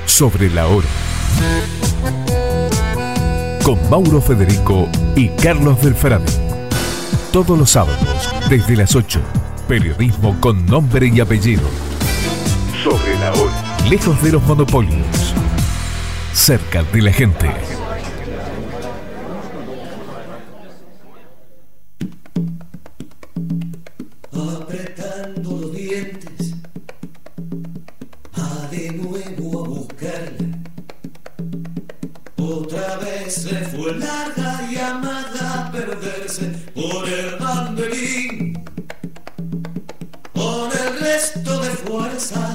Sobre la hora. Con Mauro Federico y Carlos del Frade. Todos los sábados, desde las 8. Periodismo con nombre y apellido. Sobre la hora. Lejos de los monopolios. Cerca de la gente. Apretando los dientes, va de nuevo a buscarla. Otra vez le fue larga llamada a perderse por el banderín. Con el resto de fuerza,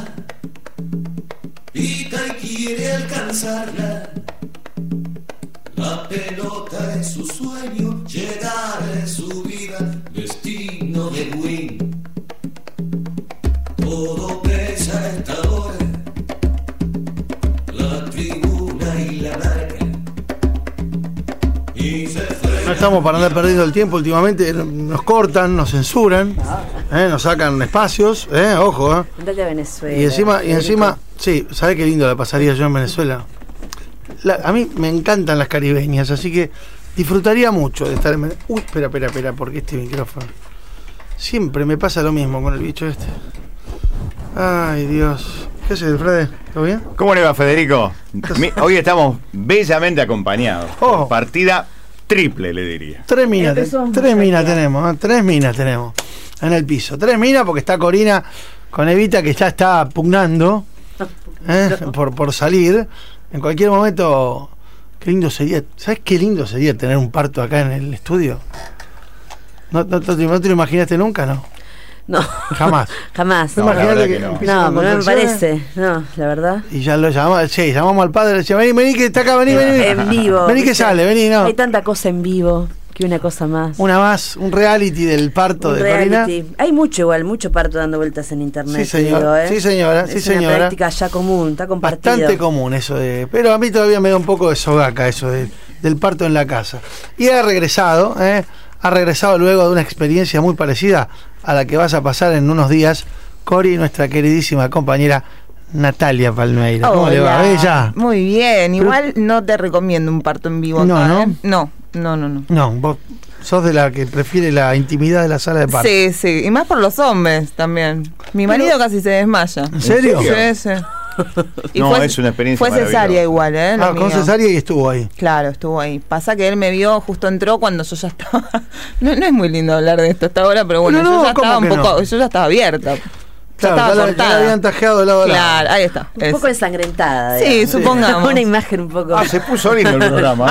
pica y quiere alcanzarla. La pelota es su sueño, llegar es su vida, destino de win. Todo pesa a esta hora, la tribuna y la marca. Y se frena. No estamos para andar perdiendo el tiempo últimamente, nos cortan, nos censuran, nos sacan espacios, ojo. Andate a Venezuela. Y encima, sí, ¿sabés qué lindo la pasaría yo en Venezuela? A mí me encantan las caribeñas, así que disfrutaría mucho de estar en Venezuela. Uy, espera, porque este micrófono. Siempre me pasa lo mismo con el bicho este. Ay, Dios. ¿Qué haces, Fred? ¿Todo bien? ¿Cómo le va, Federico? Hoy estamos bellamente acompañados. Oh. Partida triple, le diría. Tres minas tenemos en el piso. 3 minas porque está Corina con Evita, que ya está pugnando por salir. En cualquier momento, qué lindo sería. ¿Sabes qué lindo sería tener un parto acá en el estudio? ¿No te lo imaginaste nunca, no? No. Jamás. Jamás. No, imagínate que no. No, no me parece. No, la verdad. Y ya lo llamamos al padre, le decía, vení, que está acá, vení. En vivo. Vení que sale, vení, no. Hay tanta cosa en vivo que una cosa más. Una más, un reality del parto de Corina. Hay mucho parto dando vueltas en internet. Sí, señor. Digo, Sí, señora. Es una práctica ya común, está compartida. Bastante común eso de. Pero a mí todavía me da un poco de sogaca eso del parto en la casa. Y ha regresado luego de una experiencia muy parecida a la que vas a pasar en unos días, Cori, nuestra queridísima compañera Natalia Palmeira. ¿Cómo le va? ¿Bella? Muy bien, igual no te recomiendo un parto en vivo. No, acá, ¿no? No. No, vos sos de la que prefiere la intimidad de la sala de parto. Sí, y más por los hombres también. Mi marido casi se desmaya. ¿En serio? Sí. Y No, es una experiencia Fue cesárea maravillosa. igual, Ah, con cesárea y estuvo ahí. Claro, estuvo ahí. Pasa que él me vio, justo entró cuando yo ya estaba. No es muy lindo hablar de esto hasta ahora, pero bueno, No, yo ya ¿cómo estaba que no? yo ya estaba abierta. Claro, ya estaba ya cortada. la habían tajeado de lado a lado. Claro, ahí está. Un poco ensangrentada. Sí, digamos. supongamos. Una imagen un poco. Se puso lindo el programa.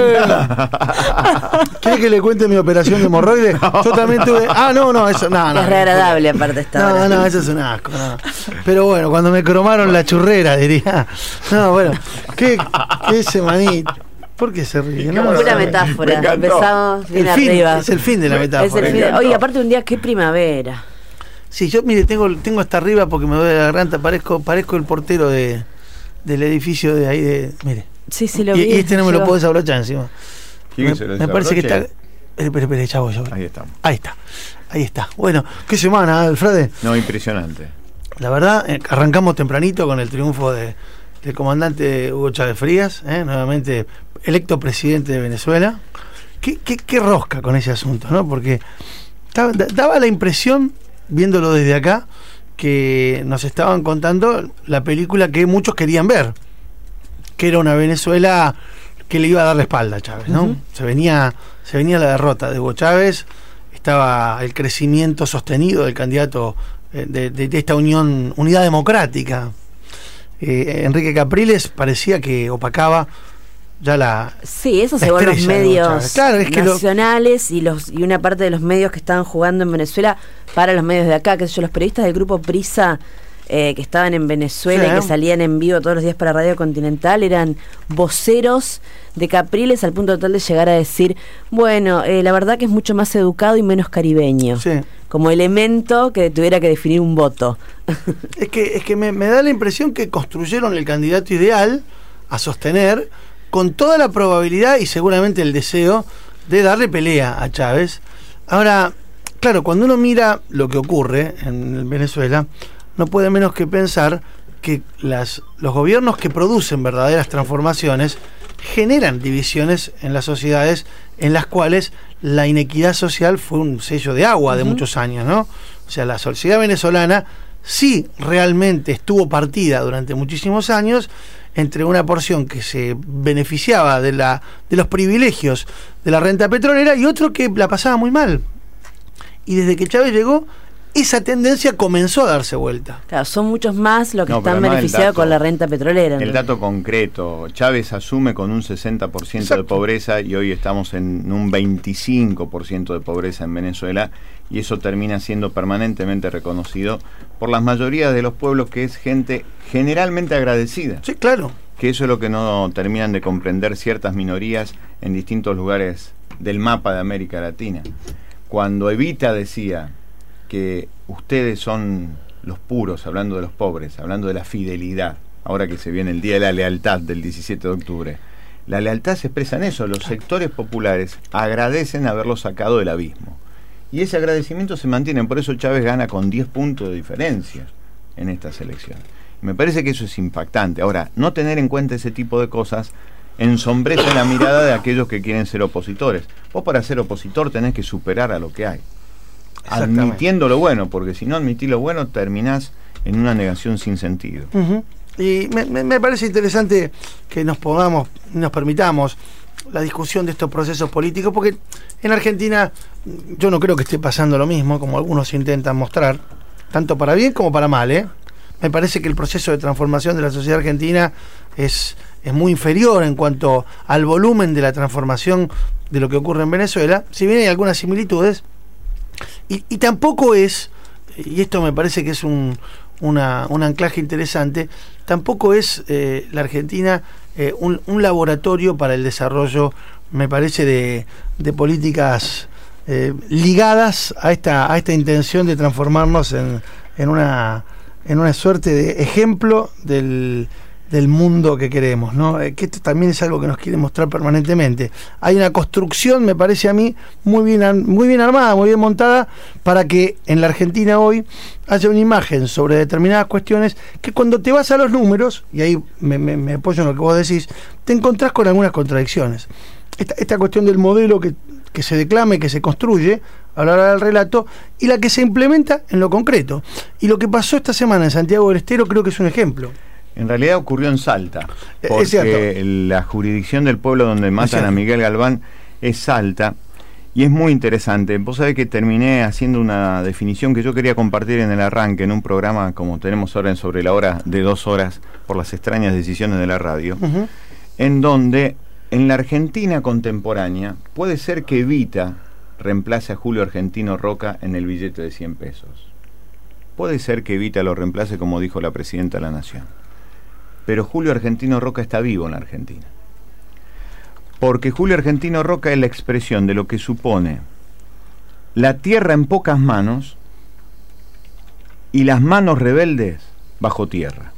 ¿Quiere que le cuente mi operación de hemorroides? Yo también tuve. No, eso no. Es re agradable, aparte esta hora. No, eso es un asco. No. Pero bueno, cuando me cromaron la churrera, diría. No, bueno, ¿qué semanita? ¿Por qué se ríe? No, Pura metáfora. Empezamos bien arriba. Es el fin de la metáfora. Oye, aparte un día, qué primavera. Sí, yo, mire, tengo hasta arriba porque me duele la garganta. Parezco el portero del edificio de ahí. Mire. Sí, lo vi. Y este no me lo podés abrochar encima. Me parece que está. Espera, ya voy. Ahí estamos. Ahí está. Bueno, qué semana, Alfredo. No, impresionante. La verdad, arrancamos tempranito con el triunfo del comandante Hugo Chávez Frías, nuevamente electo presidente de Venezuela. Qué rosca con ese asunto, ¿no? Porque daba la impresión, viéndolo desde acá, que nos estaban contando la película que muchos querían ver, que era una Venezuela que le iba a dar la espalda a Chávez, ¿no? Se venía la derrota de Hugo Chávez, estaba el crecimiento sostenido del candidato de esta unidad democrática. Enrique Capriles parecía que opacaba ya la. Sí, eso según los medios nacionales y una parte de los medios que estaban jugando en Venezuela para los medios de acá, que sé yo, los periodistas del grupo Prisa que estaban en Venezuela y que salían en vivo todos los días para Radio Continental, eran voceros de Capriles al punto tal de llegar a decir, bueno, la verdad que es mucho más educado y menos caribeño, como elemento que tuviera que definir un voto. Es que me da la impresión que construyeron el candidato ideal a sostener, con toda la probabilidad y seguramente el deseo de darle pelea a Chávez. Ahora, claro, cuando uno mira lo que ocurre en Venezuela, no puede menos que pensar que los gobiernos que producen verdaderas transformaciones generan divisiones en las sociedades en las cuales la inequidad social fue un sello de agua de muchos años, ¿no? O sea, la sociedad venezolana sí realmente estuvo partida durante muchísimos años entre una porción que se beneficiaba de los privilegios de la renta petrolera y otro que la pasaba muy mal. Y desde que Chávez llegó, esa tendencia comenzó a darse vuelta. Claro, son muchos más los que están beneficiados con la renta petrolera. El dato concreto, Chávez asume con un 60% de pobreza y hoy estamos en un 25% de pobreza en Venezuela, y eso termina siendo permanentemente reconocido por la mayoría de los pueblos, que es gente generalmente agradecida. Sí, claro. Que eso es lo que no terminan de comprender ciertas minorías en distintos lugares del mapa de América Latina. Cuando Evita decía que ustedes son los puros, hablando de los pobres, hablando de la fidelidad, ahora que se viene el Día de la Lealtad del 17 de octubre, la lealtad se expresa en eso. Los sectores populares agradecen haberlo sacado del abismo. Y ese agradecimiento se mantiene, por eso Chávez gana con 10 puntos de diferencia en estas elecciones. Me parece que eso es impactante. Ahora, no tener en cuenta ese tipo de cosas ensombrece la mirada de aquellos que quieren ser opositores. Vos, para ser opositor, tenés que superar a lo que hay, admitiendo lo bueno, porque si no admitís lo bueno terminás en una negación sin sentido. Y me parece interesante que nos permitamos la discusión de estos procesos políticos, porque en Argentina yo no creo que esté pasando lo mismo, como algunos intentan mostrar, tanto para bien como para mal, ¿eh? Me parece que el proceso de transformación de la sociedad argentina es muy inferior en cuanto al volumen de la transformación de lo que ocurre en Venezuela, si bien hay algunas similitudes. Y tampoco es, y esto me parece que es un anclaje interesante, tampoco es la Argentina un laboratorio para el desarrollo, me parece, de políticas ligadas a esta intención de transformarnos en una suerte de ejemplo del mundo que queremos, ¿no? Que esto también es algo que nos quiere mostrar permanentemente. Hay una construcción, me parece a mí, muy bien armada, muy bien montada, para que en la Argentina hoy haya una imagen sobre determinadas cuestiones que cuando te vas a los números, y ahí me apoyo en lo que vos decís, te encontrás con algunas contradicciones. Esta cuestión del modelo que se declama y que se construye a la hora del relato, y la que se implementa en lo concreto. Y lo que pasó esta semana en Santiago del Estero creo que es un ejemplo. En realidad ocurrió en Salta, porque la jurisdicción del pueblo donde matan a Miguel Galván es Salta, y es muy interesante. Vos sabés que terminé haciendo una definición que yo quería compartir en el arranque, en un programa como tenemos ahora en Sobre la Hora, de 2 horas, por las extrañas decisiones de la radio, en donde en la Argentina contemporánea puede ser que Evita reemplace a Julio Argentino Roca en el billete de 100 pesos. Puede ser que Evita lo reemplace, como dijo la presidenta de la Nación. Pero Julio Argentino Roca está vivo en la Argentina. Porque Julio Argentino Roca es la expresión de lo que supone la tierra en pocas manos y las manos rebeldes bajo tierra.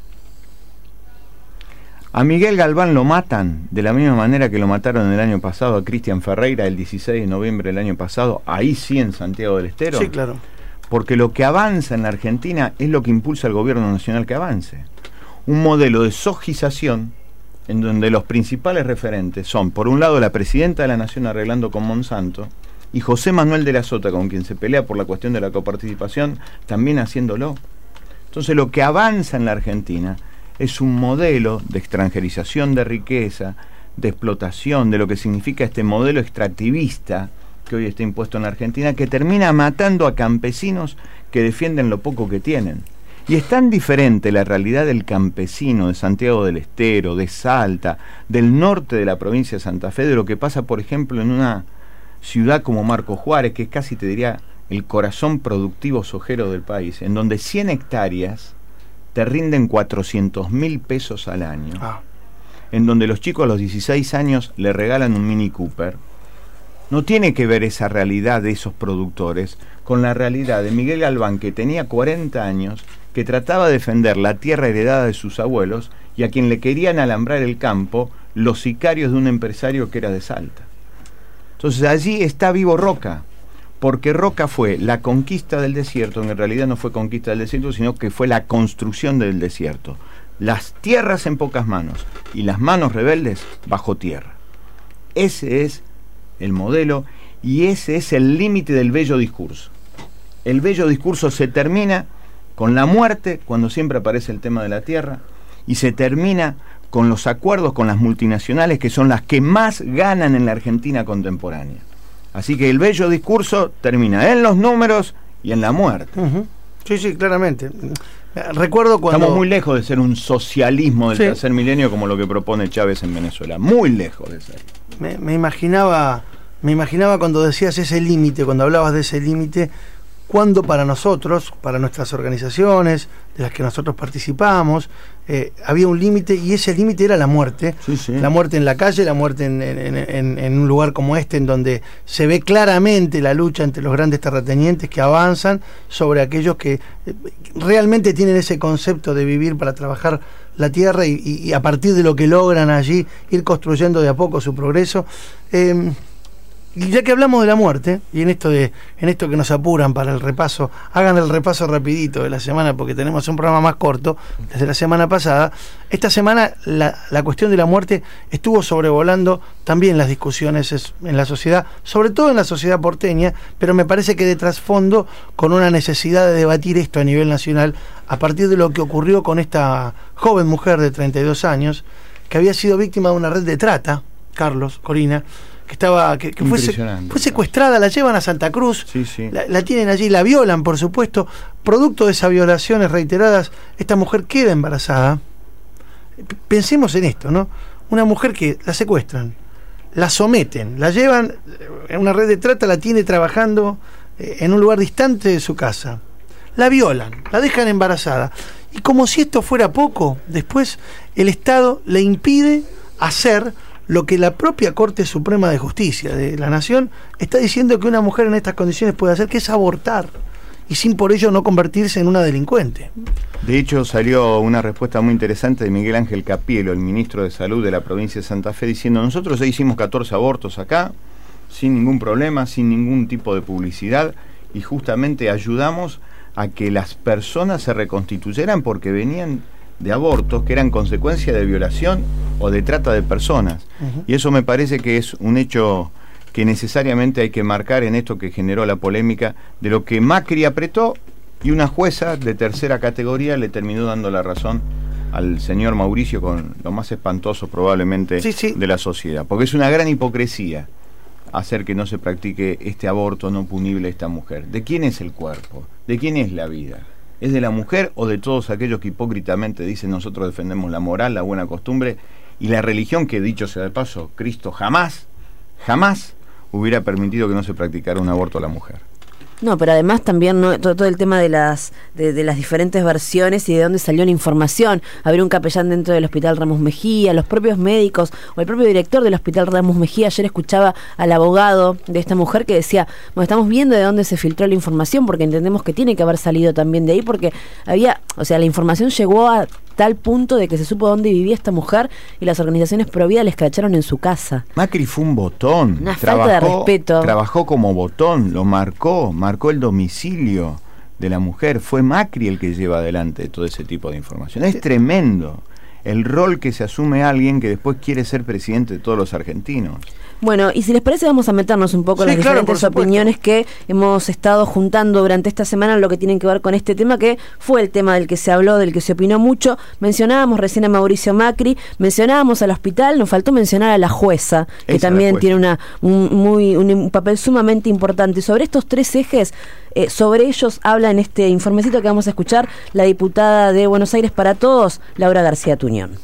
A Miguel Galván lo matan de la misma manera que lo mataron el año pasado a Cristian Ferreira el 16 de noviembre del año pasado, ahí sí en Santiago del Estero. Sí, claro. Porque lo que avanza en la Argentina es lo que impulsa al gobierno nacional que avance. Un modelo de sojización en donde los principales referentes son, por un lado, la presidenta de la Nación arreglando con Monsanto, y José Manuel de la Sota, con quien se pelea por la cuestión de la coparticipación, también haciéndolo. Entonces lo que avanza en la Argentina es un modelo de extranjerización de riqueza, de explotación, de lo que significa este modelo extractivista que hoy está impuesto en la Argentina, que termina matando a campesinos que defienden lo poco que tienen. Y es tan diferente la realidad del campesino de Santiago del Estero, de Salta, del norte de la provincia de Santa Fe, de lo que pasa, por ejemplo, en una ciudad como Marcos Juárez, que es casi, te diría, el corazón productivo sojero del país, en donde 100 hectáreas te rinden 400.000 pesos al año, en donde los chicos a los 16 años le regalan un Mini Cooper. No tiene que ver esa realidad de esos productores con la realidad de Miguel Galván, que tenía 40 años, que trataba de defender la tierra heredada de sus abuelos y a quien le querían alambrar el campo los sicarios de un empresario que era de Salta. Entonces allí está vivo Roca, porque Roca fue la conquista del desierto, en realidad no fue conquista del desierto, sino que fue la construcción del desierto. las tierras en pocas manos y las manos rebeldes bajo tierra. Ese es el modelo y ese es el límite del bello discurso. El bello discurso se termina con la muerte, cuando siempre aparece el tema de la tierra, y se termina con los acuerdos con las multinacionales, que son las que más ganan en la Argentina contemporánea. Así que el bello discurso termina en los números y en la muerte. Uh-huh. Sí, claramente. Recuerdo cuando... Estamos muy lejos de ser un socialismo del tercer milenio como lo que propone Chávez en Venezuela. Muy lejos de ser. Me imaginaba cuando decías ese límite, cuando hablabas de ese límite, cuando para nosotros, para nuestras organizaciones, de las que nosotros participamos, había un límite, y ese límite era la muerte. Sí. La muerte en la calle, la muerte en un lugar como este, en donde se ve claramente la lucha entre los grandes terratenientes que avanzan sobre aquellos que realmente tienen ese concepto de vivir para trabajar la tierra y a partir de lo que logran allí ir construyendo de a poco su progreso. Y ya que hablamos de la muerte, y en esto que nos apuran para el repaso, hagan el repaso rapidito de la semana, porque tenemos un programa más corto desde la semana pasada. Esta semana la cuestión de la muerte estuvo sobrevolando también las discusiones en la sociedad, sobre todo en la sociedad porteña, pero me parece que de trasfondo con una necesidad de debatir esto a nivel nacional, a partir de lo que ocurrió con esta joven mujer de 32 años, que había sido víctima de una red de trata, Carlos, Corina, que fue secuestrada, la llevan a Santa Cruz, la tienen allí, la violan, por supuesto. Producto de esas violaciones reiteradas, esta mujer queda embarazada. Pensemos en esto, ¿no? Una mujer que la secuestran, la someten, la llevan en una red de trata, la tiene trabajando en un lugar distante de su casa, la violan, la dejan embarazada, y como si esto fuera poco, después el Estado le impide hacer lo que la propia Corte Suprema de Justicia de la Nación está diciendo que una mujer en estas condiciones puede hacer, que es abortar, y sin por ello no convertirse en una delincuente. De hecho, salió una respuesta muy interesante de Miguel Ángel Capielo, el ministro de Salud de la provincia de Santa Fe, diciendo: nosotros ya hicimos 14 abortos acá, sin ningún problema, sin ningún tipo de publicidad, y justamente ayudamos a que las personas se reconstituyeran porque venían de abortos que eran consecuencia de violación o de trata de personas. Uh-huh. Y eso me parece que es un hecho que necesariamente hay que marcar en esto que generó la polémica de lo que Macri apretó y una jueza de tercera categoría le terminó dando la razón al señor Mauricio con lo más espantoso probablemente de la sociedad. Porque es una gran hipocresía hacer que no se practique este aborto no punible a esta mujer. ¿De quién es el cuerpo? ¿De quién es la vida? ¿Es de la mujer o de todos aquellos que hipócritamente dicen nosotros defendemos la moral, la buena costumbre y la religión, que dicho sea de paso, Cristo jamás hubiera permitido que no se practicara un aborto a la mujer? No, pero además también todo el tema de las diferentes versiones y de dónde salió la información. Habría un capellán dentro del Hospital Ramos Mejía, los propios médicos o el propio director del Hospital Ramos Mejía. Ayer escuchaba al abogado de esta mujer que decía: bueno, estamos viendo de dónde se filtró la información porque entendemos que tiene que haber salido también de ahí, porque la información llegó a tal punto de que se supo dónde vivía esta mujer y las organizaciones pro vida le escracharon en su casa. Macri fue un botón. Una falta de respeto. Trabajó como botón, lo marcó el domicilio de la mujer. Fue Macri el que lleva adelante todo ese tipo de información. Es tremendo el rol que se asume alguien que después quiere ser presidente de todos los argentinos. Bueno, y si les parece vamos a meternos un poco en las diferentes opiniones que hemos estado juntando durante esta semana en lo que tienen que ver con este tema, que fue el tema del que se habló, del que se opinó mucho. Mencionábamos recién a Mauricio Macri, mencionábamos al hospital, nos faltó mencionar a la jueza, que también tiene un papel sumamente importante. Y sobre estos tres ejes, sobre ellos habla en este informecito que vamos a escuchar la diputada de Buenos Aires para Todos, Laura García Tuñón.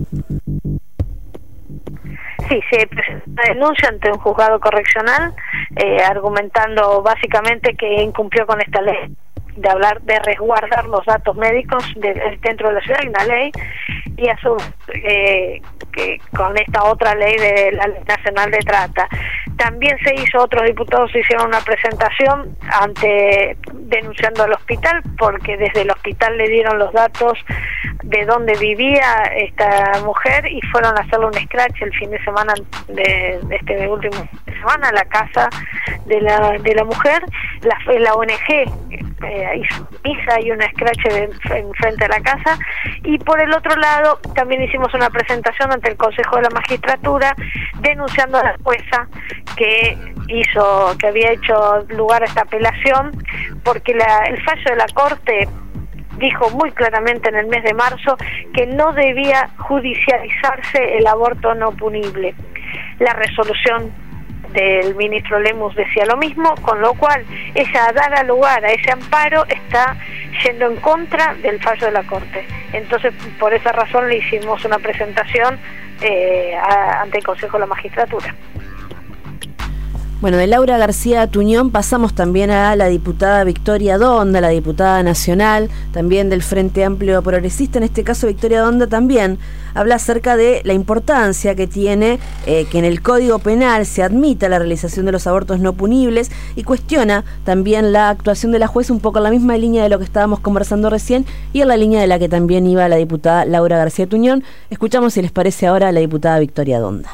Sí, se presentó una denuncia ante un juzgado correccional argumentando básicamente que incumplió con esta ley de resguardar los datos médicos dentro de la ciudad. Hay una ley y a su que con esta otra ley de la Ley Nacional de Trata. También otros diputados hicieron una presentación denunciando al hospital, porque desde el hospital le dieron los datos de dónde vivía esta mujer y fueron a hacerle un scratch el fin de semana de este último semana a la casa de la mujer. La ONG hizo misa y un escrache en frente a la casa. Y por el otro lado también hicimos una presentación ante el Consejo de la Magistratura denunciando a la jueza que había hecho lugar a esta apelación, porque el fallo de la Corte dijo muy claramente en el mes de marzo que no debía judicializarse el aborto no punible. La resolución del ministro Lemus decía lo mismo, con lo cual ella dar lugar a ese amparo está yendo en contra del fallo de la Corte. Entonces, por esa razón le hicimos una presentación ante el Consejo de la Magistratura. Bueno, de Laura García Tuñón pasamos también a la diputada Victoria Donda, la diputada nacional, también del Frente Amplio Progresista. En este caso, Victoria Donda también habla acerca de la importancia que tiene que en el Código Penal se admita la realización de los abortos no punibles y cuestiona también la actuación de la jueza, un poco en la misma línea de lo que estábamos conversando recién y en la línea de la que también iba la diputada Laura García Tuñón. Escuchamos, si les parece, ahora a la diputada Victoria Donda.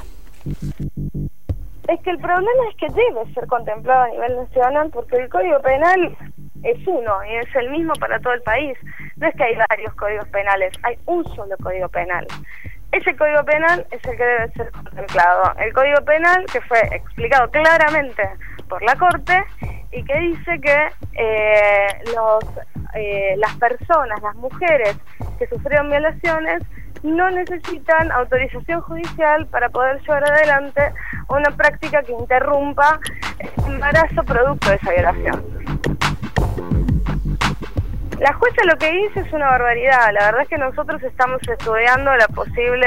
Es que el problema es que debe ser contemplado a nivel nacional, porque el Código Penal es uno y es el mismo para todo el país. No es que hay varios códigos penales, hay un solo Código Penal. Ese Código Penal es el que debe ser contemplado. El Código Penal que fue explicado claramente por la Corte y que dice que las personas, las mujeres que sufrieron violaciones, no necesitan autorización judicial para poder llevar adelante una práctica que interrumpa el embarazo producto de esa violación. La jueza lo que dice es una barbaridad. La verdad es que nosotros estamos estudiando la posible...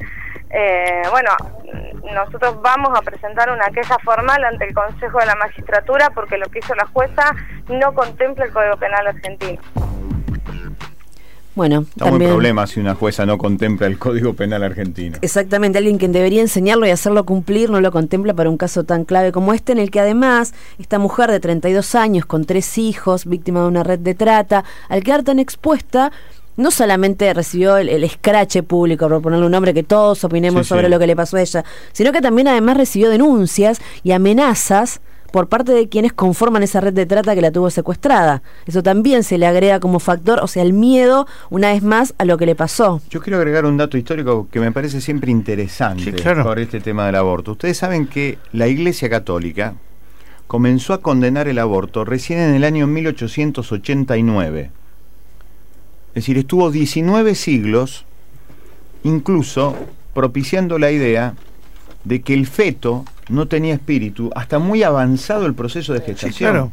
nosotros vamos a presentar una queja formal ante el Consejo de la Magistratura porque lo que hizo la jueza no contempla el Código Penal argentino. Bueno, estamos también... en problema si una jueza no contempla el Código Penal argentino. Exactamente, alguien que debería enseñarlo y hacerlo cumplir no lo contempla para un caso tan clave como este, en el que además esta mujer de 32 años con 3 hijos, víctima de una red de trata, al quedar tan expuesta, no solamente recibió el escrache público, por ponerle un nombre, que todos opinemos sobre lo que le pasó a ella, sino que también además recibió denuncias y amenazas por parte de quienes conforman esa red de trata que la tuvo secuestrada. Eso también se le agrega como factor, o sea, el miedo, una vez más, a lo que le pasó. Yo quiero agregar un dato histórico que me parece siempre interesante por este tema del aborto. Ustedes saben que la Iglesia Católica comenzó a condenar el aborto recién en el año 1889. Es decir, estuvo 19 siglos incluso propiciando la idea de que el feto no tenía espíritu hasta muy avanzado el proceso de gestación. Sí, claro.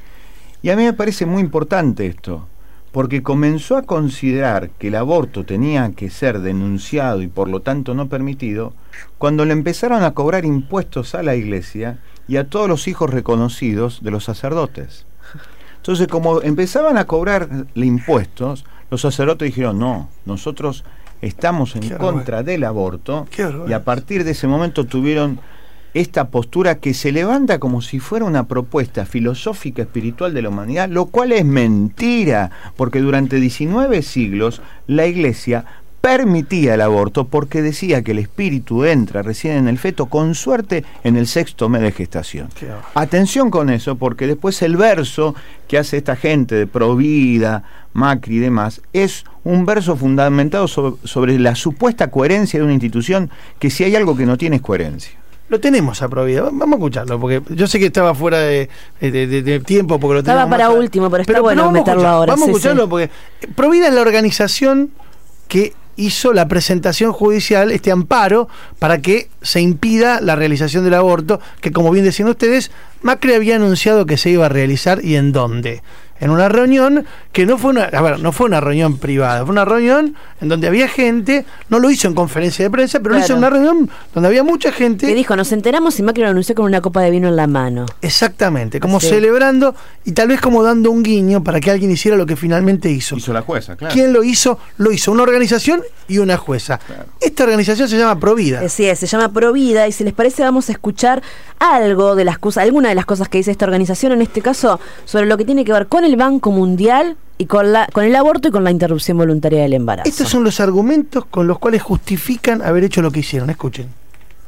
Y a mí me parece muy importante esto, porque comenzó a considerar que el aborto tenía que ser denunciado y por lo tanto no permitido cuando le empezaron a cobrar impuestos a la Iglesia y a todos los hijos reconocidos de los sacerdotes. Entonces, como empezaban a cobrarle impuestos, los sacerdotes dijeron, no, nosotros estamos en contra del aborto, y a partir de ese momento tuvieron esta postura que se levanta como si fuera una propuesta filosófica espiritual de la humanidad, lo cual es mentira, porque durante 19 siglos la Iglesia permitía el aborto porque decía que el espíritu entra recién en el feto, con suerte en el 6º mes de gestación. Atención con eso, porque después el verso que hace esta gente de Provida, Macri y demás, es un verso fundamentado sobre la supuesta coherencia de una institución, que si hay algo que no tiene es coherencia. Lo tenemos a Provida, vamos a escucharlo, porque yo sé que estaba fuera de tiempo, porque lo estaba para último, pero está bueno meterlo ahora. Vamos a escucharlo, porque Provida es la organización que hizo la presentación judicial, este amparo, para que se impida la realización del aborto, que, como bien decían ustedes, Macri había anunciado que se iba a realizar, ¿y en dónde? En una reunión que no fue una reunión privada, fue una reunión en donde había gente, no lo hizo en conferencia de prensa, pero lo hizo en una reunión donde había mucha gente. Que dijo, nos enteramos y Macri lo anunció con una copa de vino en la mano. Exactamente, como celebrando y tal vez como dando un guiño para que alguien hiciera lo que finalmente hizo. Hizo la jueza, claro. ¿Quién lo hizo? Lo hizo una organización y una jueza. Claro. Esta organización se llama Provida. Sí, se llama Provida, y si les parece vamos a escuchar algo de las cosas, alguna de las cosas que dice esta organización, en este caso sobre lo que tiene que ver con el Banco Mundial y con el aborto y con la interrupción voluntaria del embarazo. Estos son los argumentos con los cuales justifican haber hecho lo que hicieron. Escuchen.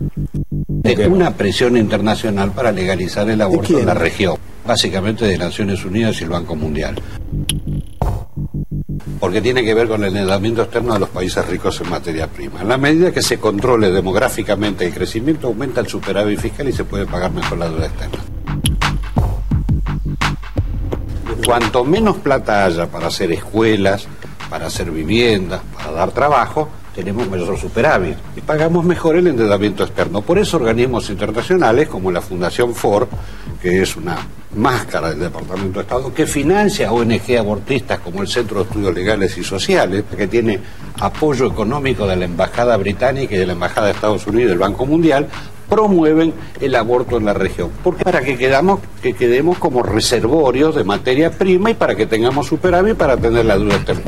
de una presión internacional para legalizar el aborto en la región, básicamente de Naciones Unidas y el Banco Mundial. Porque tiene que ver con el endeudamiento externo de los países ricos en materia prima. En la medida que se controle demográficamente el crecimiento, aumenta el superávit fiscal y se puede pagar mejor la deuda externa. Cuanto menos plata haya para hacer escuelas, para hacer viviendas, para dar trabajo, tenemos mayor superávit y pagamos mejor el endeudamiento externo. Por eso organismos internacionales como la Fundación Ford, que es una máscara del Departamento de Estado, que financia ONG abortistas como el Centro de Estudios Legales y Sociales, que tiene apoyo económico de la Embajada Británica y de la Embajada de Estados Unidos y del Banco Mundial, promueven el aborto en la región. Porque para que quedemos como reservorios de materia prima y para que tengamos superávit para tener la deuda externa.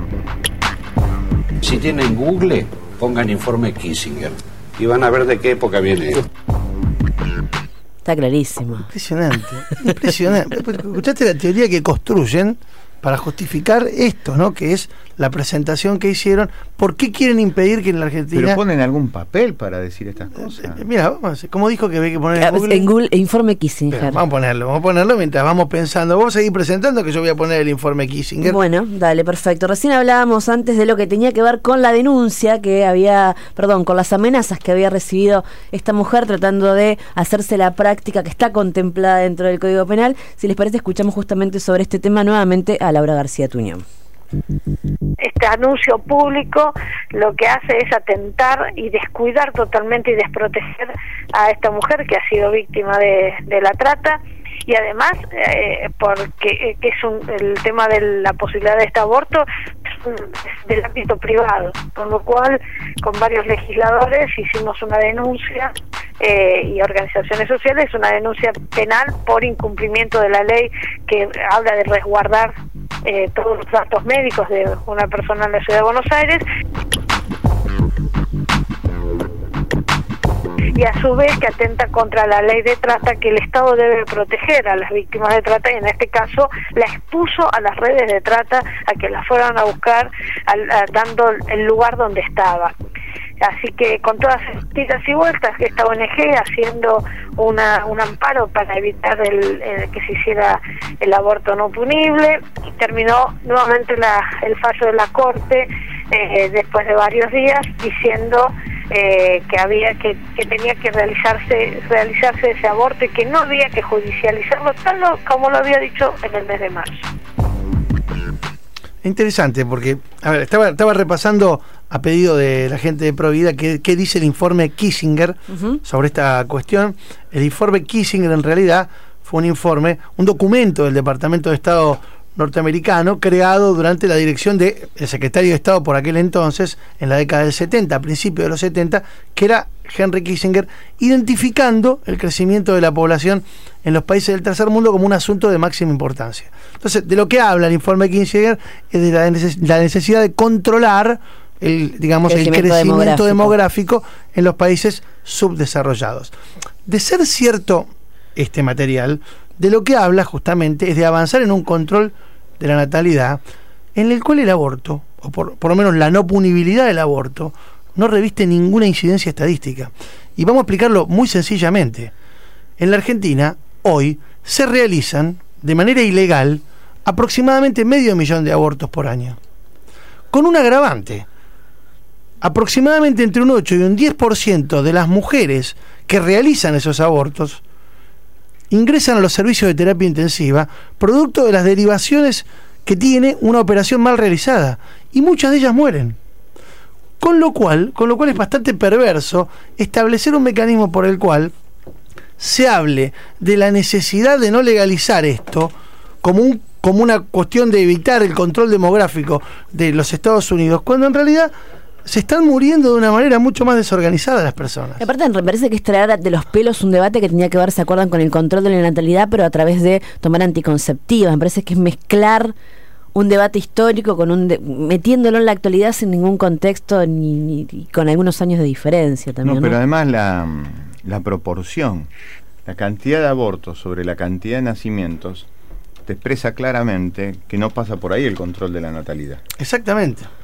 Si tienen Google, pongan informe Kissinger y van a ver de qué época viene esto. Está clarísimo. Impresionante, impresionante. ¿Escuchaste la teoría que construyen para justificar esto, ¿no? Que es la presentación que hicieron. ¿Por qué quieren impedir que en la Argentina... ¿Pero ponen algún papel para decir estas cosas? Mira, vamos a hacer, ¿cómo dijo que hay que poner en Google? Informe Kissinger. Pero vamos a ponerlo mientras vamos pensando. Vos seguís presentando que yo voy a poner el informe Kissinger. Bueno, dale, perfecto. Recién hablábamos antes de lo que tenía que ver con la denuncia que había, con las amenazas que había recibido esta mujer tratando de hacerse la práctica que está contemplada dentro del Código Penal. Si les parece, escuchamos justamente sobre este tema nuevamente a Laura García Tuñón. Este anuncio público lo que hace es atentar y descuidar totalmente y desproteger a esta mujer que ha sido víctima de la trata, y además porque que es el tema de la posibilidad de este aborto es del ámbito privado, con lo cual con varios legisladores hicimos una denuncia y organizaciones sociales, una denuncia penal por incumplimiento de la ley que habla de resguardar todos los datos médicos de una persona en la ciudad de Buenos Aires, y a su vez que atenta contra la ley de trata, que el Estado debe proteger a las víctimas de trata, y en este caso la expuso a las redes de trata a que la fueran a buscar dando el lugar donde estaba. Así que con todas esas tiras y vueltas, que esta ONG haciendo un amparo para evitar que se hiciera el aborto no punible, y terminó nuevamente el fallo de la Corte después de varios días diciendo que tenía que realizarse ese aborto y que no había que judicializarlo tal como lo había dicho en el mes de marzo. Interesante, porque estaba repasando a pedido de la gente de Provida qué dice el informe Kissinger sobre esta cuestión. El informe Kissinger en realidad fue un documento del Departamento de Estado norteamericano creado durante la dirección del secretario de Estado por aquel entonces, en la década del 70, a principios de los 70, que era Henry Kissinger, identificando el crecimiento de la población en los países del tercer mundo como un asunto de máxima importancia. Entonces, de lo que habla el informe Kissinger es de la necesidad de controlar el crecimiento demográfico en los países subdesarrollados. De ser cierto este material, de lo que habla justamente es de avanzar en un control de la natalidad en el cual el aborto, o por lo menos la no punibilidad del aborto, no reviste ninguna incidencia estadística. Y vamos a explicarlo muy sencillamente. En la Argentina, hoy, se realizan de manera ilegal aproximadamente 500.000 de abortos por año. Con un agravante. Aproximadamente entre un 8 y un 10% de las mujeres que realizan esos abortos ingresan a los servicios de terapia intensiva producto de las derivaciones que tiene una operación mal realizada, y muchas de ellas mueren. Con lo cual es bastante perverso establecer un mecanismo por el cual se hable de la necesidad de no legalizar esto como una cuestión de evitar el control demográfico de los Estados Unidos, cuando en realidad se están muriendo de una manera mucho más desorganizada las personas. Aparte, me parece que es traer de los pelos un debate que tenía que ver, ¿se acuerdan?, con el control de la natalidad, pero a través de tomar anticonceptivas. Me parece que es mezclar un debate histórico con metiéndolo en la actualidad sin ningún contexto ni con algunos años de diferencia también. No, pero además la proporción, la cantidad de abortos sobre la cantidad de nacimientos te expresa claramente que no pasa por ahí el control de la natalidad. Exactamente.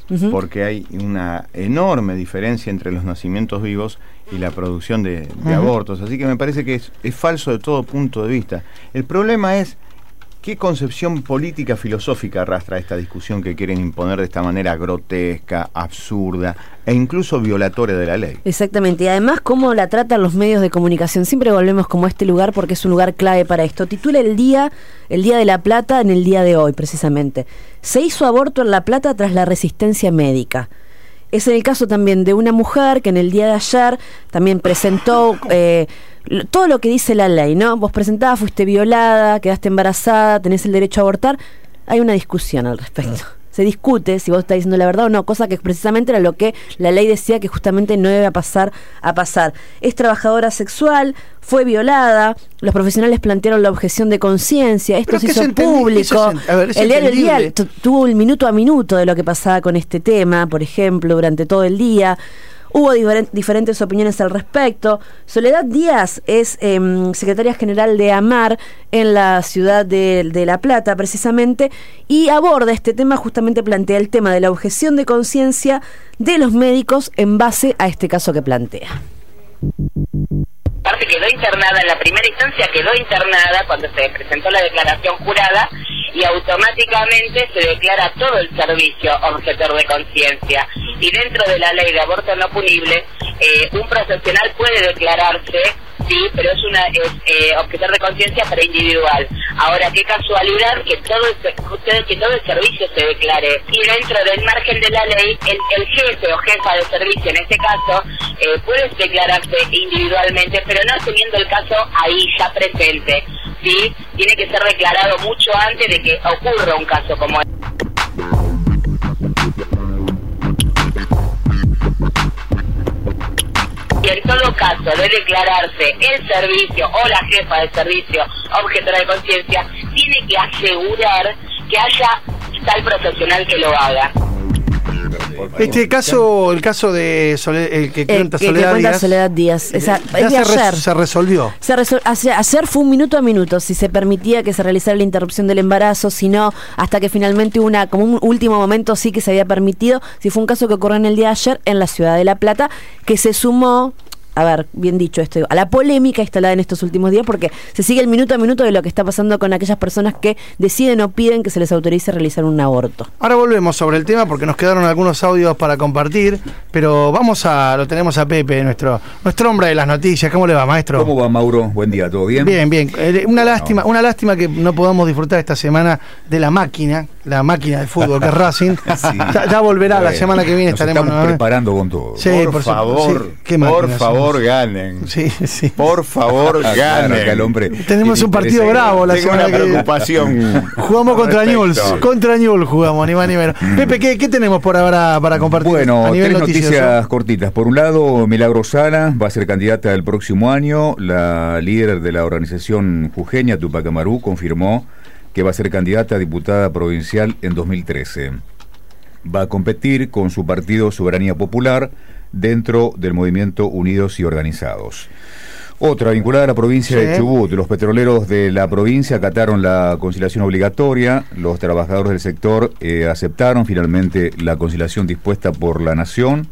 porque hay una enorme diferencia entre los nacimientos vivos y la producción de abortos. Así que me parece que es falso de todo punto de vista. El problema es qué concepción política filosófica arrastra esta discusión que quieren imponer de esta manera grotesca, absurda e incluso violatoria de la ley. Exactamente, y además cómo la tratan los medios de comunicación. Siempre volvemos como a este lugar porque es un lugar clave para esto. Titula el Día de La Plata en el día de hoy, precisamente. Se hizo aborto en La Plata tras la resistencia médica. Es en el caso también de una mujer que en el día de ayer también presentó todo lo que dice la ley, ¿no? Vos presentabas, fuiste violada, quedaste embarazada, tenés el derecho a abortar. Hay una discusión al respecto. Se discute si vos estás diciendo la verdad o no, cosa que precisamente era lo que la ley decía que justamente no debe pasar a pasar. Es trabajadora sexual, fue violada, los profesionales plantearon la objeción de conciencia, esto se hizo público. El diario El Día tuvo el minuto a minuto de lo que pasaba con este tema, por ejemplo, durante todo el día. Hubo diferentes opiniones al respecto. Soledad Díaz es secretaria general de AMAR en la ciudad de La Plata, precisamente, y aborda este tema, justamente plantea el tema de la objeción de conciencia de los médicos en base a este caso que plantea. Aparte quedó internada, en la primera instancia quedó internada cuando se presentó la declaración jurada y automáticamente se declara todo el servicio objetor de conciencia. Y dentro de la ley de aborto no punible, un profesional puede declararse, sí, pero es objetor de conciencia para individual. Ahora, qué casualidad que todo el servicio se declare. Y dentro del margen de la ley, el jefe o jefa de servicio, en este caso, puede declararse individualmente, pero no teniendo el caso ahí ya presente. ¿Sí? Tiene que ser declarado mucho antes de que ocurra un caso como este. Y en todo caso de declararse el servicio o la jefa del servicio objetora de conciencia, tiene que asegurar que haya tal profesional que lo haga. Este caso, el caso de el que cuenta Soledad Díaz, se resolvió. Ayer fue un minuto a minuto, si se permitía que se realizara la interrupción del embarazo, si no, hasta que finalmente hubo como un último momento sí que se había permitido. Si fue un caso que ocurrió en el día de ayer en la ciudad de La Plata, que se sumó, a ver, bien dicho esto, a la polémica instalada en estos últimos días, porque se sigue el minuto a minuto de lo que está pasando con aquellas personas que deciden o piden que se les autorice realizar un aborto. Ahora volvemos sobre el tema porque nos quedaron algunos audios para compartir, pero lo tenemos a Pepe, nuestro hombre de las noticias. ¿Cómo le va, maestro? ¿Cómo va, Mauro? Buen día, ¿todo bien? Bien. Una lástima que no podamos disfrutar esta semana de la máquina de fútbol que es Racing. Sí. Ya volverá la semana que viene. Estamos preparando con todo. Sí, por favor, ganen. Sí. Por favor, ganen. Claro, hombre. Tenemos un partido bravo la semana que viene. Preocupación. Jugamos contra Newell's jugamos, ni más ni menos. Pepe, ¿qué tenemos por ahora para compartir? Bueno, a nivel noticias cortitas. Por un lado, Milagro Sala va a ser candidata el próximo año. La líder de la organización jujeña, Tupac Amaru, confirmó que va a ser candidata a diputada provincial en 2013. Va a competir con su partido Soberanía Popular dentro del movimiento Unidos y Organizados. Otra, vinculada a la provincia de Chubut. Los petroleros de la provincia acataron la conciliación obligatoria. Los trabajadores del sector aceptaron finalmente la conciliación dispuesta por la Nación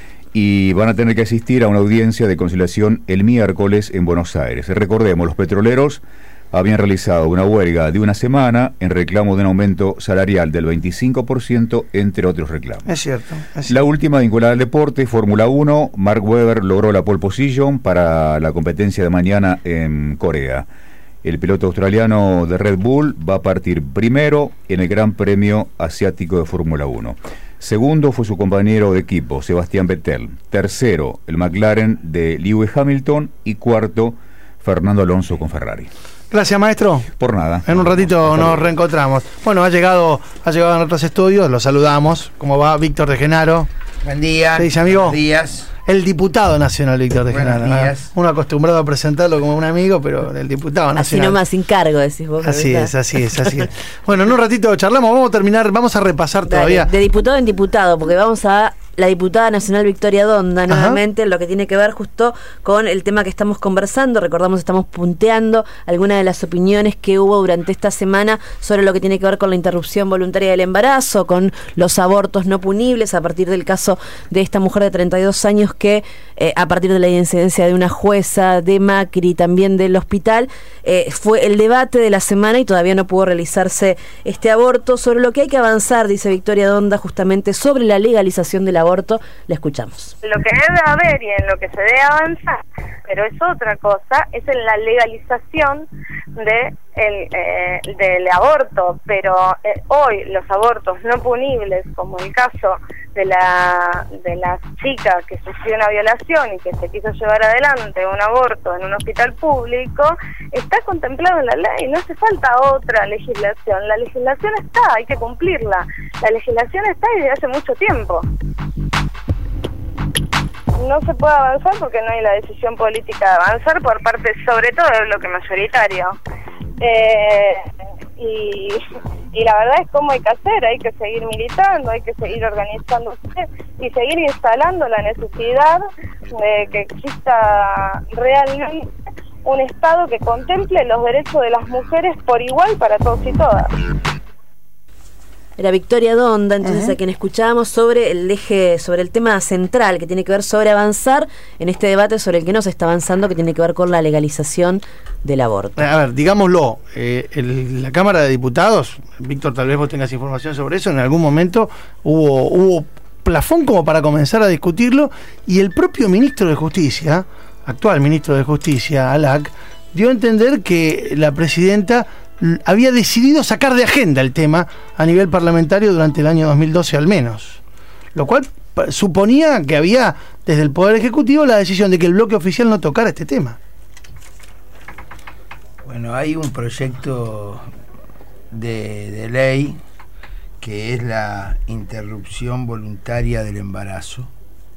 y van a tener que asistir a una audiencia de conciliación el miércoles en Buenos Aires. Recordemos, los petroleros habían realizado una huelga de una semana en reclamo de un aumento salarial del 25%, entre otros reclamos. Es cierto. La última vinculada al deporte, Fórmula 1, Mark Webber logró la pole position para la competencia de mañana en Corea. El piloto australiano de Red Bull va a partir primero en el Gran Premio Asiático de Fórmula 1. Segundo fue su compañero de equipo, Sebastián Vettel. Tercero, el McLaren de Lewis Hamilton. Y cuarto, Fernando Alonso con Ferrari. Gracias, maestro. Por nada. En un ratito nos reencontramos. Bueno, ha llegado a nuestros estudios, lo saludamos. ¿Cómo va? Víctor de Genaro. Buen día. ¿Qué dice, amigo? Buenos días. El diputado nacional Víctor de Genaro. Buenos días. Uno acostumbrado a presentarlo como un amigo, pero el diputado nacional. Así nomás, sin cargo, decís vos. Así es. Bueno, en un ratito charlamos, vamos a repasar todavía. De diputado en diputado, porque vamos a la diputada nacional Victoria Donda, nuevamente, lo que tiene que ver justo con el tema que estamos conversando. Recordamos, estamos punteando algunas de las opiniones que hubo durante esta semana sobre lo que tiene que ver con la interrupción voluntaria del embarazo, con los abortos no punibles, a partir del caso de esta mujer de 32 años que, a partir de la incidencia de una jueza, de Macri, también del hospital, fue el debate de la semana y todavía no pudo realizarse este aborto. Sobre lo que hay que avanzar, dice Victoria Donda, justamente sobre la legalización del aborto. La escuchamos. Lo que debe haber y en lo que se debe avanzar, pero es otra cosa, es en la legalización del aborto. Pero hoy los abortos no punibles, como el caso de la chica que sufrió una violación y que se quiso llevar adelante un aborto en un hospital público, está contemplado en la ley. No hace falta otra legislación. La legislación está, hay que cumplirla. La legislación está y desde hace mucho tiempo. No se puede avanzar porque no hay la decisión política de avanzar por parte, sobre todo, del bloque mayoritario. Y la verdad es cómo hay que hacer, hay que seguir militando, hay que seguir organizándose y seguir instalando la necesidad de que exista realmente un Estado que contemple los derechos de las mujeres por igual para todos y todas. Era Victoria Donda, entonces, a quien escuchábamos sobre el eje, sobre el tema central que tiene que ver sobre avanzar en este debate sobre el que no se está avanzando, que tiene que ver con la legalización del aborto. A ver, digámoslo, la Cámara de Diputados, Víctor, tal vez vos tengas información sobre eso, en algún momento hubo plafón como para comenzar a discutirlo, y el propio ministro de Justicia, actual ministro de Justicia, Alac, dio a entender que la presidenta había decidido sacar de agenda el tema a nivel parlamentario durante el año 2012 al menos, lo cual suponía que había desde el Poder Ejecutivo la decisión de que el bloque oficial no tocara este tema. Bueno, hay un proyecto de ley que es la interrupción voluntaria del embarazo,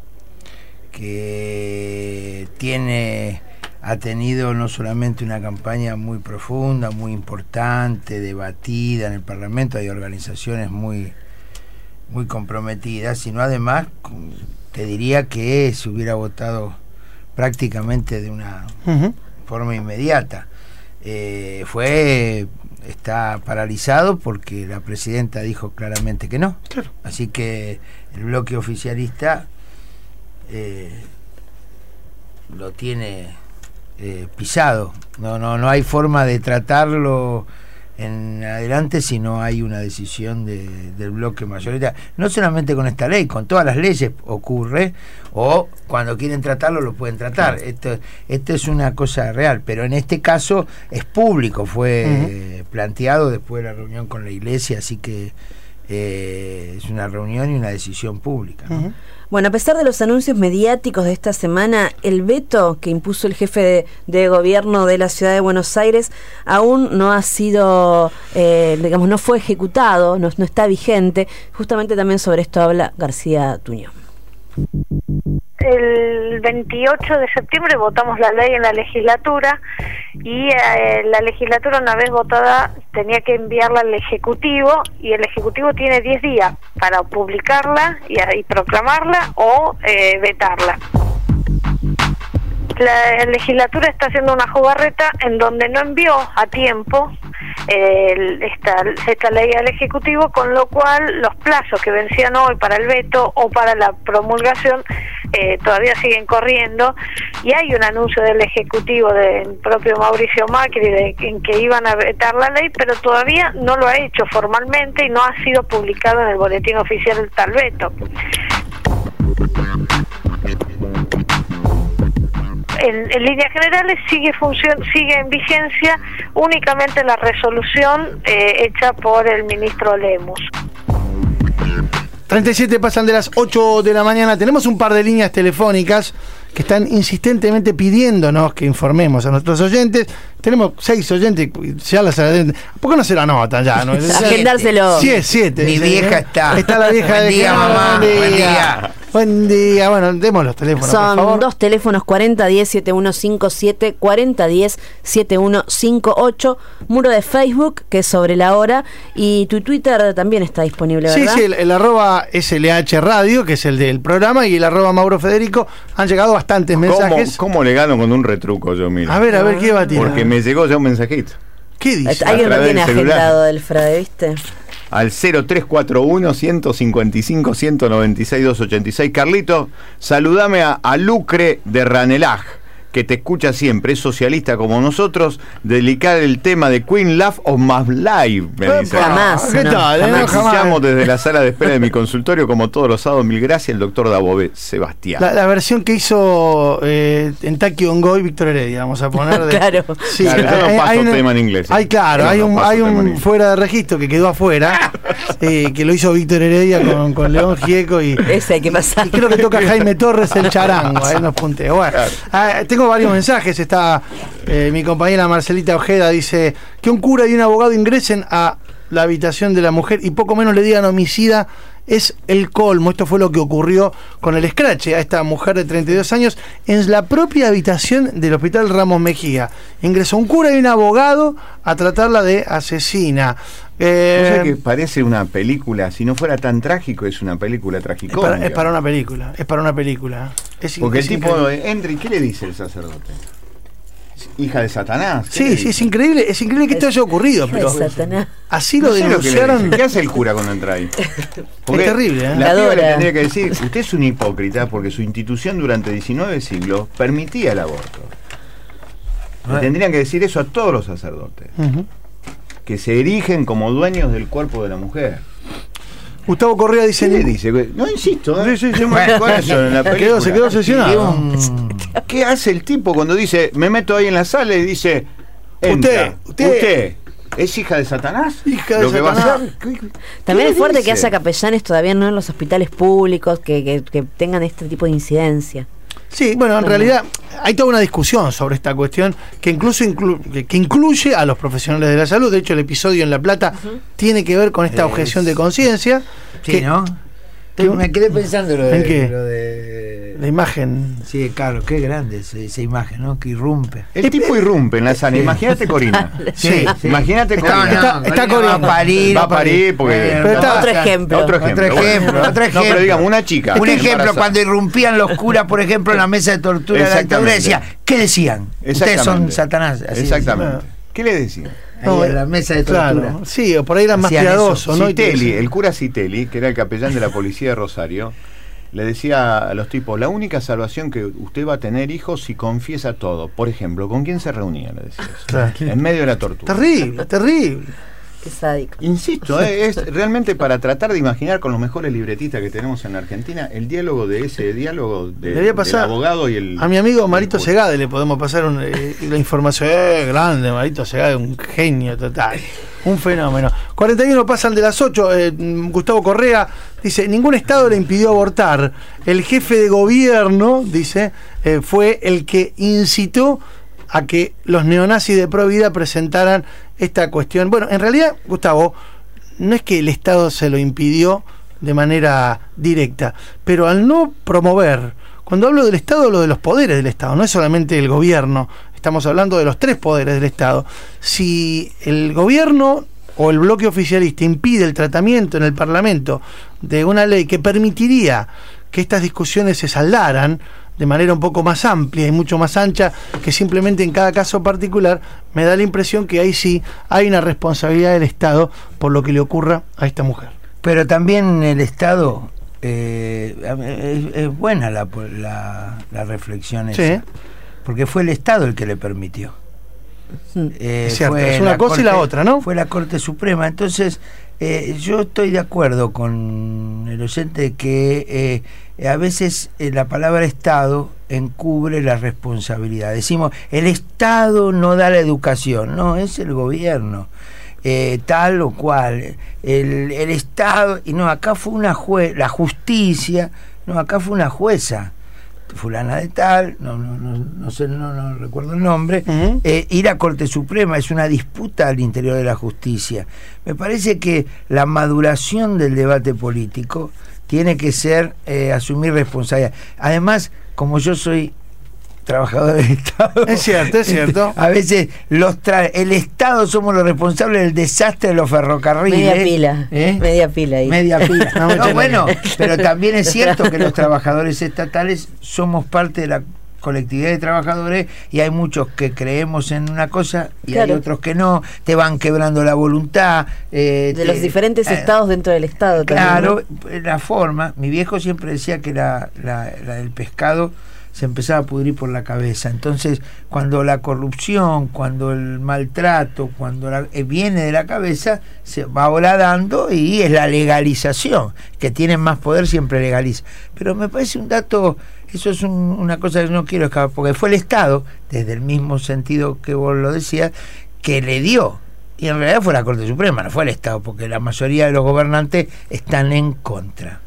que ha tenido no solamente una campaña muy profunda, muy importante, debatida en el Parlamento, hay organizaciones muy comprometidas, sino además, te diría que se hubiera votado prácticamente de una forma inmediata. Está paralizado porque la presidenta dijo claramente que no. Claro. Así que el bloque oficialista lo tiene pisado. No hay forma de tratarlo en adelante si no hay una decisión del bloque mayoritario. No solamente con esta ley, con todas las leyes ocurre, o cuando quieren tratarlo lo pueden tratar. Esto es una cosa real, pero en este caso es público, fue planteado después de la reunión con la iglesia, así que es una reunión y una decisión pública, ¿no? Bueno, a pesar de los anuncios mediáticos de esta semana, el veto que impuso el jefe de gobierno de la ciudad de Buenos Aires aún no ha sido, no fue ejecutado, no está vigente. Justamente también sobre esto habla García Tuñón. El 28 de septiembre votamos la ley en la legislatura y la legislatura, una vez votada, tenía que enviarla al Ejecutivo, y el Ejecutivo tiene 10 días para publicarla y proclamarla o vetarla. La legislatura está haciendo una jugarreta en donde no envió a tiempo esta ley al Ejecutivo, con lo cual los plazos que vencían hoy para el veto o para la promulgación todavía siguen corriendo, y hay un anuncio del Ejecutivo del propio Mauricio Macri en que iban a vetar la ley, pero todavía no lo ha hecho formalmente y no ha sido publicado en el boletín oficial del tal veto. En líneas generales sigue en vigencia únicamente la resolución hecha por el ministro Lemus. 37 pasan de las 8 de la mañana. Tenemos un par de líneas telefónicas que están insistentemente pidiéndonos que informemos a nuestros oyentes. Tenemos 6 oyentes, ya las ¿por qué no se la anotan ya? ¿No? Agendárselo. Sí, es 7. Mi vieja está. Está la vieja Buen de día, mamá. Buen día. Buen día. Bueno, demos los teléfonos, por favor. Son 2 teléfonos, 4010-7157, 4010-7158, muro de Facebook, que es Sobre la Hora, y tu Twitter también está disponible, ¿verdad? Sí, el arroba SLH Radio, que es el del programa, y el arroba Mauro Federico. Han llegado bastantes mensajes. ¿Cómo le gano con un retruco yo, mira? A ver, ¿qué va a tirar? Porque me llegó ya un mensajito. ¿Qué dice? Alguien lo tiene agendado del Frade, ¿viste? Al 0341-155-196-286. Carlito, saludame a Lucre de Ranelagh, que te escucha siempre, es socialista como nosotros. Dedicar el tema de Queen Love of My Life, me dice. Jamás. ¿Qué tal? Jamás. Llamo desde la sala de espera de mi consultorio, como todos los sábados. Mil gracias, el doctor Dabové Sebastián. La versión que hizo en Taki Ongoy Víctor Heredia, vamos a poner. Claro. Sí, Claro, yo no paso tema en inglés. Hay un fuera de registro que quedó afuera, que lo hizo Víctor Heredia con León Gieco. Ese hay que pasar. Y creo que toca Jaime Torres el charango, ahí nos punteó. Bueno, tengo varios mensajes. Está mi compañera Marcelita Ojeda, dice que un cura y un abogado ingresen a la habitación de la mujer y poco menos le digan homicida es el colmo. Esto fue lo que ocurrió con el escrache a esta mujer de 32 años en la propia habitación del Hospital Ramos Mejía. Ingresó un cura y un abogado a tratarla de asesina. O sea que parece una película, si no fuera tan trágico, es una película tragicómica. Es para una película. Porque el tipo entra y ¿qué le dice el sacerdote? Hija de Satanás. Sí, es increíble que esto haya ocurrido, pero así lo denunciaron. ¿Qué hace el cura cuando entra ahí? Porque es terrible, ¿eh? La piba le tendría que decir, usted es un hipócrita porque su institución durante 19 siglos permitía el aborto. Le tendrían que decir eso a todos los sacerdotes. Que se erigen como dueños del cuerpo de la mujer. Gustavo Correa dice... ¿Qué le dice? No, insisto. Sí. Se quedó obsesionado. ¿Qué hace el tipo cuando dice, me meto ahí en la sala y dice, usted ¿es hija de Satanás? Hija de Satanás. Va a hacer? También es fuerte que haya capellanes todavía no en los hospitales públicos que tengan este tipo de incidencia. Sí, bueno, en realidad hay toda una discusión sobre esta cuestión que incluso que incluye a los profesionales de la salud. De hecho, el episodio en La Plata tiene que ver con esta objeción de conciencia. Sí, ¿no? Me quedé pensando lo ¿en qué? Lo de la imagen. Sí, claro, qué grande esa imagen, ¿no? Que irrumpe. El tipo irrumpe en la sala. Imagínate Corina. Sí. Imagínate Corina. Está Corina. Va a parir porque... Otro ejemplo. Otro ejemplo. No, pero digamos, una chica. Un ejemplo, cuando irrumpían los curas, por ejemplo, en la mesa de tortura de la dictadura, decía, ¿qué decían? Ustedes son Satanás. Así exactamente. ¿Qué le decían? Ahí en la mesa de tortura. Claro, sí, o por ahí eran más piadosos, ¿no? Citelli, el cura Citelli, que era el capellán de la policía de Rosario, le decía a los tipos, la única salvación que usted va a tener, hijo, si confiesa todo. Por ejemplo, ¿con quién se reunía? Le decía eso. Claro. En medio de la tortura. Terrible. Qué sádico. Insisto, es realmente para tratar de imaginar con los mejores libretistas que tenemos en la Argentina el diálogo del abogado y el... A mi amigo Marito Segade le podemos pasar la información. Grande, Marito Segade, un genio total. Un fenómeno. 41 pasan de las 8. Gustavo Correa dice, ningún estado le impidió abortar. El jefe de gobierno, dice, fue el que incitó a que los neonazis de Provida presentaran esta cuestión. Bueno, en realidad, Gustavo, no es que el Estado se lo impidió de manera directa, pero al no promover, cuando hablo del Estado, hablo de los poderes del Estado, no es solamente el gobierno, estamos hablando de los 3 poderes del Estado. Si el gobierno o el bloque oficialista impide el tratamiento en el Parlamento de una ley que permitiría que estas discusiones se saldaran de manera un poco más amplia y mucho más ancha que simplemente en cada caso particular, me da la impresión que ahí sí hay una responsabilidad del Estado por lo que le ocurra a esta mujer. Pero también el Estado, es buena la reflexión esa, sí, porque fue el Estado el que le permitió. Es cierto, es una cosa y la otra, ¿no? Fue la Corte Suprema. Entonces, yo estoy de acuerdo con el oyente de que a veces la palabra Estado encubre la responsabilidad. Decimos, el Estado no da la educación, no, es el gobierno, tal o cual, el Estado, y no, acá fue la justicia, no, acá fue una jueza fulana de tal, no sé, no recuerdo el nombre, ir a Corte Suprema, es una disputa al interior de la justicia. Me parece que la maduración del debate político tiene que ser asumir responsabilidad. Además, como yo soy trabajador del Estado, es cierto. A veces el Estado somos los responsables del desastre de los ferrocarriles. Media pila ahí. Media pila. No, bueno, pero también es cierto que los trabajadores estatales somos parte de la colectividad de trabajadores y hay muchos que creemos en una cosa y hay otros que no, te van quebrando la voluntad. De los diferentes estados dentro del Estado. Claro, también, ¿no? La forma, mi viejo siempre decía que la del pescado se empezaba a pudrir por la cabeza. Entonces, cuando la corrupción, cuando el maltrato, cuando viene de la cabeza, se va horadando y es la legalización. Que tienen más poder siempre legaliza. Pero me parece un dato, eso es una cosa que no quiero escapar, porque fue el Estado, desde el mismo sentido que vos lo decías, que le dio. Y en realidad fue la Corte Suprema, no fue el Estado, porque la mayoría de los gobernantes están en contra.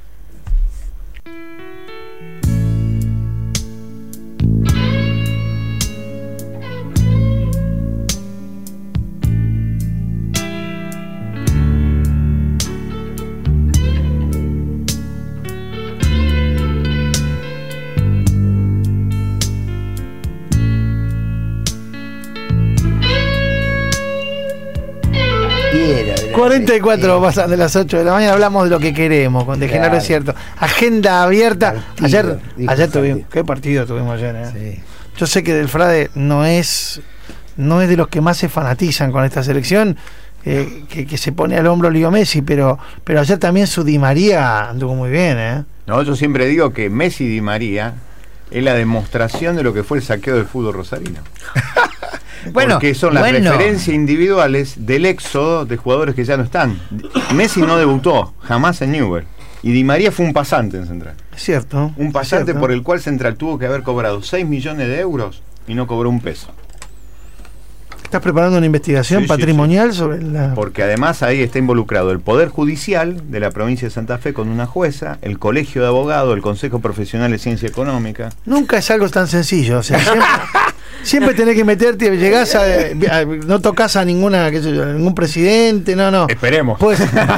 cualquiera. 44 pasan de las 8 de la mañana, hablamos de lo que queremos, con De Genaro es cierto. Agenda abierta. Partido, ayer tuvimos, ¿qué partido tuvimos ayer? Sí. Yo sé que Del Frade no es de los que más se fanatizan con esta selección, que se pone al hombro Leo Messi, pero ayer también su Di María anduvo muy bien, No, yo siempre digo que Messi y Di María es la demostración de lo que fue el saqueo del fútbol rosarino. Bueno, porque son las referencias individuales del éxodo de jugadores que ya no están. Messi no debutó jamás en Newell's y Di María fue un pasante en Central. Es cierto. Un pasante por el cual Central tuvo que haber cobrado 6 millones de euros y no cobró un peso. ¿Estás preparando una investigación patrimonial sobre la...? Porque además ahí está involucrado el Poder Judicial de la provincia de Santa Fe con una jueza, el Colegio de Abogados, el Consejo Profesional de Ciencia Económica. Nunca es algo tan sencillo, o sea, siempre tenés que meterte, llegás no tocas a ningún presidente, no. Esperemos. Pues,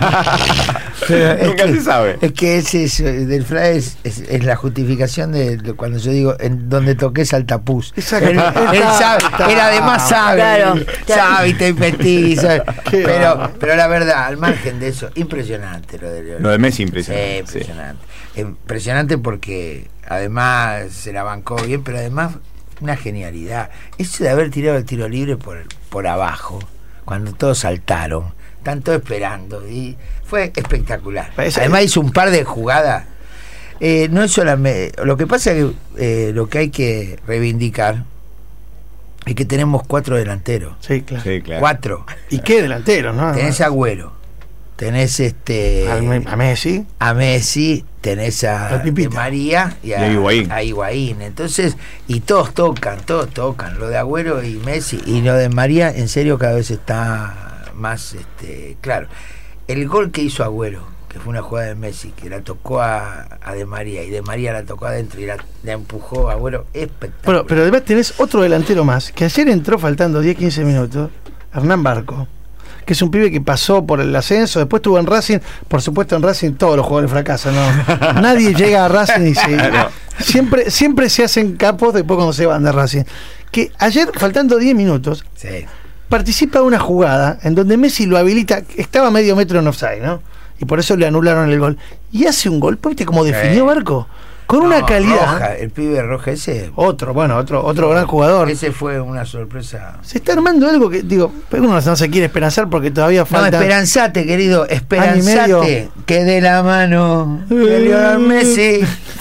nunca se sabe. Es que Del Frade es la justificación de cuando yo digo en donde toques al tapuz. Exacto. Él sabe, él además sabe. Claro. Sabe y te investiga. Pero la verdad, al margen de eso, impresionante lo de Leo. Lo de Messi, impresionante. Impresionante. Sí. Impresionante porque además se la bancó bien, pero además una genialidad. Eso de haber tirado el tiro libre por abajo, cuando todos saltaron, están todos esperando, y fue espectacular. Además hizo un par de jugadas. No es solamente. Lo que pasa es que lo que hay que reivindicar es que tenemos 4 delanteros. Sí, claro. 4. ¿Y qué delanteros, no? Tenés a Agüero, tenés a Messi. A Messi, tenés a Di María y a Higuaín. Entonces, y todos tocan. Lo de Agüero y Messi y lo de María, en serio, cada vez está más claro. El gol que hizo Agüero, que fue una jugada de Messi, que la tocó a De María, y De María la tocó adentro y la empujó a Agüero, espectacular. Bueno, pero además tenés otro delantero más, que ayer entró faltando 10-15 minutos, Hernán Barco, que es un pibe que pasó por el ascenso, después estuvo en Racing. Por supuesto, en Racing todos los jugadores fracasan, ¿no? Nadie llega a Racing y siempre se hacen capos después cuando se van de Racing. Que ayer, faltando 10 minutos, participa de una jugada en donde Messi lo habilita, estaba medio metro en offside, ¿no? Y por eso le anularon el gol. Y hace un gol, ¿viste cómo definió Barco? Con una calidad. Roja, el pibe Roja ese. Otro gran jugador. Ese fue una sorpresa. Se está armando algo que, uno no se quiere esperanzar porque todavía falta. No, esperanzate, querido, esperanzate. Que de la mano de Lionel Messi.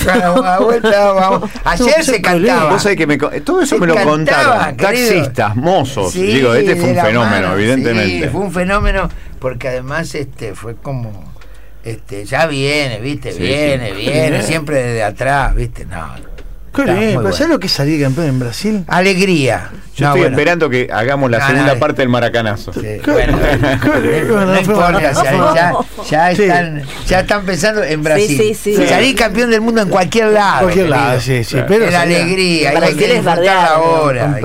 Vamos. Ayer se cantaba. Vos sabés que todo eso me lo contaron. Taxistas, mozos. Sí, este fue un fenómeno, mano, evidentemente. Sí, fue un fenómeno porque además fue como. Ya viene, ¿viste? Viene, siempre desde atrás, ¿viste? No, Qué lindo, ¿sabes lo que es salir campeón en Brasil? Alegría. Yo estoy esperando que hagamos la segunda parte del maracanazo. Sí. No importa, ya están pensando en Brasil. Sí. Salir campeón del mundo en cualquier lado. Sí. Pero la alegría, hay que disfrutar ahora.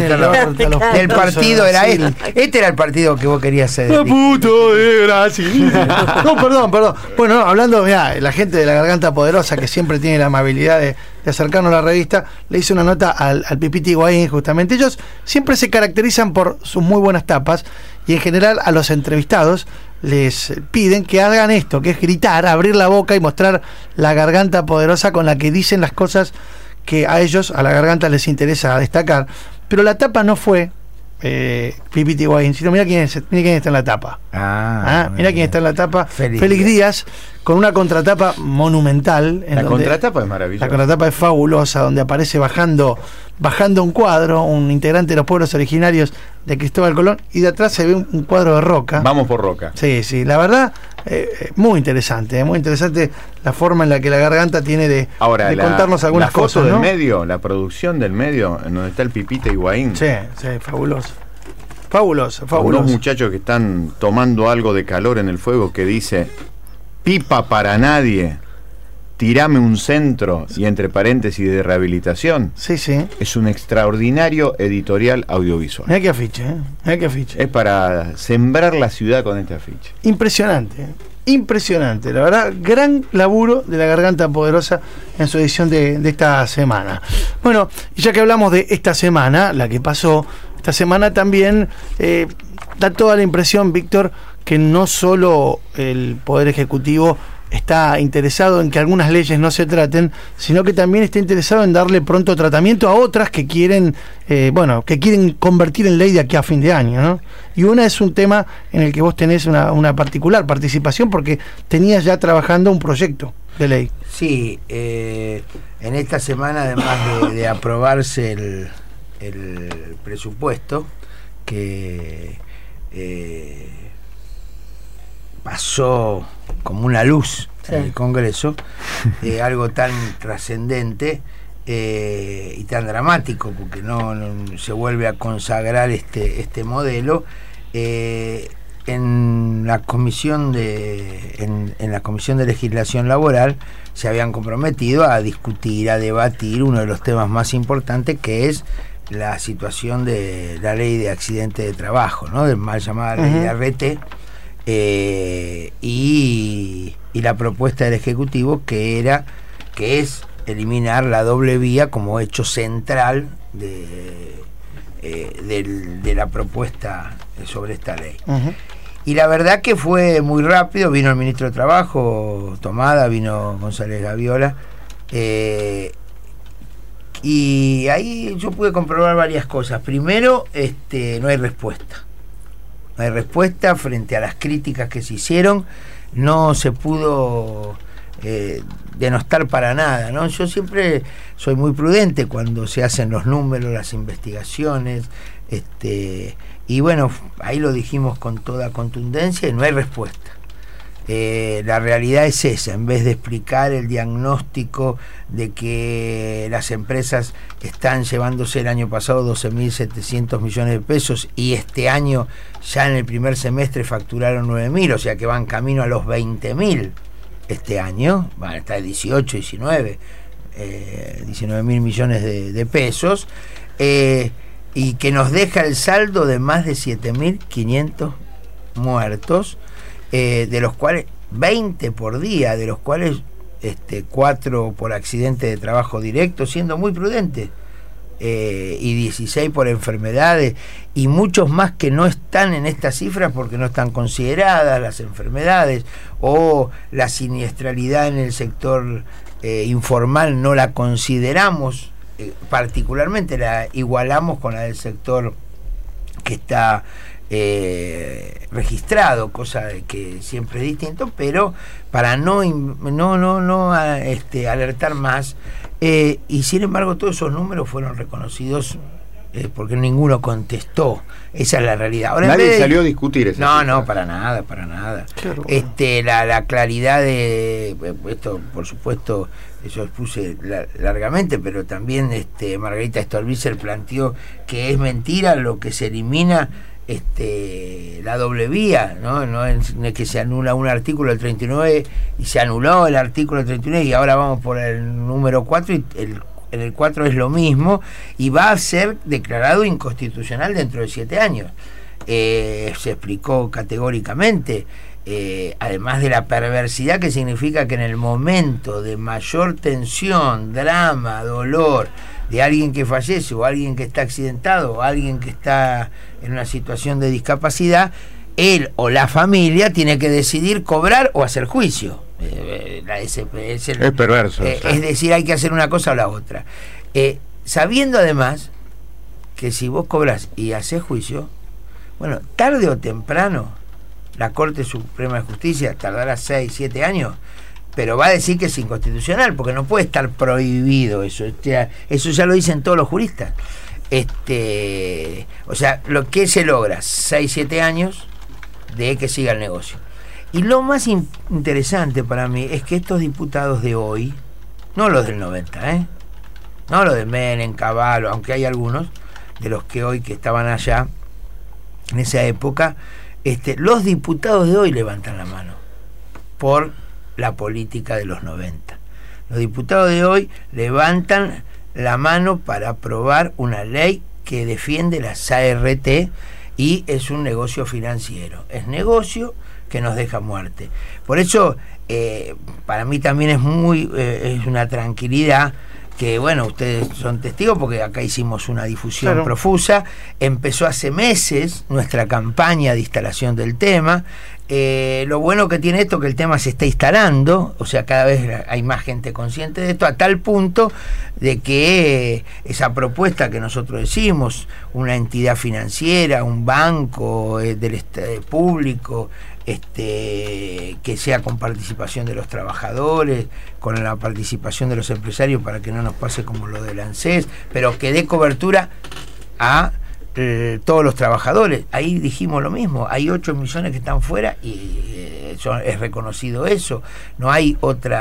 El partido era este era el partido que vos querías hacer. ¡La puto de Brasil! No, perdón. Bueno, hablando, mirá, la gente de La Garganta Poderosa, que siempre tiene la amabilidad de acercarnos a la revista, le hice una nota al Pipita Higuaín, justamente. Ellos siempre se caracterizan por sus muy buenas tapas, y en general a los entrevistados les piden que hagan esto, que es gritar, abrir la boca y mostrar la garganta poderosa con la que dicen las cosas que a ellos, a La Garganta, les interesa destacar. Pero la tapa no fue Pipita Higuaín, sino mira quién está en la tapa. Mira quién está en la tapa. Félix Díaz, con una contratapa monumental. La contratapa es maravillosa. La contratapa es fabulosa, donde aparece bajando un cuadro, un integrante de los pueblos originarios de Cristóbal Colón, y de atrás se ve un cuadro de Roca. Vamos por Roca. Sí, la verdad, muy interesante la forma en la que La Garganta tiene de contarnos algunas cosas. La foto ¿no? del medio, la producción del medio, en donde está el Pipita Higuaín. Sí, fabuloso. Unos muchachos que están tomando algo de calor en el fuego, que dice: pipa para nadie, tirame un centro, y entre paréntesis de rehabilitación. Sí. Es un extraordinario editorial audiovisual. Mirá qué afiche, Es para sembrar la ciudad con este afiche. Impresionante, la verdad, gran laburo de La Garganta Poderosa en su edición de esta semana. Bueno, y ya que hablamos de esta semana, la que pasó, esta semana también da toda la impresión, Víctor, que no solo el Poder Ejecutivo está interesado en que algunas leyes no se traten, sino que también está interesado en darle pronto tratamiento a otras que quieren convertir en ley de aquí a fin de año, ¿no? Y una es un tema en el que vos tenés una particular participación, porque tenías ya trabajando un proyecto de ley. Sí, en esta semana, además de aprobarse el presupuesto, que pasó como una luz en el Congreso, algo tan trascendente y tan dramático, porque no se vuelve a consagrar este modelo. En la comisión de legislación laboral se habían comprometido a discutir, a debatir uno de los temas más importantes, que es la situación de la ley de accidente de trabajo, ¿no? De mal llamada ley de ART. Y la propuesta del Ejecutivo, que es eliminar la doble vía como hecho central de la propuesta sobre esta ley. Y la verdad que fue muy rápido. Vino el ministro de Trabajo, Tomada, vino González Gaviola, y ahí yo pude comprobar varias cosas. Primero, no hay respuesta. No hay respuesta frente a las críticas que se hicieron. No se pudo denostar para nada, ¿no? Yo siempre soy muy prudente cuando se hacen los números, las investigaciones, y bueno, ahí lo dijimos con toda contundencia, y no hay respuesta. La realidad es esa. En vez de explicar el diagnóstico de que las empresas están llevándose el año pasado 12.700 millones de pesos, y este año ya en el primer semestre facturaron 9.000, o sea que van camino a los 20.000 este año, van a estar 19.000 millones de pesos, y que nos deja el saldo de más de 7.500 muertos, de los cuales 20 por día, de los cuales 4 por accidente de trabajo directo, siendo muy prudente, y 16 por enfermedades, y muchos más que no están en estas cifras porque no están consideradas las enfermedades, o la siniestralidad en el sector informal no la consideramos, particularmente la igualamos con la del sector que está registrado, cosa que siempre es distinto, pero para no alertar más, y sin embargo todos esos números fueron reconocidos porque ninguno contestó. Esa es la realidad. Ahora, nadie salió a discutir eso. No, para nada. Claro. La claridad de esto, por supuesto, eso expuse largamente, pero también Margarita Stolbizer planteó que es mentira lo que se elimina la doble vía, no es que se anula un artículo del 39 y se anuló el artículo del 39 y ahora vamos por el número 4 y en el 4 es lo mismo y va a ser declarado inconstitucional dentro de 7 años. Se explicó categóricamente, además de la perversidad que significa que en el momento de mayor tensión, drama, dolor de alguien que fallece o alguien que está accidentado o alguien que está en una situación de discapacidad, él o la familia tiene que decidir cobrar o hacer juicio. Es perverso. Es decir, hay que hacer una cosa o la otra. Sabiendo además que si vos cobras y haces juicio, bueno, tarde o temprano la Corte Suprema de Justicia tardará 6, 7 años, pero va a decir que es inconstitucional, porque no puede estar prohibido eso. Eso ya lo dicen todos los juristas. O sea, lo que se logra, 6, 7 años de que siga el negocio. Y lo más interesante para mí es que estos diputados de hoy, no los del 90, no los de Menem, Cavallo, aunque hay algunos de los que hoy que estaban allá en esa época, los diputados de hoy levantan la mano por la política de los 90. Los diputados de hoy levantan la mano para aprobar una ley que defiende las ART y es un negocio financiero. Es negocio que nos deja muerte. Por eso, para mí también es una tranquilidad que, bueno, ustedes son testigos porque acá hicimos una difusión profusa. Empezó hace meses nuestra campaña de instalación del tema. Lo bueno que tiene esto que el tema se está instalando, o sea, cada vez hay más gente consciente de esto, a tal punto de que esa propuesta que nosotros decimos, una entidad financiera, un banco del público, que sea con participación de los trabajadores, con la participación de los empresarios para que no nos pase como lo del ANSES, pero que dé cobertura a todos los trabajadores. Ahí dijimos lo mismo, hay 8 millones que están fuera y es reconocido eso, no hay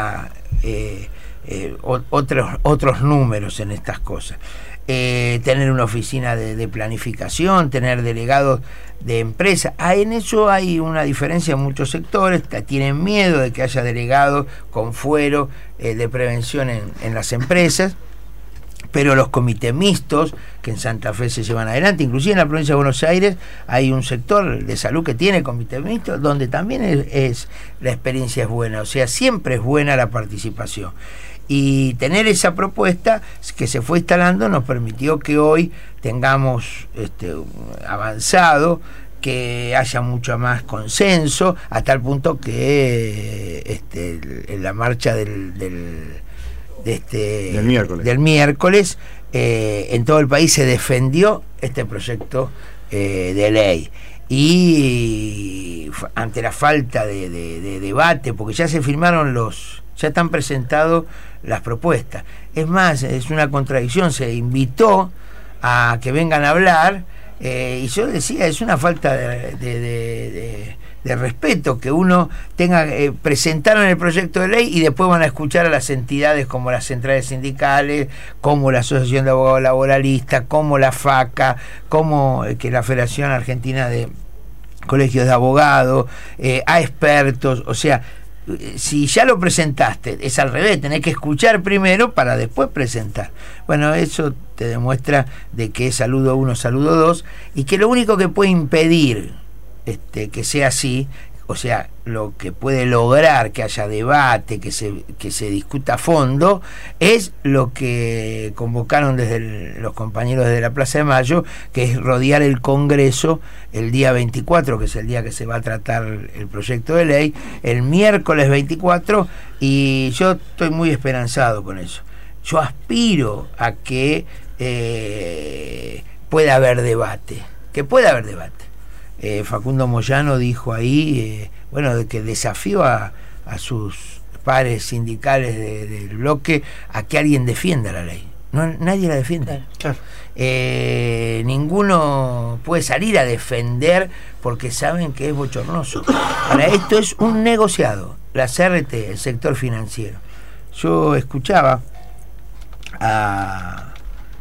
otros números en estas cosas. Tener una oficina de planificación, tener delegados de empresa. En eso hay una diferencia en muchos sectores, tienen miedo de que haya delegados con fuero de prevención en las empresas, pero los comités mixtos que en Santa Fe se llevan adelante, inclusive en la provincia de Buenos Aires hay un sector de salud que tiene comités mixtos donde también la experiencia es buena, o sea, siempre es buena la participación. Y tener esa propuesta que se fue instalando nos permitió que hoy tengamos avanzado, que haya mucho más consenso, a tal punto que en la marcha del miércoles en todo el país se defendió este proyecto de ley. Y ante la falta de debate, porque ya se firmaron ya están presentados las propuestas. Es más, es una contradicción, se invitó a que vengan a hablar y yo decía, es una falta de respeto que uno tenga presentaron el proyecto de ley y después van a escuchar a las entidades como las centrales sindicales, como la Asociación de Abogados Laboralistas, como la FACA, como que la Federación Argentina de Colegios de Abogados, a expertos. O sea, si ya lo presentaste, es al revés, tenés que escuchar primero para después presentar. Bueno, eso te demuestra de que es saludo 1, saludo 2, y que lo único que puede impedir que sea así, o sea, lo que puede lograr que haya debate, que se discuta a fondo, es lo que convocaron desde los compañeros desde la Plaza de Mayo, que es rodear el Congreso el día 24, que es el día que se va a tratar el proyecto de ley, el miércoles 24, y yo estoy muy esperanzado con eso. Yo aspiro a que pueda haber debate, Facundo Moyano dijo ahí, de que desafió a sus pares sindicales del bloque a que alguien defienda la ley. nadie la defiende. Claro. Ninguno puede salir a defender porque saben que es bochornoso. Ahora, esto es un negociado, la CRT, el sector financiero. Yo escuchaba a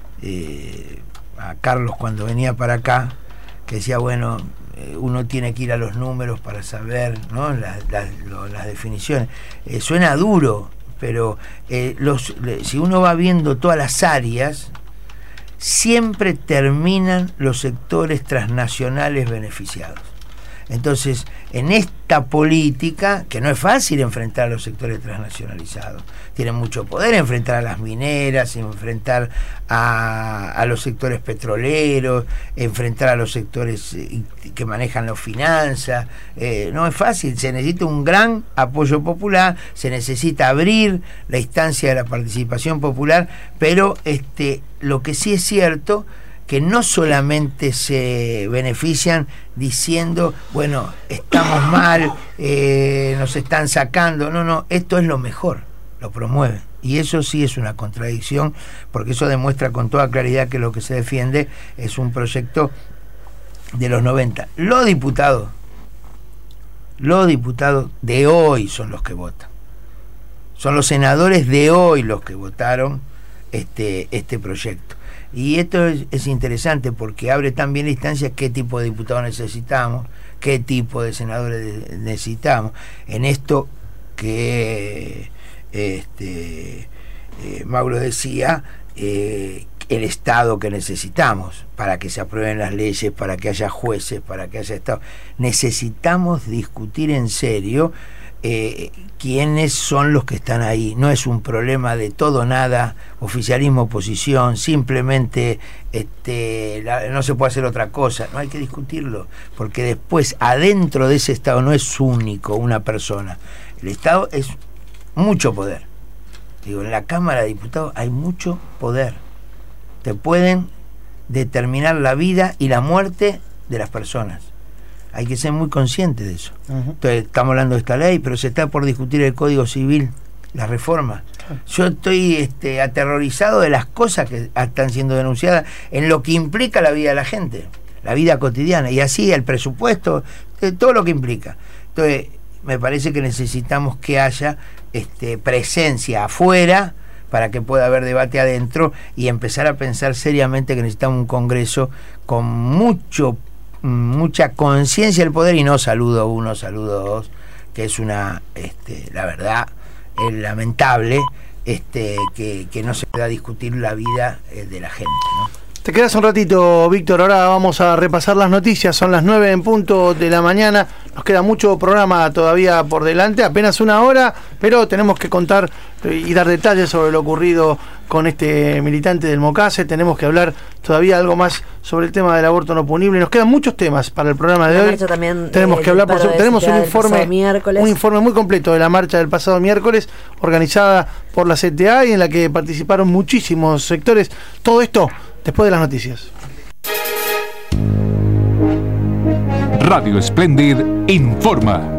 Carlos cuando venía para acá, que decía, bueno, uno tiene que ir a los números para saber, ¿no?, las definiciones. Suena duro, pero si uno va viendo todas las áreas, siempre terminan los sectores transnacionales beneficiados. Entonces, en esta política, que no es fácil enfrentar a los sectores transnacionalizados, tienen mucho poder enfrentar a las mineras, enfrentar a los sectores petroleros, enfrentar a los sectores que manejan las finanzas. No es fácil, se necesita un gran apoyo popular, se necesita abrir la instancia de la participación popular, pero lo que sí es cierto, que no solamente se benefician diciendo, bueno, estamos mal, nos están sacando, no, esto es lo mejor, lo promueven. Y eso sí es una contradicción, porque eso demuestra con toda claridad que lo que se defiende es un proyecto de los 90. Los diputados de hoy son los que votan. Son los senadores de hoy los que votaron este proyecto. Y esto es interesante porque abre también la instancia qué tipo de diputados necesitamos, qué tipo de senadores necesitamos. En esto que Mauro decía, el Estado que necesitamos para que se aprueben las leyes, para que haya jueces, para que haya Estado. Necesitamos discutir en serio quiénes son los que están ahí. No es un problema de todo nada, oficialismo, oposición, simplemente no se puede hacer otra cosa. No hay que discutirlo, porque después adentro de ese Estado no es único una persona. El Estado es mucho poder. Digo, en la Cámara de Diputados hay mucho poder. Te pueden determinar la vida y la muerte de las personas. Hay que ser muy consciente de eso. Entonces, estamos hablando de esta ley, pero se está por discutir el Código Civil, la reforma. Yo estoy aterrorizado de las cosas que están siendo denunciadas en lo que implica la vida de la gente, la vida cotidiana, y así el presupuesto, todo lo que implica. Entonces, me parece que necesitamos que haya presencia afuera para que pueda haber debate adentro y empezar a pensar seriamente que necesitamos un Congreso con mucha conciencia del poder, y no saludo uno, saludo dos, que es la verdad, es lamentable que no se pueda discutir la vida de la gente, ¿no? Te quedas un ratito, Víctor. Ahora vamos a repasar las noticias. Son las 9 en punto de la mañana. Nos queda mucho programa todavía por delante, apenas una hora, pero tenemos que contar y dar detalles sobre lo ocurrido con este militante del Mocase. Tenemos que hablar todavía algo más sobre el tema del aborto no punible. Nos quedan muchos temas para el programa de hoy. Tenemos que hablar, tenemos un informe muy completo de la marcha del pasado miércoles, organizada por la CTA y en la que participaron muchísimos sectores. Todo esto después de las noticias. Radio Splendid informa.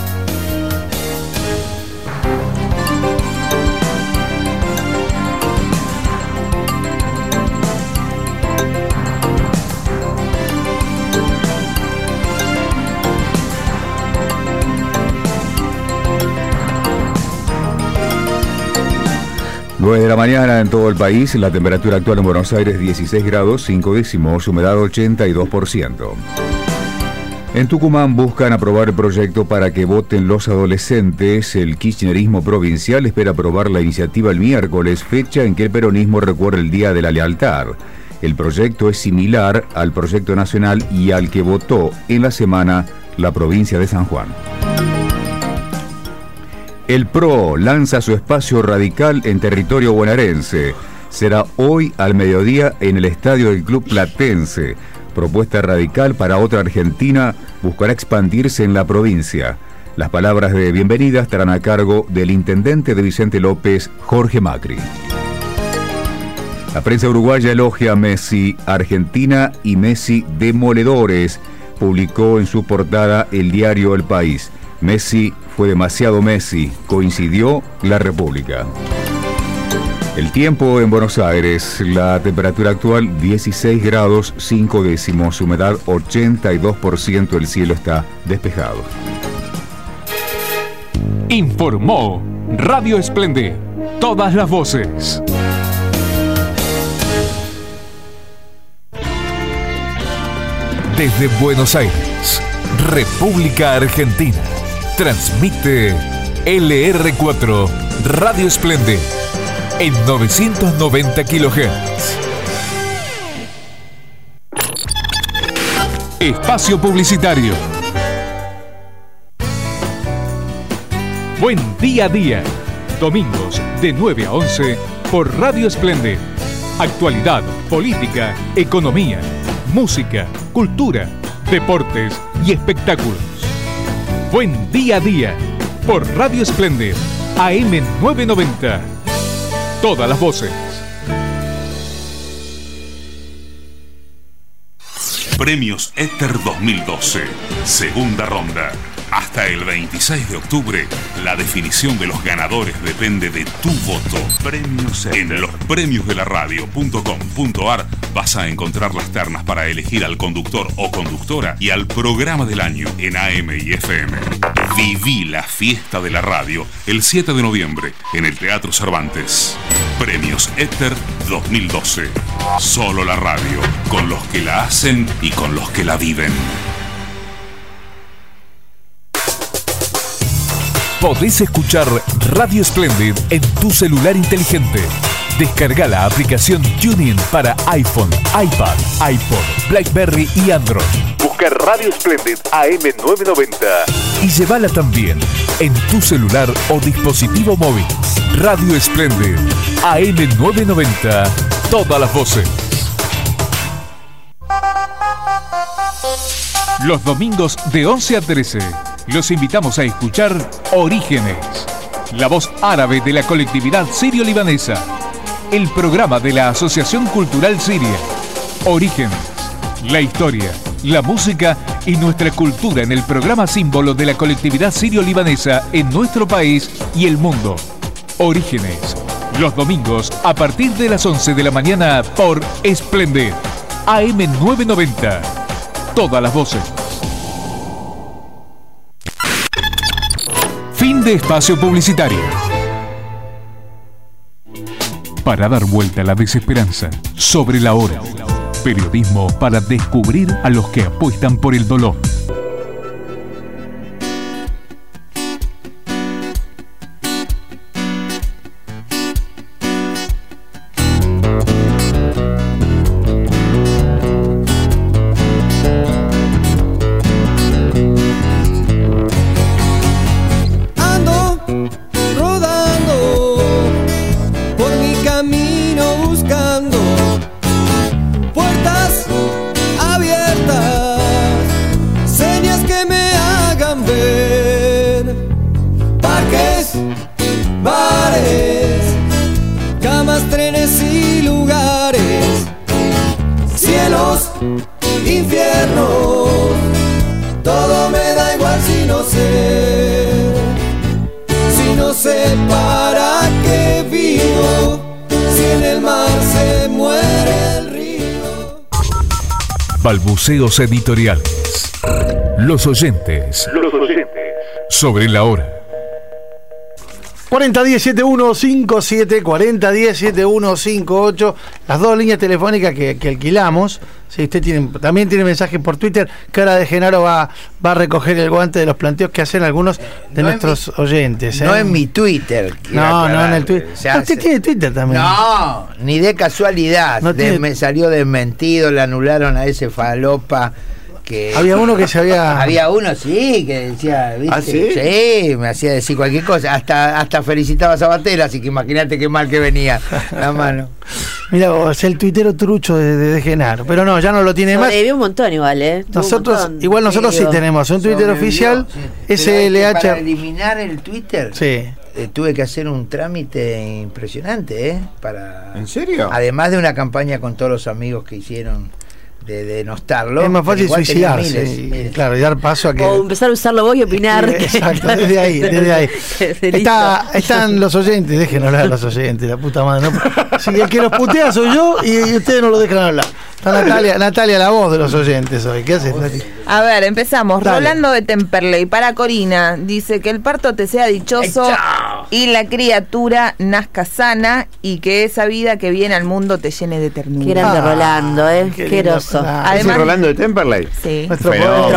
Nueve de la mañana en todo el país, la temperatura actual en Buenos Aires 16 grados 5 décimos, humedad 82%. En Tucumán buscan aprobar el proyecto para que voten los adolescentes. El kirchnerismo provincial espera aprobar la iniciativa el miércoles, fecha en que el peronismo recuerda el Día de la Lealtad. El proyecto es similar al proyecto nacional y al que votó en la semana la provincia de San Juan. El PRO lanza su espacio radical en territorio bonaerense. Será hoy al mediodía en el estadio del Club Platense. Propuesta radical para otra Argentina buscará expandirse en la provincia. Las palabras de bienvenida estarán a cargo del intendente de Vicente López, Jorge Macri. La prensa uruguaya elogia a Messi. Argentina y Messi demoledores, publicó en su portada el diario El País. Messi fue demasiado Messi, coincidió La República. El tiempo en Buenos Aires, la temperatura actual 16 grados 5 décimos, humedad 82%, el cielo está despejado. Informó Radio Esplendid, todas las voces. Desde Buenos Aires, República Argentina, transmite LR4 Radio Esplendid en 990 kHz. Espacio publicitario. Buen día a día. Domingos de 9 a 11 por Radio Esplendid. Actualidad, política, economía, música, cultura, deportes y espectáculos. Buen día a día por Radio Esplendid, AM 990. Todas las voces. Premios Éter 2012, segunda ronda. Hasta el 26 de octubre, la definición de los ganadores depende de tu voto. Premios Éter. En lospremiosdelaradio.com.ar vas a encontrar las ternas para elegir al conductor o conductora y al programa del año en AM y FM. Viví la fiesta de la radio el 7 de noviembre en el Teatro Cervantes. Premios Éter 2012. Solo la radio, con los que la hacen y con los que la viven. Podés escuchar Radio Esplendid en tu celular inteligente. Descarga la aplicación TuneIn para iPhone, iPad, iPod, BlackBerry y Android. Busca Radio Esplendid AM990 y llévala también en tu celular o dispositivo móvil. Radio Esplendid AM990. Todas las voces. Los domingos de 11 a 13 los invitamos a escuchar Orígenes, la voz árabe de la colectividad sirio-libanesa, el programa de la Asociación Cultural Siria. Orígenes, la historia, la música y nuestra cultura en el programa símbolo de la colectividad sirio-libanesa en nuestro país y el mundo. Orígenes, los domingos a partir de las 11 de la mañana por Esplendid, AM990. Todas las voces. Fin de espacio publicitario. Para dar vuelta a la desesperanza, sobre la hora. Periodismo para descubrir a los que apuestan por el dolor. Balbuceos editoriales. Los oyentes. Sobre la hora. 4010-7157, 4010-7158, las dos líneas telefónicas que alquilamos. Si usted también tiene mensajes por Twitter, que ahora de Genaro va a recoger el guante de los planteos que hacen algunos de nuestros oyentes. No en mi Twitter. No en el Twitter. Usted tiene Twitter también. No, ni de casualidad. Me salió desmentido, le anularon a ese falopa. Había uno que se había... Había uno, sí, que decía, ¿viste? ¿Ah, sí? Sí, me hacía decir cualquier cosa. Hasta felicitaba a Sabatella, así que imagínate qué mal que venía la mano. Mira vos, el tuitero trucho de Genaro. Pero no, ya no lo tiene más. Sobrevivió un montón igual, ¿eh? Nosotros sí tenemos un Twitter oficial, SLH. Para eliminar el Twitter... Sí. Tuve que hacer un trámite impresionante, ¿eh? ¿En serio? Además de una campaña con todos los amigos que hicieron denostarlo. Es más fácil pero igual tenía suicidarse, miles. claro, y dar paso a que... O empezar a usarlo vos y opinar. Exacto, desde ahí. Están los oyentes, déjenos hablar a los oyentes, la puta madre. ¿No? Si el que los putea soy yo y ustedes no lo dejan hablar. Está Natalia, la voz de los oyentes hoy. ¿Qué haces, Nati? A ver, empezamos. Dale. Rolando de Temperley. Para Corina, dice que el parto te sea dichoso y la criatura nazca sana y que esa vida que viene al mundo te llene de ternura. Qué grande Rolando, qué groso. ¿Es Rolando de Temperley? Sí. Nuestro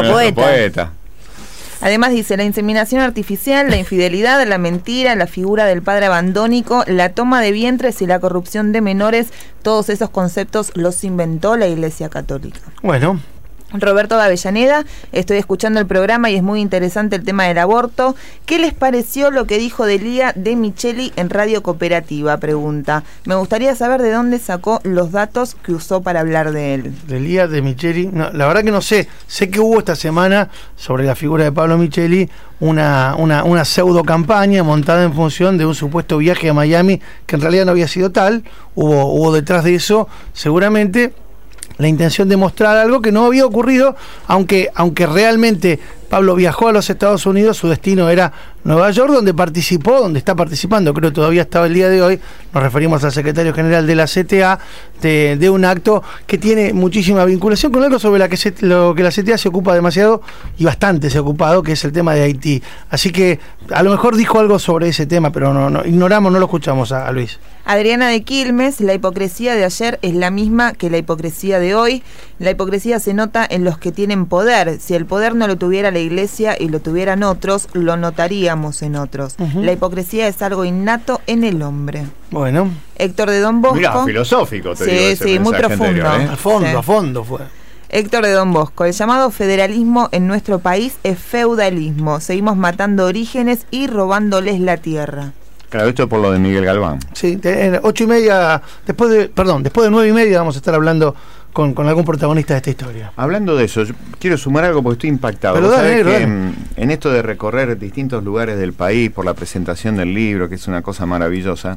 poeta. Además dice, la inseminación artificial, la infidelidad, la mentira, la figura del padre abandónico, la toma de vientres y la corrupción de menores, todos esos conceptos los inventó la Iglesia Católica. Bueno. Roberto de Avellaneda, estoy escuchando el programa y es muy interesante el tema del aborto. ¿Qué les pareció lo que dijo Delia De Micheli en Radio Cooperativa? Pregunta. Me gustaría saber de dónde sacó los datos que usó para hablar de él. Delia De Micheli, no, la verdad que no sé. Sé que hubo esta semana sobre la figura de Pablo Micheli una pseudo campaña montada en función de un supuesto viaje a Miami que en realidad no había sido tal. Hubo detrás de eso seguramente la intención de mostrar algo que no había ocurrido, aunque realmente Pablo viajó a los Estados Unidos, su destino era Nueva York, donde está participando, creo todavía estaba el día de hoy, nos referimos al secretario general de la CTA, de un acto que tiene muchísima vinculación con algo sobre lo que la CTA se ocupa demasiado y bastante se ha ocupado, que es el tema de Haití. Así que a lo mejor dijo algo sobre ese tema, pero no ignoramos, no lo escuchamos a Luis. Adriana de Quilmes, la hipocresía de ayer es la misma que la hipocresía de hoy. La hipocresía se nota en los que tienen poder. Si el poder no lo tuviera la Iglesia y lo tuvieran otros, lo notaríamos en otros. La hipocresía es algo innato en el hombre. Bueno. Héctor de Don Bosco. Mirá, filosófico te digo. Sí, muy profundo. Anterior, A fondo fue. Héctor de Don Bosco, el llamado federalismo en nuestro país es feudalismo. Seguimos matando orígenes y robándoles la tierra. Claro, esto es por lo de Miguel Galván. Sí, 8:30, después de 9:30 vamos a estar hablando con algún protagonista de esta historia. Hablando de eso, yo quiero sumar algo porque estoy impactado. Pero dale, dale. En esto de recorrer distintos lugares del país por la presentación del libro, que es una cosa maravillosa,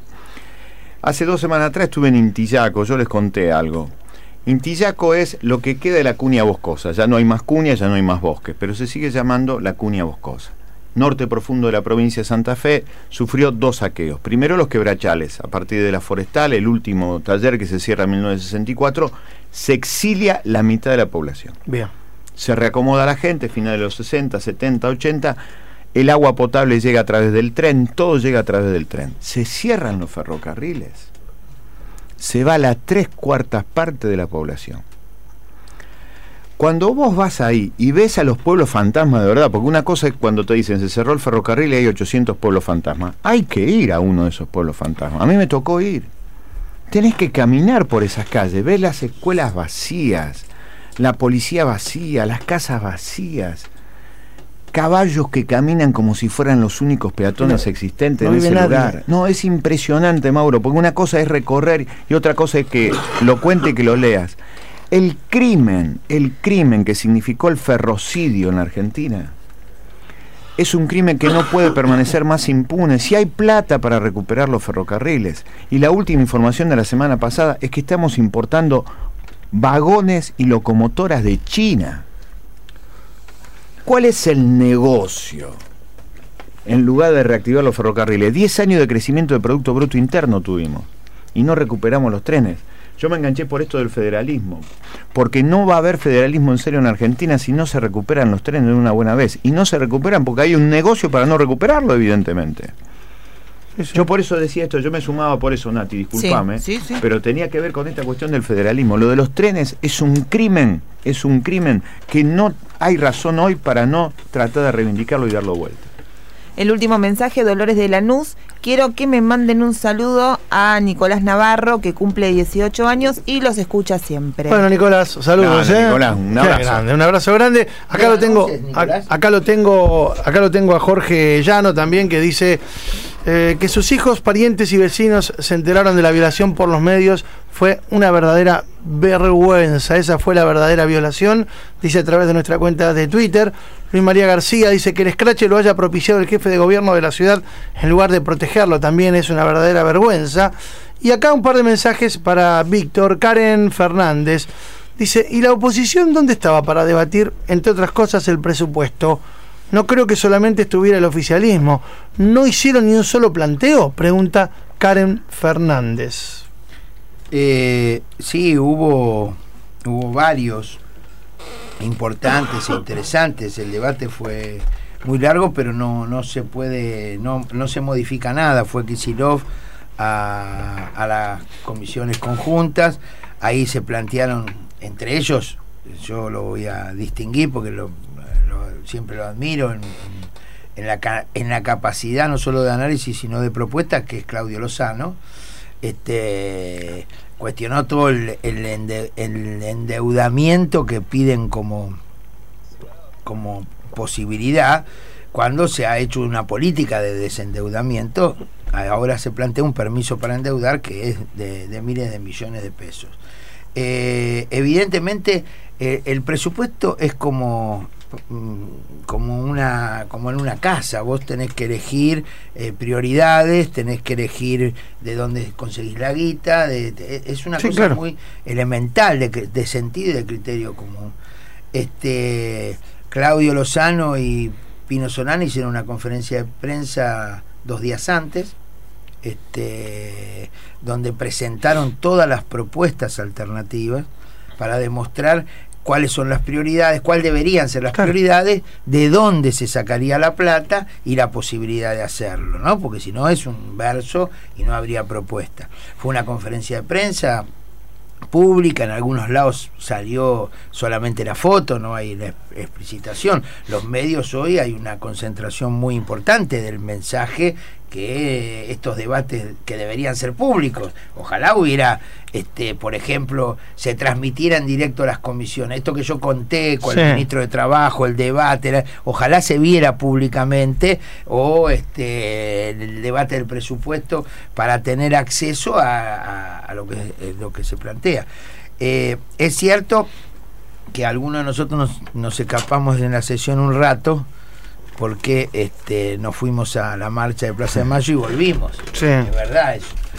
hace 2 semanas atrás estuve en Intillaco, yo les conté algo. Intillaco es lo que queda de la cuña boscosa, ya no hay más cuña, ya no hay más bosques, pero se sigue llamando la cuña boscosa. Norte profundo de la provincia de Santa Fe sufrió 2 saqueos. Primero los quebrachales, a partir de la forestal, el último taller que se cierra en 1964, se exilia la mitad de la población. Bien. Se reacomoda la gente, finales de los 60, 70, 80, el agua potable llega a través del tren, todo llega a través del tren. Se cierran los ferrocarriles, se va la 3/4 parte de la población. Cuando vos vas ahí y ves a los pueblos fantasmas de verdad, porque una cosa es cuando te dicen se cerró el ferrocarril y hay 800 pueblos fantasmas, hay que ir a uno de esos pueblos fantasmas. A mí me tocó ir. Tenés que caminar por esas calles, ves las escuelas vacías, la policía vacía, las casas vacías, caballos que caminan como si fueran los únicos peatones existentes en ese lugar. No, es impresionante, Mauro, porque una cosa es recorrer y otra cosa es que lo cuente y que lo leas. El crimen que significó el ferrocidio en la Argentina es un crimen que no puede permanecer más impune. Si hay plata para recuperar los ferrocarriles, y la última información de la semana pasada es que estamos importando vagones y locomotoras de China. ¿Cuál es el negocio? En lugar de reactivar los ferrocarriles, 10 años de crecimiento de Producto Bruto Interno tuvimos y no recuperamos los trenes. Yo me enganché por esto del federalismo, porque no va a haber federalismo en serio en Argentina si no se recuperan los trenes de una buena vez. Y no se recuperan porque hay un negocio para no recuperarlo, evidentemente. Yo por eso decía esto, yo me sumaba por eso, Nati, discúlpame, sí. Pero tenía que ver con esta cuestión del federalismo. Lo de los trenes es un crimen que no hay razón hoy para no tratar de reivindicarlo y darlo vuelta. El último mensaje, Dolores de Lanús. Quiero que me manden un saludo a Nicolás Navarro, que cumple 18 años y los escucha siempre. Bueno, Nicolás, saludos. Nicolás, un abrazo. Un abrazo grande. Acá lo tengo a Jorge Llano también, que dice que sus hijos, parientes y vecinos se enteraron de la violación por los medios. Fue una verdadera vergüenza. Esa fue la verdadera violación, dice a través de nuestra cuenta de Twitter. Luis María García dice que el escrache lo haya propiciado el jefe de gobierno de la ciudad en lugar de protegerlo. También es una verdadera vergüenza. Y acá un par de mensajes para Víctor. Karen Fernández Dice, ¿y la oposición dónde estaba para debatir, entre otras cosas, el presupuesto? No creo que solamente estuviera el oficialismo. ¿No hicieron ni un solo planteo? Pregunta Karen Fernández. Sí, hubo varios importantes e interesantes. El debate fue muy largo, pero no se puede, no se modifica nada. Fue Kicillof a las comisiones conjuntas. Ahí se plantearon, entre ellos, yo lo voy a distinguir porque siempre lo admiro en la capacidad no solo de análisis sino de propuestas, que es Claudio Lozano. Cuestionó todo el endeudamiento que piden como posibilidad, cuando se ha hecho una política de desendeudamiento. Ahora se plantea un permiso para endeudar que es de miles de millones de pesos. Evidentemente el presupuesto es como en una casa. Vos tenés que elegir prioridades, tenés que elegir de dónde conseguís la guita, es una cosa muy elemental de sentido y de criterio común. Claudio Lozano y Pino Solana hicieron una conferencia de prensa 2 días antes, donde presentaron todas las propuestas alternativas para demostrar cuáles son las prioridades, cuáles deberían ser las prioridades, de dónde se sacaría la plata y la posibilidad de hacerlo, ¿no? Porque si no es un verso y no habría propuesta. Fue una conferencia de prensa pública, en algunos lados salió solamente la foto, no hay la explicitación. Los medios hoy hay una concentración muy importante del mensaje, que estos debates que deberían ser públicos, ojalá hubiera, por ejemplo, se transmitiera en directo a las comisiones, esto que yo conté con el ministro de Trabajo, el debate, ojalá se viera públicamente, o el debate del presupuesto, para tener acceso a lo que se plantea. Es cierto que algunos de nosotros nos escapamos en la sesión un rato, porque nos fuimos a la marcha de Plaza de Mayo y volvimos. Sí. Es verdad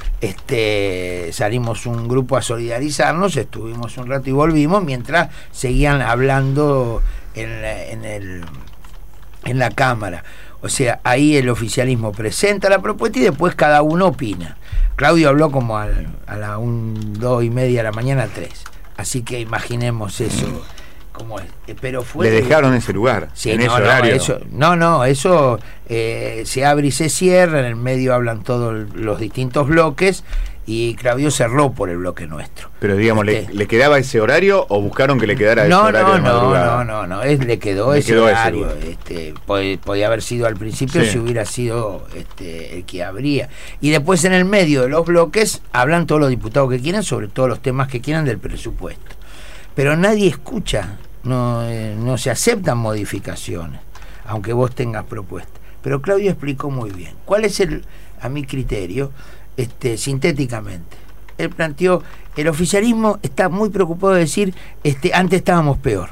eso. Salimos un grupo a solidarizarnos, estuvimos un rato y volvimos, mientras seguían hablando en la Cámara. O sea, ahí el oficialismo presenta la propuesta y después cada uno opina. Claudio habló como a las 2:30 de la mañana, 3. Así que imaginemos eso. Como es. Pero fue, le dejaron ese lugar, sí, en ese horario. Eso se abre y se cierra, en el medio hablan todos los distintos bloques, y Claudio cerró por el bloque nuestro. Pero digamos, ¿le quedaba ese horario o buscaron que le quedara ese horario de madrugada? No, le quedó ese horario. Podía haber sido al principio, si hubiera sido el que habría. Y después en el medio de los bloques hablan todos los diputados que quieran sobre todos los temas que quieran del presupuesto. Pero nadie escucha, no se aceptan modificaciones, aunque vos tengas propuestas. Pero Claudio explicó muy bien. ¿Cuál es a mi criterio, sintéticamente? Él planteó, el oficialismo está muy preocupado de decir, antes estábamos peor.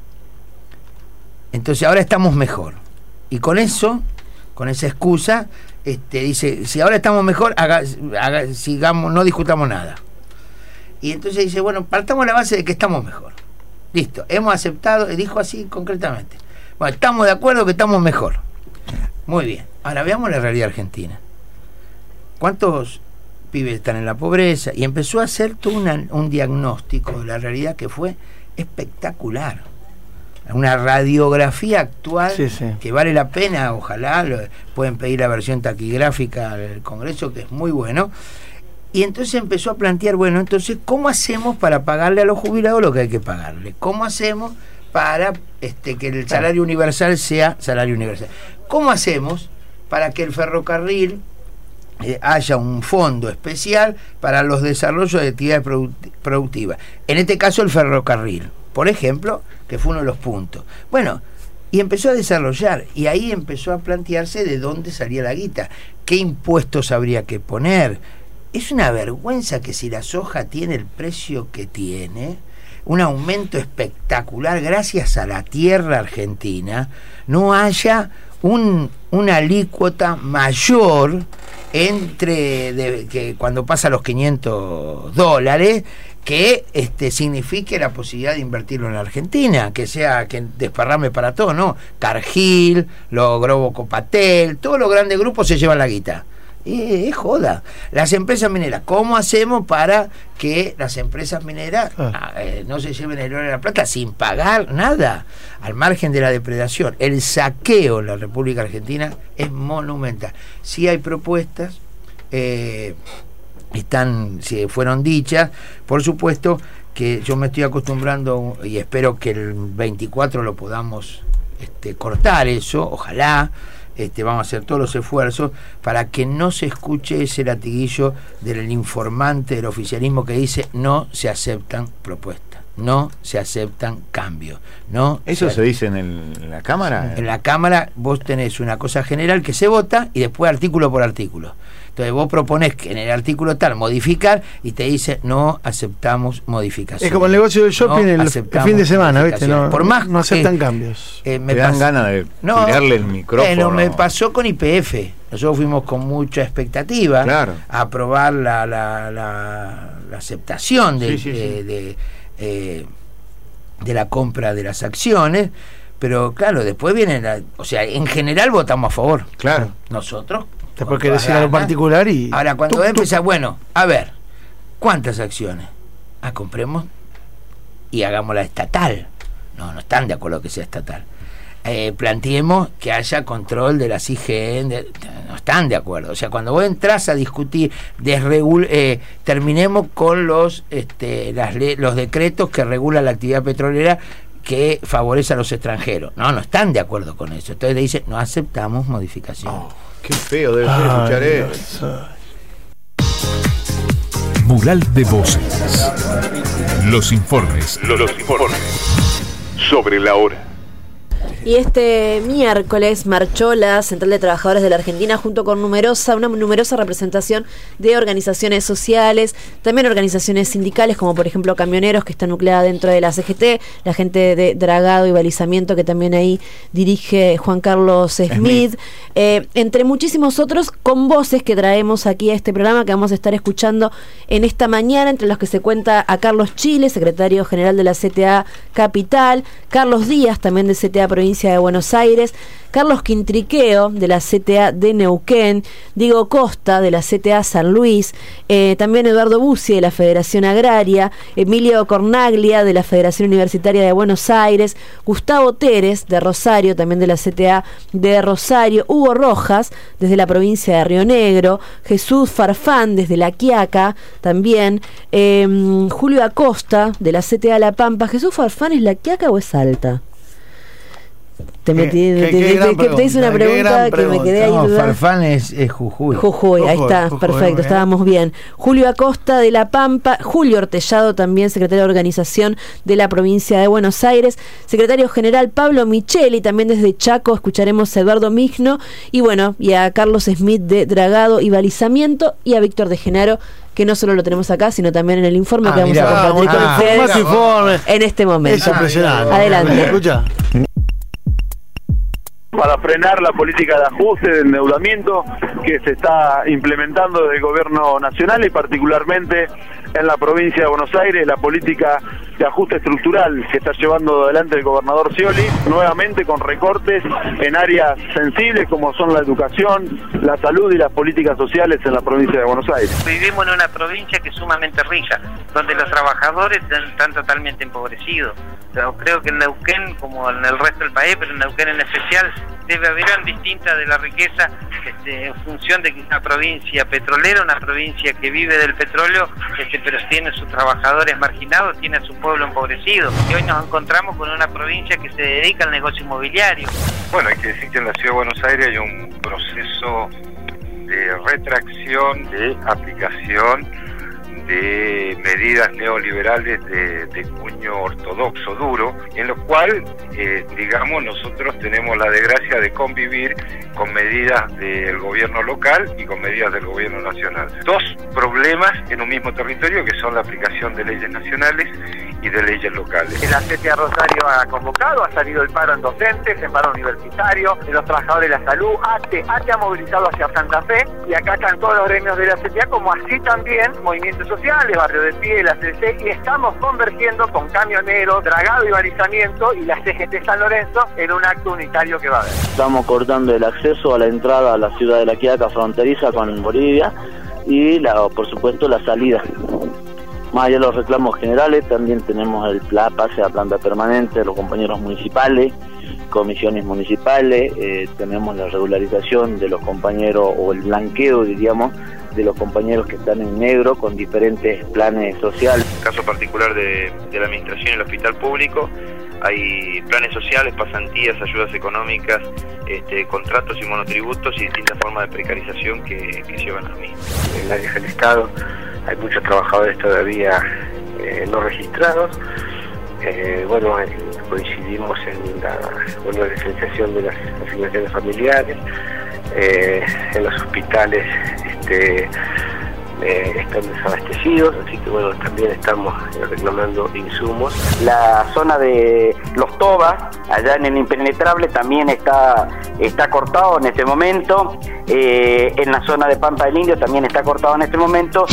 Entonces ahora estamos mejor. Y con esa excusa, dice, si ahora estamos mejor, sigamos, no discutamos nada. Y entonces dice, bueno, partamos la base de que estamos mejor. Listo, hemos aceptado, dijo así concretamente. Bueno, estamos de acuerdo que estamos mejor. Muy bien. Ahora veamos la realidad argentina. ¿Cuántos pibes están en la pobreza? Y empezó a hacer todo un diagnóstico de la realidad que fue espectacular. Una radiografía actual que vale la pena, ojalá, pueden pedir la versión taquigráfica del Congreso, que es muy bueno. Y entonces empezó a plantear, bueno, entonces, ¿cómo hacemos para pagarle a los jubilados lo que hay que pagarle? ¿Cómo hacemos para que el salario universal sea salario universal? ¿Cómo hacemos para que el ferrocarril haya un fondo especial para los desarrollos de actividades productivas? En este caso, el ferrocarril, por ejemplo, que fue uno de los puntos. Bueno, y empezó a desarrollar, y ahí empezó a plantearse de dónde salía la guita, qué impuestos habría que poner. Es una vergüenza que si la soja tiene el precio que tiene, un aumento espectacular gracias a la tierra argentina, no haya una alícuota mayor que cuando pasa los $500 que signifique la posibilidad de invertirlo en la Argentina, que sea que desparrame para todo, ¿no? Cargill, los Grobo Copatel, todos los grandes grupos se llevan la guita. Es joda. Las empresas mineras, ¿cómo hacemos para que las empresas mineras no se lleven el oro y la plata sin pagar nada? Al margen de la depredación, el saqueo en la República Argentina es monumental. Sí hay propuestas, si fueron dichas, por supuesto que yo me estoy acostumbrando y espero que el 24 lo podamos cortar eso, ojalá. Vamos a hacer todos los esfuerzos para que no se escuche ese latiguillo del informante del oficialismo que dice no se aceptan propuestas, no se aceptan cambios. ¿Eso se dice en la Cámara? En la Cámara vos tenés una cosa general que se vota y después artículo por artículo. Entonces vos proponés que en el artículo tal modificar y te dice no aceptamos modificaciones. Es como el negocio del shopping el fin de semana, ¿viste? Por más no aceptan cambios. Me dan ganas de tirarle el micrófono. Me pasó con YPF. Nosotros fuimos con mucha expectativa a aprobar la aceptación de la compra de las acciones. Pero claro, después viene en general votamos a favor. Claro. Nosotros. Después que decir algo particular y... Ahora, cuando empieza, a ver, ¿cuántas acciones? Compremos y hagámosla estatal. No están de acuerdo que sea estatal. Planteemos que haya control de las IGN, no están de acuerdo. O sea, cuando vos entras a discutir, terminemos con los decretos que regulan la actividad petrolera que favorece a los extranjeros. No están de acuerdo con eso. Entonces dicen, no aceptamos modificaciones. Qué feo debe ser escuchar eso. Mural de voces. Los informes sobre la hora. Y este miércoles marchó la Central de Trabajadores de la Argentina junto con una numerosa representación de organizaciones sociales, también organizaciones sindicales como por ejemplo Camioneros, que está nucleada dentro de la CGT, la gente de Dragado y Balizamiento que también ahí dirige Juan Carlos Smith, entre muchísimos otros, con voces que traemos aquí a este programa que vamos a estar escuchando en esta mañana, entre los que se cuenta a Carlos Chile, secretario general de la CTA Capital, Carlos Díaz, también de CTA Provincia de Buenos Aires, Carlos Quintriqueo de la CTA de Neuquén, Diego Costa de la CTA San Luis, también Eduardo Bussi de la Federación Agraria, Emilio Cornaglia de la Federación Universitaria de Buenos Aires, Gustavo Teres de Rosario, también de la CTA de Rosario, Hugo Rojas desde la provincia de Río Negro, Jesús Farfán desde La Quiaca, también Julio Acosta de la CTA La Pampa. ¿Jesús Farfán es La Quiaca o es Salta? Te hice una pregunta que me quedé ahí. Farfán es Jujuy. Ahí está, perfecto, estábamos bien. Julio Acosta de La Pampa, Julio Ortellado, también secretario de organización de la provincia de Buenos Aires, secretario general Pablo Micheli, también desde Chaco escucharemos a Eduardo Migno, y a Carlos Smith de Dragado y Balizamiento, y a Víctor de Genaro, que no solo lo tenemos acá, sino también en el informe que vamos a compartir con ustedes en este momento. Es impresionante. Adelante. Escucha. Para frenar la política de ajuste, de endeudamiento que se está implementando desde el gobierno nacional y particularmente en la provincia de Buenos Aires, la política de ajuste estructural que está llevando adelante el gobernador Scioli, nuevamente con recortes en áreas sensibles como son la educación, la salud y las políticas sociales en la provincia de Buenos Aires. Vivimos en una provincia que es sumamente rica, donde los trabajadores están totalmente empobrecidos. Yo creo que en Neuquén, como en el resto del país, pero en Neuquén en especial, debe haber distinta de la riqueza en función de que es una provincia petrolera, una provincia que vive del petróleo, pero tiene sus trabajadores marginados, tiene a su pueblo empobrecido. Y hoy nos encontramos con una provincia que se dedica al negocio inmobiliario. Bueno, hay que decir que en la Ciudad de Buenos Aires hay un proceso de retracción, de aplicación de medidas neoliberales de cuño ortodoxo duro, en lo cual, nosotros tenemos la desgracia de convivir con medidas del gobierno local y con medidas del gobierno nacional. Dos problemas en un mismo territorio que son la aplicación de leyes nacionales y de leyes locales. La CTA Rosario ha convocado, ha salido el paro en docentes, el paro universitario, de los trabajadores de la salud, ATE ha movilizado hacia Santa Fe, y acá están todos los gremios de la CTA, como así también movimientos sociales, Barrio de Pie, la CDC, y estamos convergiendo con camioneros, dragado y balizamiento y la CGT San Lorenzo en un acto unitario que va a haber. Estamos cortando el acceso a la entrada a la ciudad de La Quiaca fronteriza con Bolivia y por supuesto la salida. Más allá de los reclamos generales, también tenemos el pase a planta permanente de los compañeros municipales, comisiones municipales, tenemos la regularización de los compañeros, o el blanqueo, diríamos, de los compañeros que están en negro con diferentes planes sociales. Caso particular de la administración y el hospital público, hay planes sociales, pasantías, ayudas económicas, contratos y monotributos y distintas formas de precarización que llevan a mí. En áreas del Estado hay muchos trabajadores todavía no registrados. Coincidimos en la diferenciación de las asignaciones familiares. En los hospitales están desabastecidos, así que también estamos reclamando insumos. La zona de Los Tobas, allá en el Impenetrable, también está cortado en este momento. En la zona de Pampa del Indio también está cortado en este momento.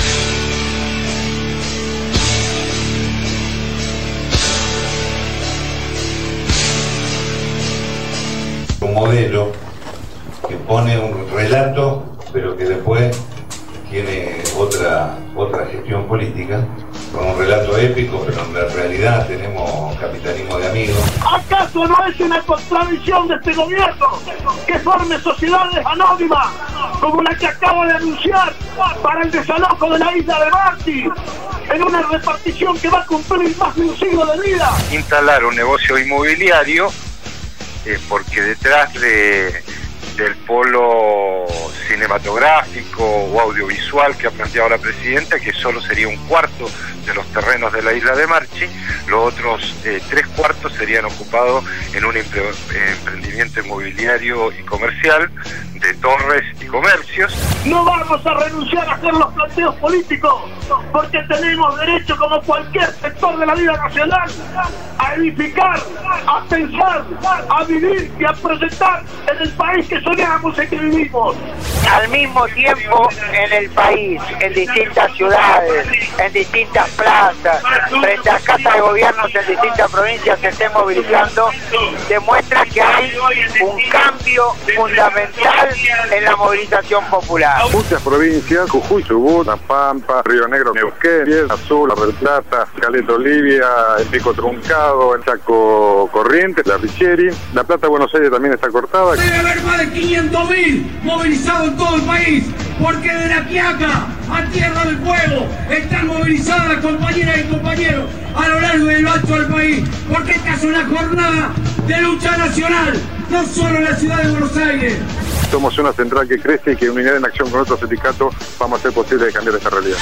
Un modelo que pone un relato, pero que después tiene otra gestión política, con un relato épico, pero en realidad tenemos capitalismo de amigos. ¿Acaso no es una contradicción de este gobierno que forme sociedades anónimas como la que acaba de anunciar para el desalojo de la isla de Martí, en una repartición que va a cumplir más de un siglo de vida? Instalar un negocio inmobiliario, porque detrás del polo cinematográfico o audiovisual que ha planteado la presidenta, que solo sería un cuarto de los terrenos de la isla de Marchi, los otros 3/4 serían ocupados en un emprendimiento inmobiliario y comercial de torres y comercios. No vamos a renunciar a hacer los planteos políticos, porque tenemos derecho, como cualquier sector de la vida nacional, a edificar, a pensar, a vivir y a proyectar en el país que soñamos y que vivimos. Al mismo tiempo, en el país, en distintas ciudades, en distintas plazas, frente a casas de gobiernos en distintas provincias se estén movilizando, demuestra que hay un cambio fundamental en la movilización popular. Muchas provincias, Jujuy, Chubut, La Pampa, Río Negro, Neuquén, Piedra Azul, La del Plata, Caleta Olivia, el Pico Truncado, el Chaco Corrientes, La Picheri, La Plata, Buenos Aires también está cortada. Debe haber más de 500.000 movilizados en todo el país, porque de La Quiaca a Tierra del Fuego están movilizadas las compañeras y compañeros a lo largo y del ancho del país, porque esta es una jornada de lucha nacional, no solo en la ciudad de Buenos Aires. Somos una central que crece y que unidad en acción con otros sindicatos vamos a hacer posible cambiar esta realidad.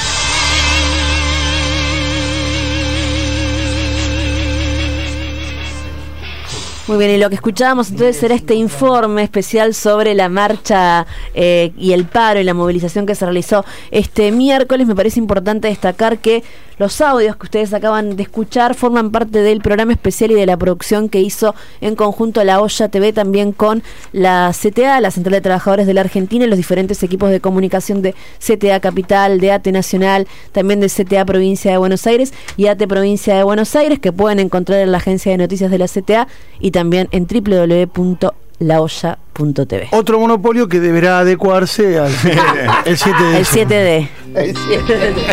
Muy bien, y lo que escuchábamos entonces era este informe especial sobre la marcha y el paro y la movilización que se realizó este miércoles. Me parece importante destacar que los audios que ustedes acaban de escuchar forman parte del programa especial y de la producción que hizo en conjunto La Olla TV, también con la CTA, la Central de Trabajadores de la Argentina, y los diferentes equipos de comunicación de CTA Capital, de ATE Nacional, también de CTA Provincia de Buenos Aires y ATE Provincia de Buenos Aires, que pueden encontrar en la agencia de noticias de la CTA y también en www.laolla.tv. Otro monopolio que deberá adecuarse al el 7D. El 7D. El 7D.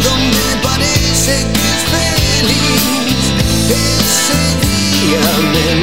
Ese día me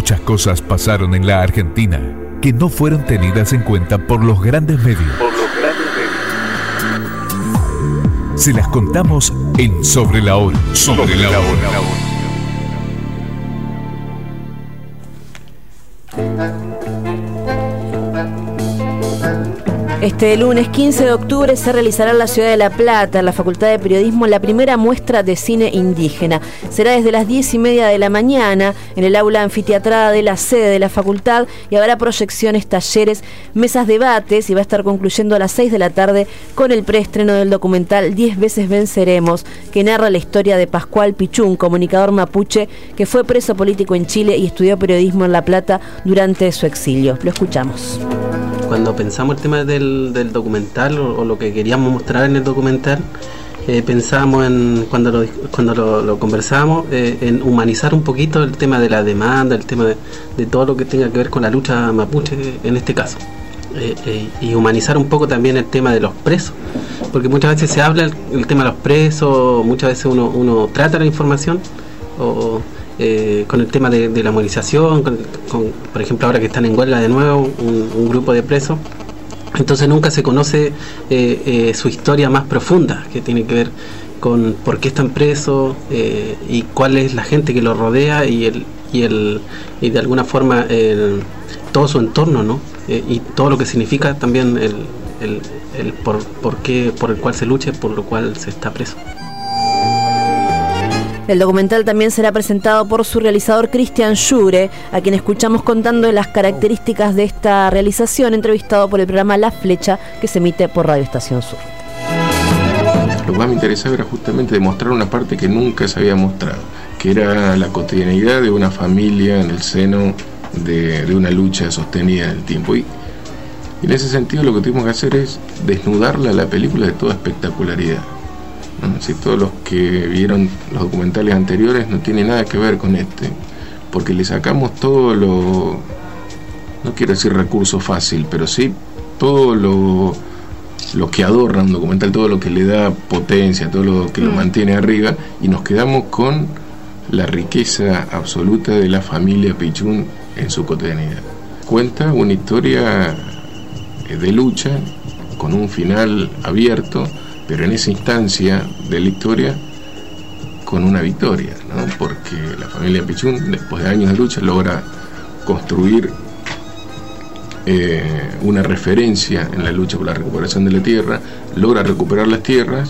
Muchas cosas pasaron en la Argentina que no fueron tenidas en cuenta por los grandes medios. Se las contamos en Sobre la Hora. Sobre la Hora. Este lunes 15 de octubre se realizará en la ciudad de La Plata, en la Facultad de Periodismo, la primera muestra de cine indígena. Será desde las 10:30 de la mañana en el aula anfiteatrada de la sede de la facultad y habrá proyecciones, talleres, mesas, debates y va a estar concluyendo a las 6 de la tarde con el preestreno del documental 10 veces venceremos, que narra la historia de Pascual Pichún, comunicador mapuche que fue preso político en Chile y estudió periodismo en La Plata durante su exilio. Lo escuchamos. Cuando pensamos el tema del documental o lo que queríamos mostrar en el documental, pensábamos en, cuando lo conversábamos, en humanizar un poquito el tema de la demanda, el tema de todo lo que tenga que ver con la lucha mapuche en este caso. Y humanizar un poco también el tema de los presos, porque muchas veces se habla el tema de los presos, muchas veces uno trata la información con el tema de la movilización, por ejemplo ahora que están en huelga de nuevo un grupo de presos, entonces nunca se conoce su historia más profunda, que tiene que ver con por qué están presos y cuál es la gente que los rodea y de alguna forma todo su entorno, ¿no? Y todo lo que significa también el por el cual se lucha, por lo cual se está preso. El documental también será presentado por su realizador Cristian Llure, a quien escuchamos contando las características de esta realización, entrevistado por el programa La Flecha, que se emite por Radio Estación Sur. Lo que más me interesaba era justamente demostrar una parte que nunca se había mostrado, que era la cotidianidad de una familia en el seno de una lucha sostenida en el tiempo. Y en ese sentido lo que tuvimos que hacer es desnudarla a la película de toda espectacularidad. Si todos los que vieron los documentales anteriores no tiene nada que ver con este, porque le sacamos todo lo, no quiero decir recurso fácil, pero sí todo lo que adorna un documental, todo lo que le da potencia, todo lo que lo mantiene arriba, y nos quedamos con la riqueza absoluta de la familia Pichún en su cotidianidad. Cuenta una historia de lucha con un final abierto, pero en esa instancia de la historia con una victoria, ¿no? Porque la familia Pichún, después de años de lucha, logra construir una referencia en la lucha por la recuperación de la tierra, logra recuperar las tierras.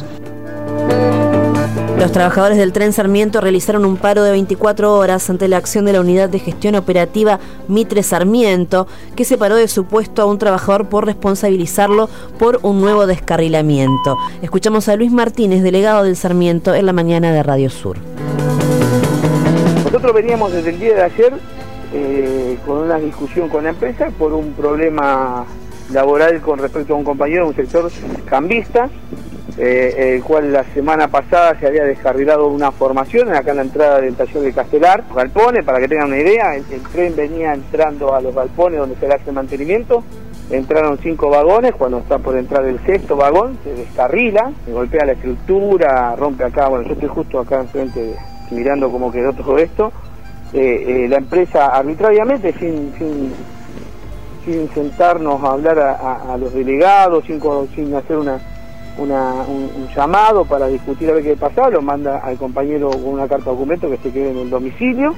Los trabajadores del Tren Sarmiento realizaron un paro de 24 horas ante la acción de la Unidad de Gestión Operativa Mitre Sarmiento, que separó de su puesto a un trabajador por responsabilizarlo por un nuevo descarrilamiento. Escuchamos a Luis Martínez, delegado del Sarmiento, en la mañana de Radio Sur. Nosotros veníamos desde el día de ayer con una discusión con la empresa por un problema laboral con respecto a un compañero de un sector cambista, el cual la semana pasada se había descarrilado una formación acá en la entrada del taller de Castelar, galpones, para que tengan una idea. El tren venía entrando a los galpones donde se le hace mantenimiento, entraron 5 vagones, cuando está por entrar el 6º vagón se descarrila, se golpea la estructura, rompe acá, bueno, yo estoy justo acá enfrente mirando cómo quedó todo esto. La empresa arbitrariamente, sin sentarnos a hablar a los delegados, sin hacer un llamado para discutir a ver qué pasaba, lo manda al compañero con una carta de documento que se quede en el domicilio.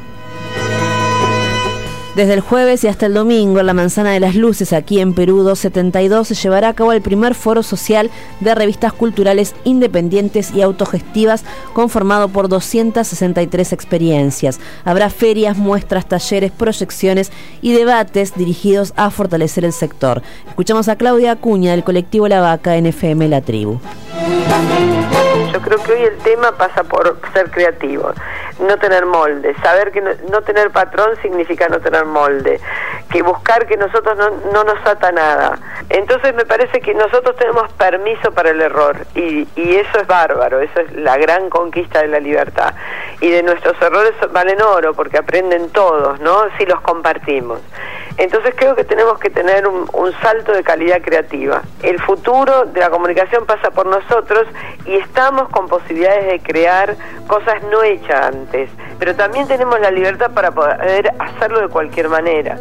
Desde el jueves y hasta el domingo, en la Manzana de las Luces, aquí en Perú 272, se llevará a cabo el primer foro social de revistas culturales independientes y autogestivas, conformado por 263 experiencias. Habrá ferias, muestras, talleres, proyecciones y debates dirigidos a fortalecer el sector. Escuchamos a Claudia Acuña, del colectivo La Vaca, en FM La Tribu. Yo creo que hoy el tema pasa por ser creativo, no tener molde, saber que no tener patrón significa no tener molde, que buscar que nosotros no nos ata nada. Entonces me parece que nosotros tenemos permiso para el error y eso es bárbaro, eso es la gran conquista de la libertad. Y de nuestros errores valen oro porque aprenden todos, ¿no? Si los compartimos. Entonces creo que tenemos que tener un salto de calidad creativa. El futuro de la comunicación pasa por nosotros y estamos con posibilidades de crear cosas no hechas antes. pero también tenemos la libertad para poder hacerlo de cualquier manera.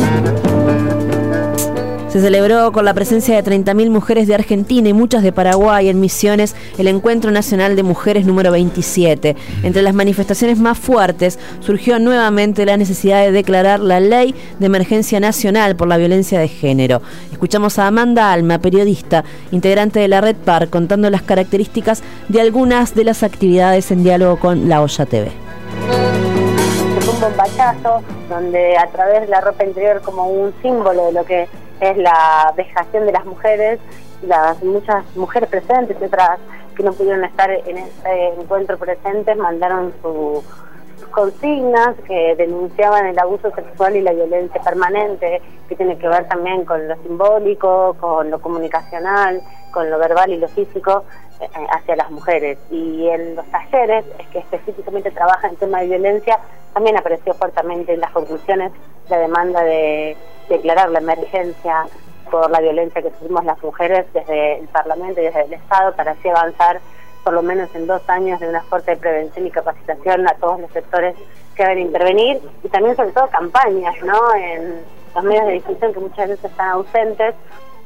Se celebró con la presencia de 30.000 mujeres de Argentina y muchas de Paraguay en Misiones el Encuentro Nacional de Mujeres número 27. Entre las manifestaciones más fuertes surgió nuevamente la necesidad de declarar la Ley de Emergencia Nacional por la Violencia de Género. Escuchamos a Amanda Alma, periodista, integrante de la Red Par, contando las características de algunas de las actividades en diálogo con La Olla TV. Un bombachazo donde a través de la ropa interior como un símbolo de lo que es la vejación de las mujeres, muchas mujeres presentes y otras que no pudieron estar en este encuentro presentes mandaron sus consignas que denunciaban el abuso sexual y la violencia permanente, que tiene que ver también con lo simbólico, con lo comunicacional, con lo verbal y lo físico hacia las mujeres. Y en los talleres, que específicamente trabajan en tema de violencia, también apareció fuertemente en las conclusiones la demanda de declarar la emergencia por la violencia que sufrimos las mujeres desde el Parlamento y desde el Estado, para así avanzar por lo menos en 2 años de una fuerte prevención y capacitación a todos los sectores que deben intervenir, y también sobre todo campañas, ¿no?, en los medios de difusión que muchas veces están ausentes.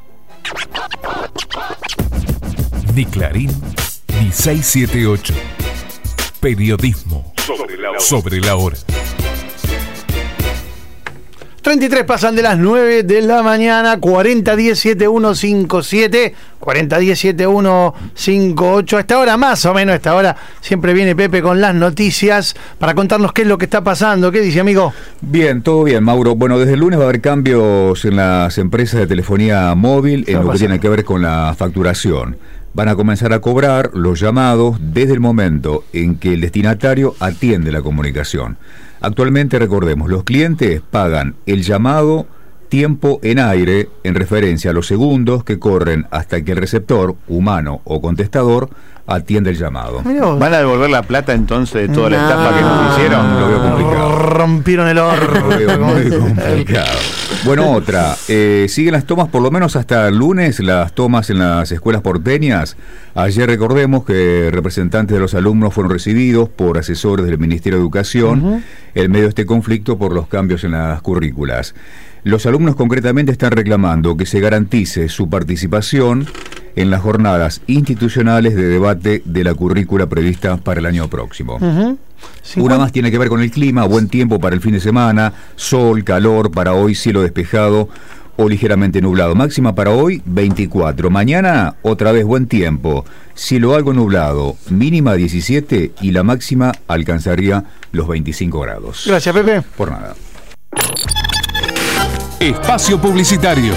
Ni Clarín, ni 678. Periodismo sobre la hora. 33 pasan de las 9 de la mañana, 40107157, 40107158. A esta hora, más o menos a esta hora, siempre viene Pepe con las noticias para contarnos qué es lo que está pasando. ¿Qué dice, amigo? Bien, todo bien, Mauro. Bueno, desde el lunes va a haber cambios en las empresas de telefonía móvil en lo que tiene que ver con la facturación. Van a comenzar a cobrar los llamados desde el momento en que el destinatario atiende la comunicación. Actualmente, recordemos, los clientes pagan el llamado tiempo en aire en referencia a los segundos que corren hasta que el receptor, humano o contestador, atiende el llamado. ¿Van a devolver la plata entonces de toda la estafa que nos hicieron? Lo veo complicado. Rompieron el horno. Lo veo muy complicado. Bueno, otra. Siguen las tomas por lo menos hasta el lunes, las tomas en las escuelas porteñas. Ayer recordemos que representantes de los alumnos fueron recibidos por asesores del Ministerio de Educación en medio de este conflicto por los cambios en las currículas. Los alumnos concretamente están reclamando que se garantice su participación en las jornadas institucionales de debate de la currícula prevista para el año próximo. Una más tiene que ver con el clima, buen tiempo para el fin de semana, sol, calor, para hoy cielo despejado o ligeramente nublado. Máxima para hoy 24, mañana otra vez buen tiempo, cielo algo nublado, mínima 17 y la máxima alcanzaría los 25 grados. Gracias, Pepe. Por nada. Espacio publicitario.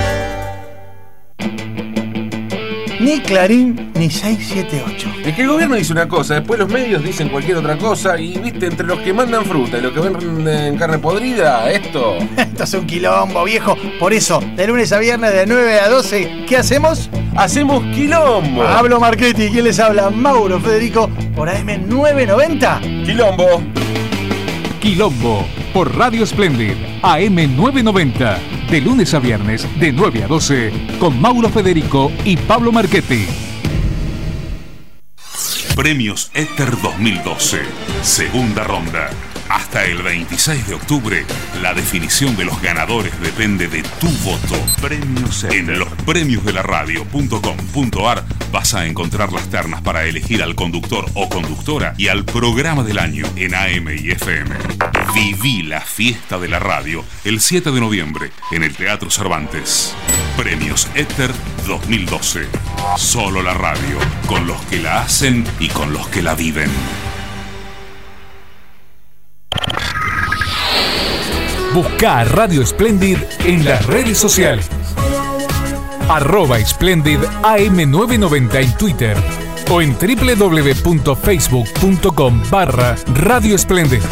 Ni Clarín, ni 678. Es que el gobierno dice una cosa, después los medios dicen cualquier otra cosa, y viste, entre los que mandan fruta y los que venden carne podrida, esto es un quilombo, viejo. Por eso, de lunes a viernes de 9 a 12, ¿qué hacemos? ¡Hacemos quilombo! Pablo Marchetti, ¿quién les habla? Mauro Federico, por AM990. ¡Quilombo! Quilombo, por Radio Splendid, AM990, de lunes a viernes, de 9 a 12, con Mauro Federico y Pablo Marchetti. Premios Éter 2012, segunda ronda. Hasta el 26 de octubre, la definición de los ganadores depende de tu voto. Premios Éter. En lospremiosdelaradio.com.ar vas a encontrar las ternas para elegir al conductor o conductora y al programa del año en AM y FM. Viví la fiesta de la radio el 7 de noviembre en el Teatro Cervantes. Premios Éter 2012. Solo la radio, con los que la hacen y con los que la viven. Busca a Radio Splendid en las redes sociales. @Splendid AM990 en Twitter o en www.facebook.com/Radio Splendid.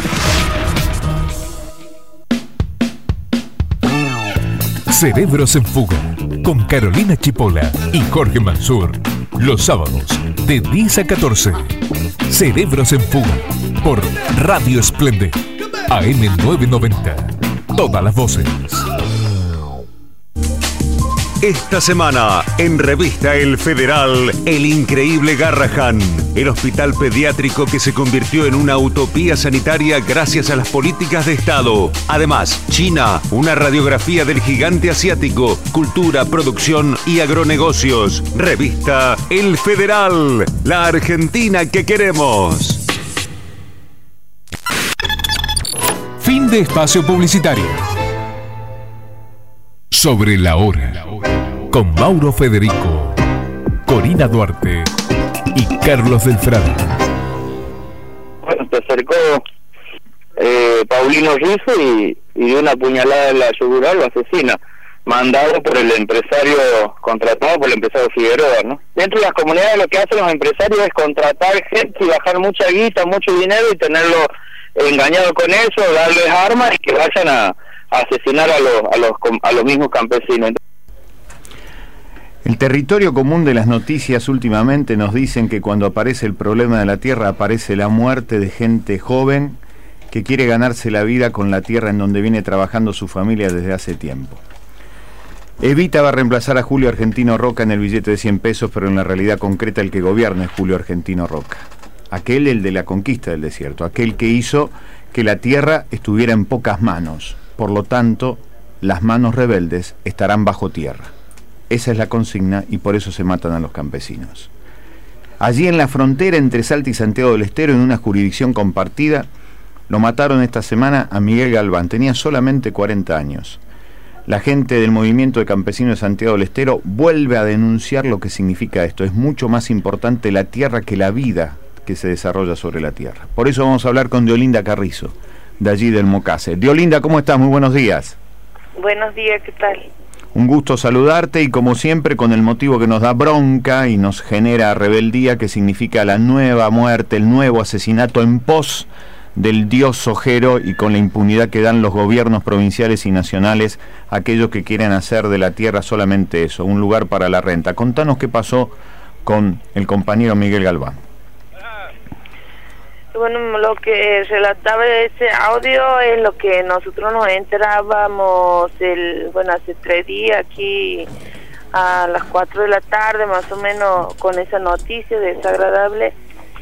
Cerebros en Fuga, con Carolina Chipola y Jorge Mansur. Los sábados, de 10 a 14. Cerebros en Fuga, por Radio Splendid. AM990. Todas las voces. Esta semana, en Revista El Federal, el increíble Garrahan, el hospital pediátrico que se convirtió en una utopía sanitaria gracias a las políticas de Estado. Además, China, una radiografía del gigante asiático, cultura, producción y agronegocios. Revista El Federal, la Argentina que queremos. Fin de espacio publicitario. Sobre la hora, con Mauro Federico, Corina Duarte y Carlos del Frade. Bueno, se acercó Paulino Rizo y de una puñalada en la yugular lo asesina, mandado por el empresario, contratado por el empresario Figueroa, ¿no? Dentro de las comunidades lo que hacen los empresarios es contratar gente y bajar mucha guita, mucho dinero y tenerlo engañado con eso, darles armas y que vayan a asesinar a los mismos campesinos. El territorio común de las noticias últimamente nos dicen que cuando aparece el problema de la tierra aparece la muerte de gente joven que quiere ganarse la vida con la tierra en donde viene trabajando su familia desde hace tiempo. Evita va a reemplazar a Julio Argentino Roca en el billete de 100 pesos, pero en la realidad concreta el que gobierna es Julio Argentino Roca. Aquel, el de la conquista del desierto, aquel que hizo que la tierra estuviera en pocas manos. Por lo tanto, las manos rebeldes estarán bajo tierra. Esa es la consigna y por eso se matan a los campesinos. Allí en la frontera entre Salta y Santiago del Estero, en una jurisdicción compartida, lo mataron esta semana a Miguel Galván. Tenía solamente 40 años. La gente del movimiento de campesinos de Santiago del Estero vuelve a denunciar lo que significa esto. Es mucho más importante la tierra que la vida que se desarrolla sobre la tierra. Por eso vamos a hablar con Deolinda Carrizo, de allí del Mocase. Deolinda, ¿cómo estás? Muy buenos días. Buenos días, ¿qué tal? Un gusto saludarte y como siempre con el motivo que nos da bronca y nos genera rebeldía, que significa la nueva muerte, el nuevo asesinato en pos del dios ojero y con la impunidad que dan los gobiernos provinciales y nacionales a aquellos que quieren hacer de la tierra solamente eso, un lugar para la renta. Contanos qué pasó con el compañero Miguel Galván. Bueno, lo que relataba ese audio es lo que nosotros nos enterábamos hace 3 días aquí a las 4 de la tarde más o menos con esa noticia desagradable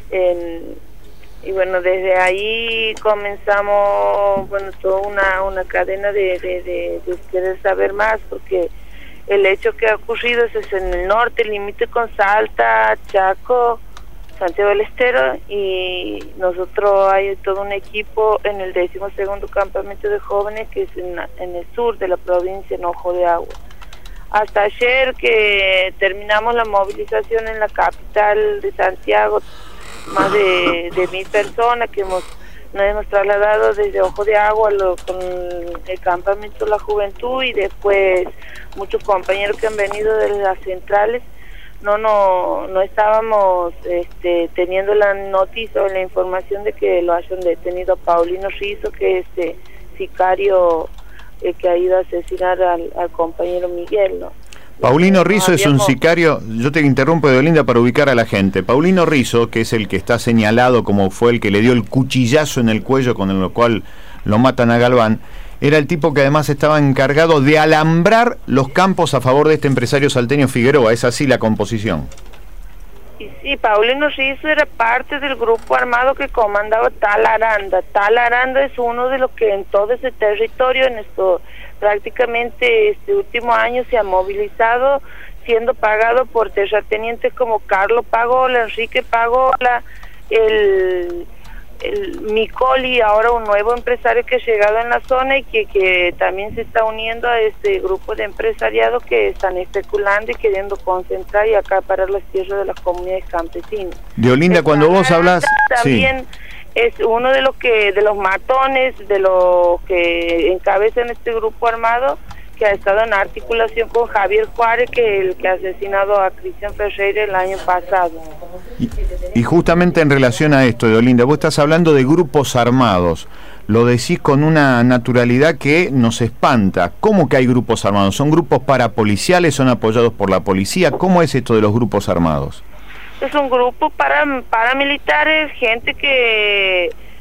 y bueno, desde ahí comenzamos toda una cadena de querer saber más, porque el hecho que ha ocurrido es en el norte, el límite con Salta, Chaco, Santiago del Estero, y nosotros hay todo un equipo en el 12º campamento de jóvenes que es en el sur de la provincia, en Ojo de Agua. Hasta ayer que terminamos la movilización en la capital de Santiago, más de 1.000 personas que nos hemos trasladado desde Ojo de Agua con el campamento de la juventud, y después muchos compañeros que han venido de las centrales. No estábamos teniendo la noticia o la información de que lo hayan detenido a Paulino Rizo, que es sicario que ha ido a asesinar al compañero Miguel, ¿no? Paulino Rizo es un sicario. Yo te interrumpo, Deolinda, para ubicar a la gente. Paulino Rizo, que es el que está señalado como fue el que le dio el cuchillazo en el cuello con el cual lo matan a Galván, era el tipo que además estaba encargado de alambrar los campos a favor de este empresario salteño Figueroa. ¿Es así la composición? Y sí, Paulino Rizo era parte del grupo armado que comandaba Tal Aranda. Tal Aranda es uno de los que en todo ese territorio, en esto prácticamente este último año, se ha movilizado, siendo pagado por terratenientes como Carlos Pagola, Enrique Pagola, el Micoli, ahora un nuevo empresario que ha llegado en la zona y que también se está uniendo a este grupo de empresariado que están especulando y queriendo concentrar y acaparar las tierras de las comunidades campesinas. Deolinda, cuando vos hablas también es uno de los matones, de los que encabezan este grupo armado, que ha estado en articulación con Javier Juárez, que el que ha asesinado a Cristian Ferreira el año pasado. Y justamente en relación a esto, Deolinda, vos estás hablando de grupos armados. Lo decís con una naturalidad que nos espanta. ¿Cómo que hay grupos armados? ¿Son grupos parapoliciales? ¿Son apoyados por la policía? ¿Cómo es esto de los grupos armados? Es un grupo paramilitares, gente que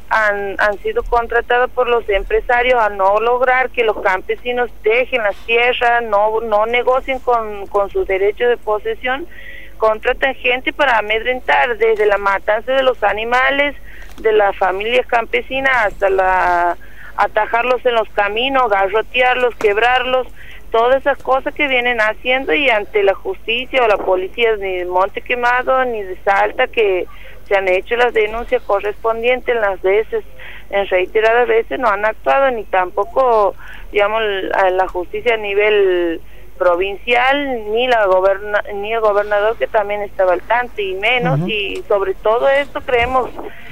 han sido contratados por los empresarios a no lograr que los campesinos dejen las tierras, no negocien con sus derechos de posesión. Contratan gente para amedrentar desde la matanza de los animales, de las familias campesinas, hasta atajarlos en los caminos, garrotearlos, quebrarlos, todas esas cosas que vienen haciendo, y ante la justicia o la policía ni de Monte Quemado ni de Salta, que se han hecho las denuncias correspondientes en reiteradas veces, no han actuado, ni tampoco, digamos, la justicia a nivel provincial, ni el gobernador, que también estaba al tanto, y menos. Y sobre todo esto creemos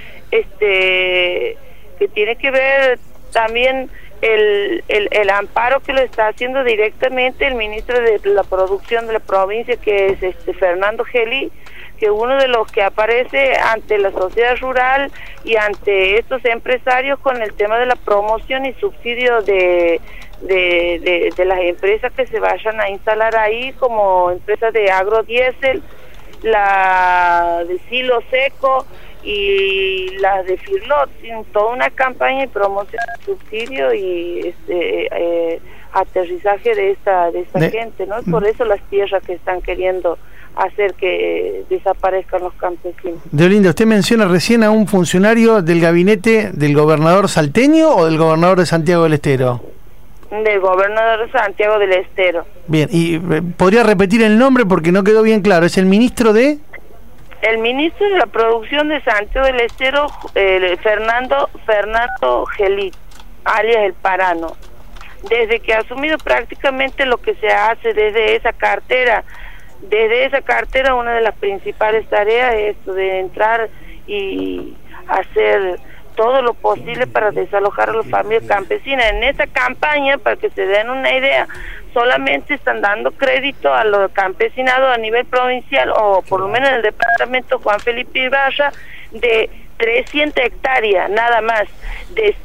que tiene que ver también el amparo que lo está haciendo directamente el ministro de la producción de la provincia, que es Fernando Geli, que uno de los que aparece ante la sociedad rural y ante estos empresarios con el tema de la promoción y subsidio de las empresas que se vayan a instalar ahí, como empresas de agrodiesel, la de silo seco y las de Firlot, sin toda una campaña de promoción, subsidio y aterrizaje de esta gente, ¿no? Por eso las tierras que están queriendo hacer que desaparezcan los campesinos. Deolinda, usted menciona recién a un funcionario del gabinete del gobernador salteño o del gobernador de Santiago del Estero. Del gobernador de Santiago del Estero. Bien, y podría repetir el nombre porque no quedó bien claro. ¿Es el ministro de...? El ministro de la producción de Santiago del Estero, Fernando Gelit, alias El Parano. Desde que ha asumido prácticamente lo que se hace desde esa cartera, una de las principales tareas es esto de entrar y hacer todo lo posible para desalojar a las familias campesinas. En esta campaña, para que se den una idea, solamente están dando crédito a los campesinados a nivel provincial, o por lo menos en el departamento Juan Felipe Ibarra, de 300 hectáreas, nada más, de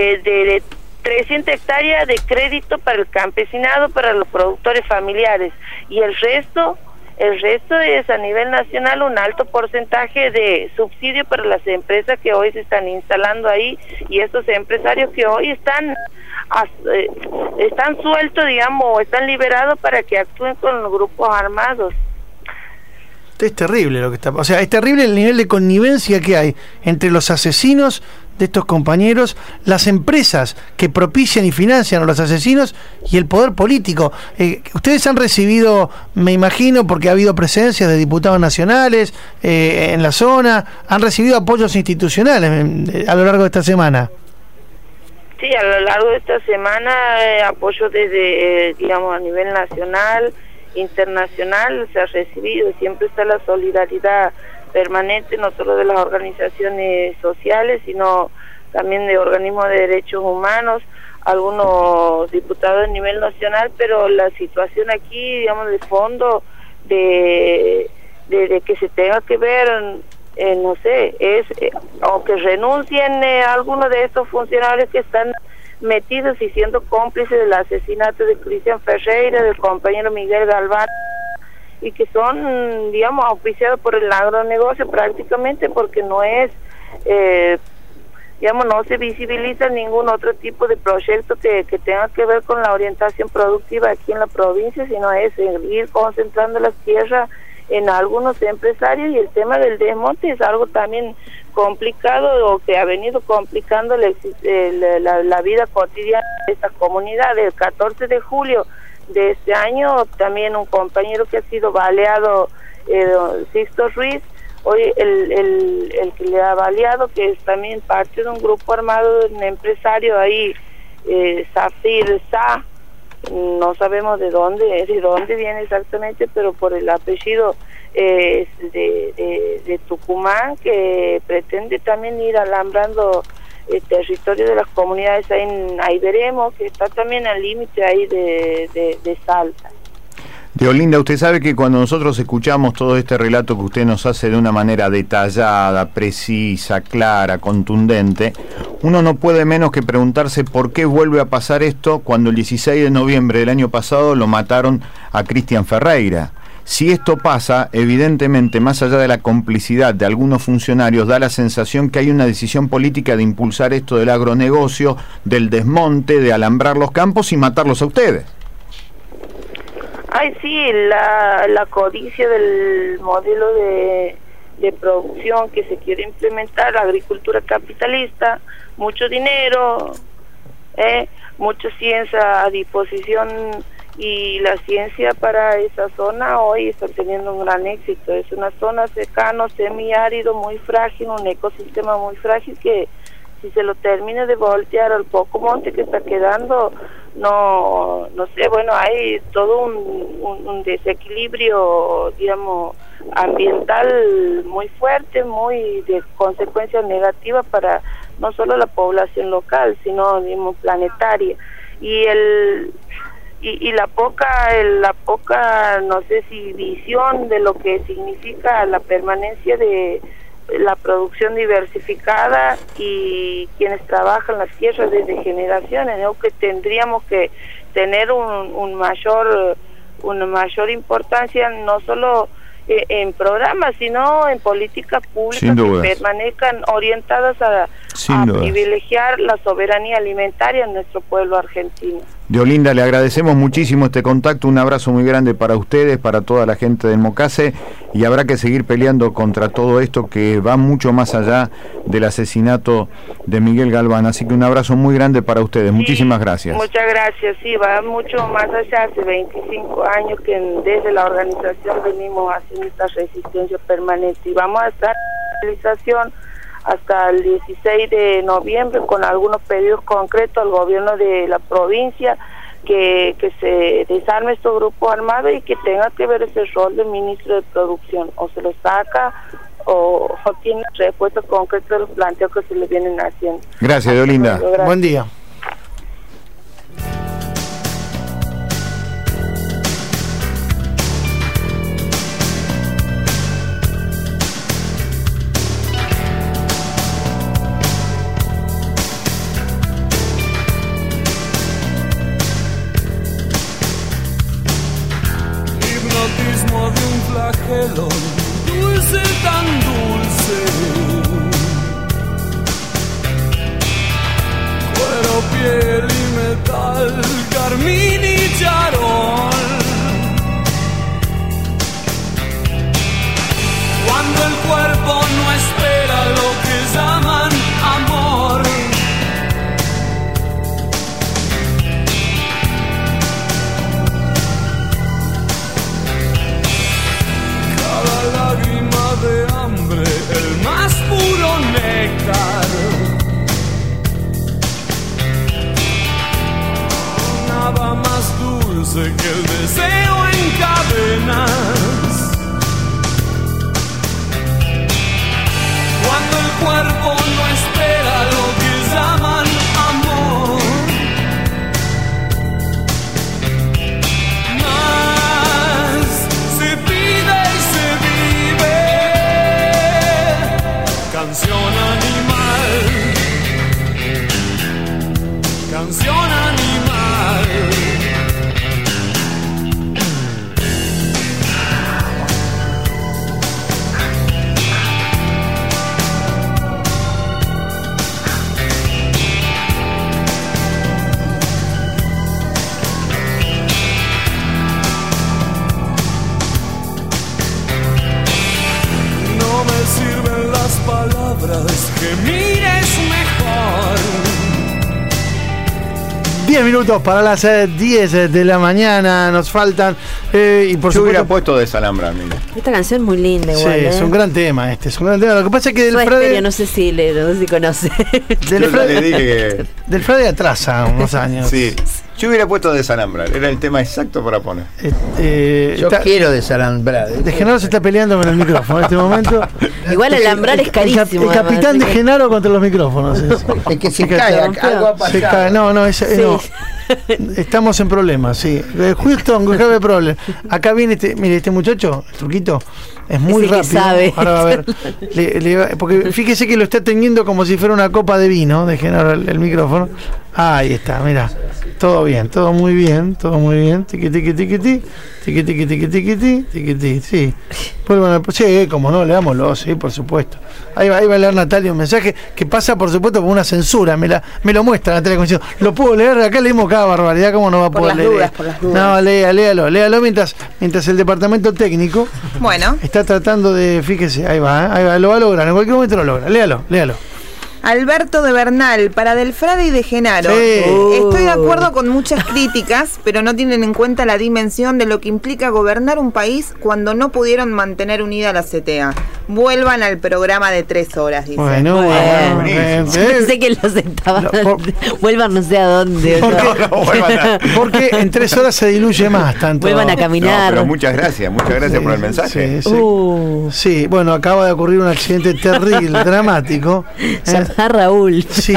300 hectáreas de crédito para el campesinado, para los productores familiares, y el resto es a nivel nacional un alto porcentaje de subsidio para las empresas que hoy se están instalando ahí, y estos empresarios que hoy están sueltos, digamos, o están liberados para que actúen con los grupos armados. Es terrible lo que está, o sea, es terrible el nivel de connivencia que hay entre los asesinos de estos compañeros, las empresas que propician y financian a los asesinos y el poder político. Ustedes han recibido, me imagino, porque ha habido presencias de diputados nacionales en la zona, han recibido apoyos institucionales a lo largo de esta semana. Sí, a lo largo de esta semana apoyo desde, digamos, a nivel nacional, internacional se ha recibido. Siempre está la solidaridad permanente, no solo de las organizaciones sociales, sino también de organismos de derechos humanos, algunos diputados a nivel nacional, pero la situación aquí, digamos, de fondo, de que se tenga que ver, no sé, es o que renuncien algunos de estos funcionarios que están metidos y siendo cómplices del asesinato de Cristian Ferreira, del compañero Miguel Galván, y que son, digamos, auspiciados por el agronegocio prácticamente, porque no es, digamos, no se visibiliza ningún otro tipo de proyecto que tenga que ver con la orientación productiva aquí en la provincia, sino es ir concentrando las tierras en algunos empresarios, y el tema del desmonte es algo también complicado, o que ha venido complicando la vida cotidiana de esta comunidad. El 14 de julio de este año, también un compañero que ha sido baleado, Sixto Ruiz, hoy el que le ha baleado, que es también parte de un grupo armado, un empresario ahí, Zafir Sa, no sabemos de dónde viene exactamente, pero por el apellido es de Tucumán, que pretende también ir alambrando el territorio de las comunidades ahí veremos, que está también al límite ahí de Salta. Deolinda, usted sabe que cuando nosotros escuchamos todo este relato que usted nos hace de una manera detallada, precisa, clara, contundente, uno no puede menos que preguntarse por qué vuelve a pasar esto cuando el 16 de noviembre del año pasado lo mataron a Cristian Ferreira. Si esto pasa, evidentemente, más allá de la complicidad de algunos funcionarios, da la sensación que hay una decisión política de impulsar esto del agronegocio, del desmonte, de alambrar los campos y matarlos a ustedes. Ay, sí, la codicia del modelo de producción que se quiere implementar, la agricultura capitalista, mucho dinero, mucha ciencia a disposición, y la ciencia para esa zona hoy está teniendo un gran éxito. Es una zona cercana, semiárido, muy frágil, un ecosistema muy frágil que si se lo termina de voltear al poco monte que está quedando, no sé, bueno, hay todo un desequilibrio, digamos, ambiental muy fuerte, muy de consecuencias negativas para no solo la población local, sino, digamos, planetaria. Y la poca, no sé si visión de lo que significa la permanencia de la producción diversificada y quienes trabajan las tierras desde generaciones, ¿no? Que tendríamos que tener una mayor importancia, no solo en programas, sino en políticas públicas que permanezcan orientadas a privilegiar la soberanía alimentaria en nuestro pueblo argentino. Deolinda, le agradecemos muchísimo este contacto, un abrazo muy grande para ustedes, para toda la gente del Mocase, y habrá que seguir peleando contra todo esto que va mucho más allá del asesinato de Miguel Galván, así que un abrazo muy grande para ustedes, muchísimas gracias. Muchas gracias, sí, va mucho más allá, hace 25 años que desde la organización venimos haciendo esta resistencia permanente, y vamos a estar en realización hasta el 16 de noviembre con algunos pedidos concretos al gobierno de la provincia que se desarme estos grupos armados y que tenga que ver ese rol de ministro de producción, o se lo saca o tiene respuestas concretas de los planteos que se le vienen haciendo. Gracias, Deolinda. Buen día. Dulce, tan dulce, cuero, piel y metal, carmín y charol. Cuando el cuerpo no espera lo que llaman amor, lágrima de hambre, el más puro néctar. Nada más dulce que el deseo en cadenas. Cuando el cuerpo no espera lo que llaman amor. Más se pide y se vive. Canción animal, canción animal. No me sirven las palabras, que mires mejor. 10 minutos para las 10 de la mañana nos faltan. Y por Yo hubiera supuesto, puesto Desalambrar, mira. Esta canción es muy linda igual. Sí, es un gran tema este, es un gran tema. Lo que pasa es que del Soda Frade, Stereo, no sé si conoce. del Frade atrasa unos años. Sí. Yo hubiera puesto Desalambrar, era el tema exacto para poner. Yo quiero Desalambrar. De Genaro se está peleando con el micrófono en este momento. Igual alambrar es carísimo. El capitán de Genaro contra los micrófonos. Es que se cae, algo ha Se pasado. cae, no, no. Estamos en problemas, sí. Houston, grave problema. Acá viene mire, este muchacho, el truquito, es muy Ese que rápido. sabe. Ahora va a ver. Porque fíjese que lo está teniendo como si fuera una copa de vino, de Genaro el micrófono. Ahí está, mira. Todo bien, todo muy bien, todo muy bien. Tiqui, tiqui, tiqui, tiqui. Tiqui, tiqui, tiqui, tiqui, tiqui, tiqui, tiqui, sí. Vuelvan sí, como no, leámoslo, sí, por supuesto. Ahí va a leer Natalia un mensaje que pasa, por supuesto, por una censura. Me lo muestra Natalia Conchito. Lo puedo leer, acá leímos cada barbaridad, ¿cómo no va a poder leer? Por las dudas. No, léalo mientras el departamento técnico está tratando de, fíjese, ahí va, lo va a lograr, en cualquier momento lo logra. Léalo. Alberto de Bernal, para Delfrade y de Genaro. Sí. Estoy de acuerdo con muchas críticas, pero no tienen en cuenta la dimensión de lo que implica gobernar un país cuando no pudieron mantener unida la CTA. Vuelvan al programa de 3 horas, dice. Bueno. Pensé que lo sentaba. Vuelvan no sé a dónde. Porque en 3 horas se diluye más tanto. Vuelvan a caminar. Pero muchas gracias por el mensaje. Sí, bueno, acaba de ocurrir un accidente terrible, dramático. A Raúl. Sí.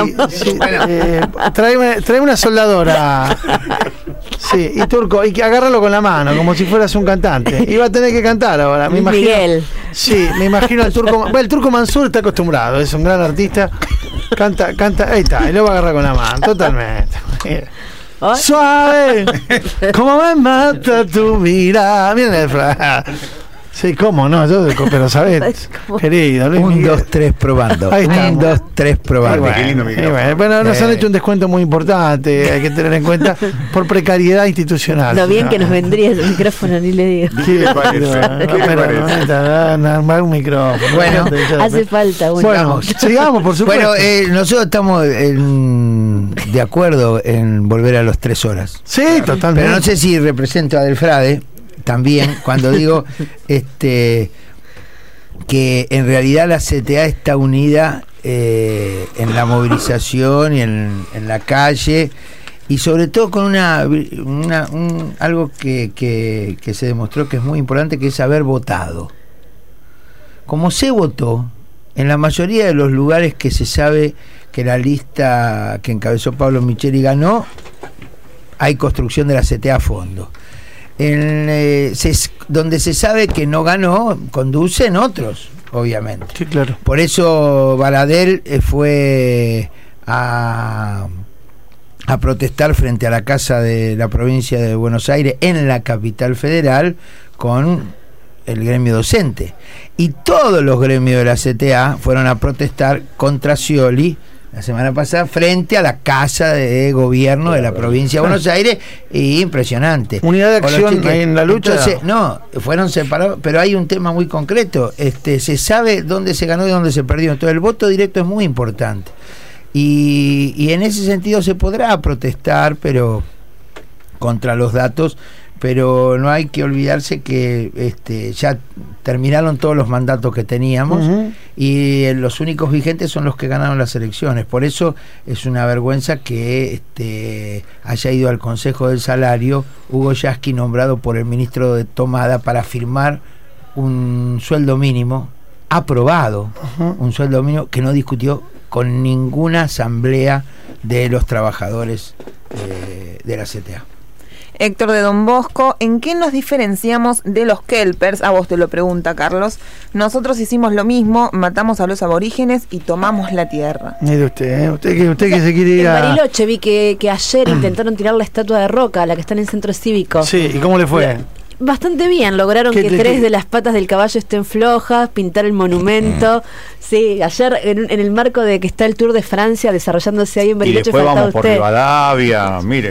Trae una soldadora. Sí, y Turco, y que agárralo con la mano, como si fueras un cantante. Iba a tener que cantar ahora, me imagino. Miguel. Sí, me imagino al Turco. Bueno, el Turco Mansur está acostumbrado, es un gran artista. Canta, ahí está, y lo va a agarrar con la mano, totalmente. Suave, como me mata tu mirada. Miren el sí, cómo no, pero sabés, querido. 1, 2, 3 probando. Ahí está. 1, 2, 3 probando. Qué lindo micrófono. Bueno, nos han hecho un descuento muy importante, hay que tener en cuenta, por precariedad institucional. Lo bien que nos vendría ese micrófono, ni le digo. ¿Qué le parece? Armar un micrófono. Bueno, hace falta uno. Bueno, sigamos, por supuesto. Bueno, nosotros estamos de acuerdo en volver a los 3 horas. Sí, totalmente. Pero no sé si represento a Delfrade también cuando digo que en realidad la CTA está unida en la movilización y en la calle, y sobre todo con algo que se demostró que es muy importante, que es haber votado. Como se votó en la mayoría de los lugares que se sabe que la lista que encabezó Pablo Micheli ganó, hay construcción de la CTA a fondo. Donde se sabe que no ganó, conducen otros, obviamente. Sí, claro. Por eso Baradel fue a protestar frente a la Casa de la Provincia de Buenos Aires en la capital federal con el gremio docente. Y todos los gremios de la CTA fueron a protestar contra Scioli la semana pasada frente a la Casa de Gobierno de la Provincia de Buenos Aires, y impresionante. Unidad de acción ahí en la lucha. Entonces, no, fueron separados, pero hay un tema muy concreto. Se sabe dónde se ganó y dónde se perdió. Entonces el voto directo es muy importante. Y en ese sentido se podrá protestar, pero contra los datos, pero no hay que olvidarse que ya terminaron todos los mandatos que teníamos, y los únicos vigentes son los que ganaron las elecciones. Por eso es una vergüenza que haya ido al Consejo del Salario Hugo Yasky, nombrado por el ministro de Tomada para firmar un sueldo mínimo aprobado, un sueldo mínimo que no discutió con ninguna asamblea de los trabajadores de la CTA. Héctor de Don Bosco, ¿en qué nos diferenciamos de los kelpers? A vos te lo pregunta Carlos. Nosotros hicimos lo mismo, matamos a los aborígenes y tomamos la tierra. Mire usted que se quiere ir en Bariloche vi que ayer intentaron tirar la estatua de Roca, la que está en el centro cívico. Sí, ¿y cómo le fue? Bastante bien, lograron que 3 de las patas del caballo estén flojas, pintar el monumento. Sí, ayer en el marco de que está el Tour de Francia desarrollándose ahí en Bariloche. Y después vamos por Rivadavia, mire.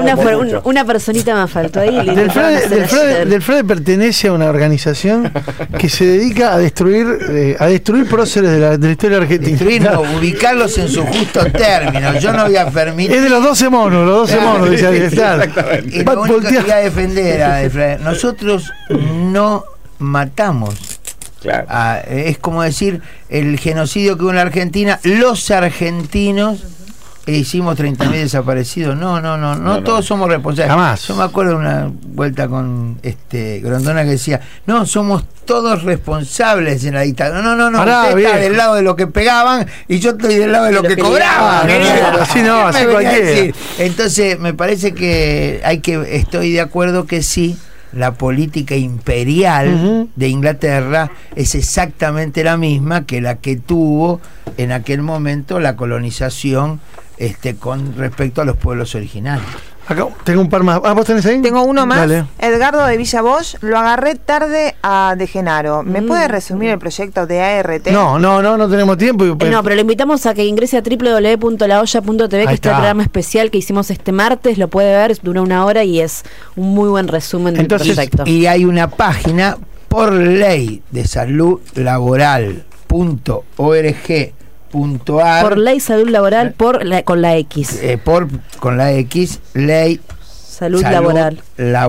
Una personita más faltó ahí. Delfrade pertenece a una organización que se dedica a destruir próceres de la historia argentina. Destruir, no, ubicarlos en su justo término. Yo no voy a permitir. Es de los 12 monos, dice ahí. Y lo único que voy a defender a Delfrade, nosotros no matamos. Claro. Es como decir el genocidio que hubo en la Argentina, los argentinos hicimos 30.000 desaparecidos. No, todos somos responsables. Jamás. Yo me acuerdo de una vuelta con Grondona que decía, no, somos todos responsables en la dictadura. No, usted está del lado de lo que pegaban y yo estoy del lado de lo que cobraban. Así cualquiera. Entonces me parece que estoy de acuerdo que sí, la política imperial de Inglaterra es exactamente la misma que la que tuvo en aquel momento la colonización con respecto a los pueblos originarios. Acá tengo un par más. ¿Vos tenés ahí? Tengo uno más. Dale. Edgardo de Villa Bosch, lo agarré tarde de Genaro. ¿Me puede resumir el proyecto de ART? No tenemos tiempo. No, pero le invitamos a que ingrese a www.laolla.tv, que está el programa especial que hicimos este martes, lo puede ver, dura 1 hora y es un muy buen resumen del proyecto. Y hay una página por ley de salud laboral.org.ar. Por ley salud laboral con la X. Con la X, ley salud laboral.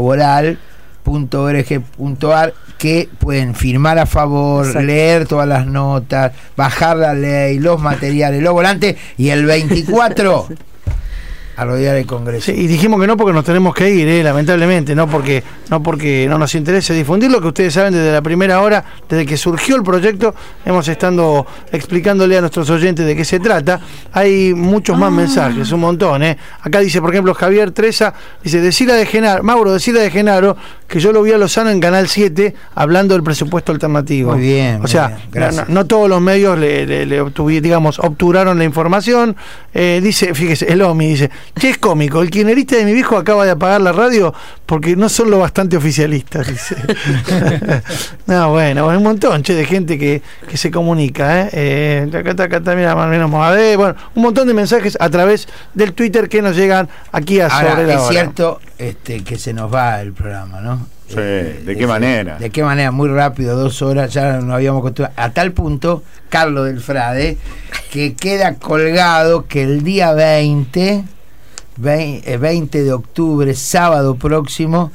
Laboral.org.ar, que pueden firmar a favor, exacto, leer todas las notas, bajar la ley, los materiales, los volantes, y el 24 a rodear el Congreso. Sí, y dijimos que no porque nos tenemos que ir, lamentablemente, no porque no nos interese difundir lo que ustedes saben desde la primera hora, desde que surgió el proyecto, hemos estado explicándole a nuestros oyentes de qué se trata. Hay muchos más mensajes, un montón. Acá dice, por ejemplo, Javier Treza, dice, decirle a De Genaro que yo lo vi a Lozano en Canal 7 hablando del presupuesto alternativo. Muy bien. O sea, no todos los medios le obturaron la información. Dice, fíjese, el OMI dice, que es cómico, el kirchnerista de mi viejo acaba de apagar la radio porque no son lo bastante oficialistas, dice. No, bueno, hay un montón, de gente que se comunica, acá mira, más o menos, bueno, un montón de mensajes a través del Twitter que nos llegan aquí a Sobre la Hora. Es cierto que se nos va el programa, ¿no? Sí, ¿de qué manera? ¿De qué manera? Muy rápido, 2 horas, ya no habíamos acostumbrado. A tal punto, Carlos del Frade, que queda colgado que el día 20 de octubre, sábado próximo,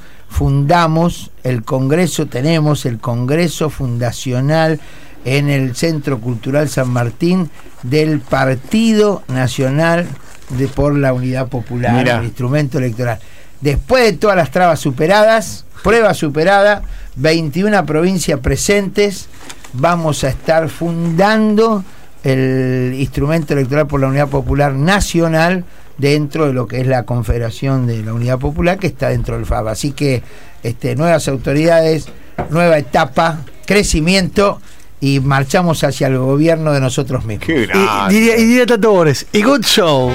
tenemos el Congreso Fundacional en el Centro Cultural San Martín del Partido Nacional por la Unidad Popular, Mirá, el instrumento electoral. Después de todas las trabas superadas, prueba superada, 21 provincias presentes, vamos a estar fundando el instrumento electoral por la Unidad Popular Nacional dentro de lo que es la Confederación de la Unidad Popular, que está dentro del FAB. Así que nuevas autoridades, nueva etapa, crecimiento, y marchamos hacia el gobierno de nosotros mismos. Y diría Tato Bores, y good show.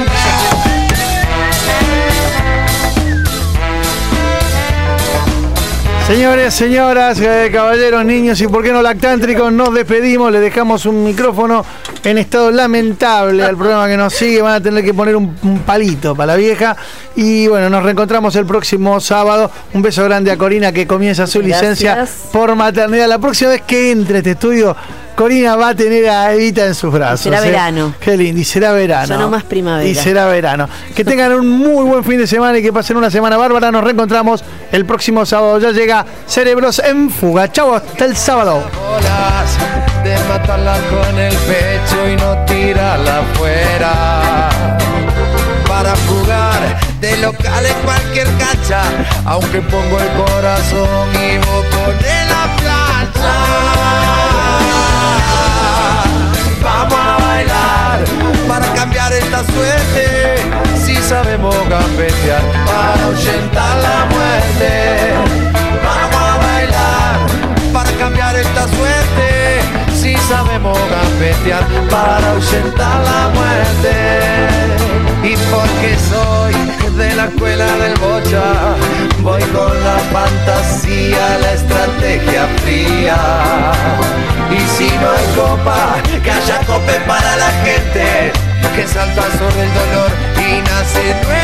Señores, señoras, caballeros, niños y por qué no lactántricos, nos despedimos, le dejamos un micrófono en estado lamentable al programa que nos sigue, van a tener que poner un palito para la vieja, y bueno, nos reencontramos el próximo sábado. Un beso grande a Corina, que comienza su licencia por maternidad. La próxima vez que entre este estudio, Corina va a tener a Evita en sus brazos. Será verano. Qué lindo, y será verano. Ya no más primavera. Y será verano. Que tengan un muy buen fin de semana y que pasen una semana bárbara. Nos reencontramos el próximo sábado. Ya llega Cerebros en Fuga. Chau, hasta el sábado. De matarla con el pecho y no tirarla afuera. Para jugar de local en cualquier cancha, aunque pongo el corazón y vos ponés la plancha. Vamos a bailar para cambiar esta suerte, si sabemos gambetear para ahuyentar la muerte. Vamos a bailar para cambiar esta suerte, si sabemos gambetear para ahuyentar la muerte. Y porque soy de la escuela del Bocha, voy con la fantasía, la estrategia fría. Y si no hay copa, que haya cope para la gente, que salta sobre el dolor y nace nuevo.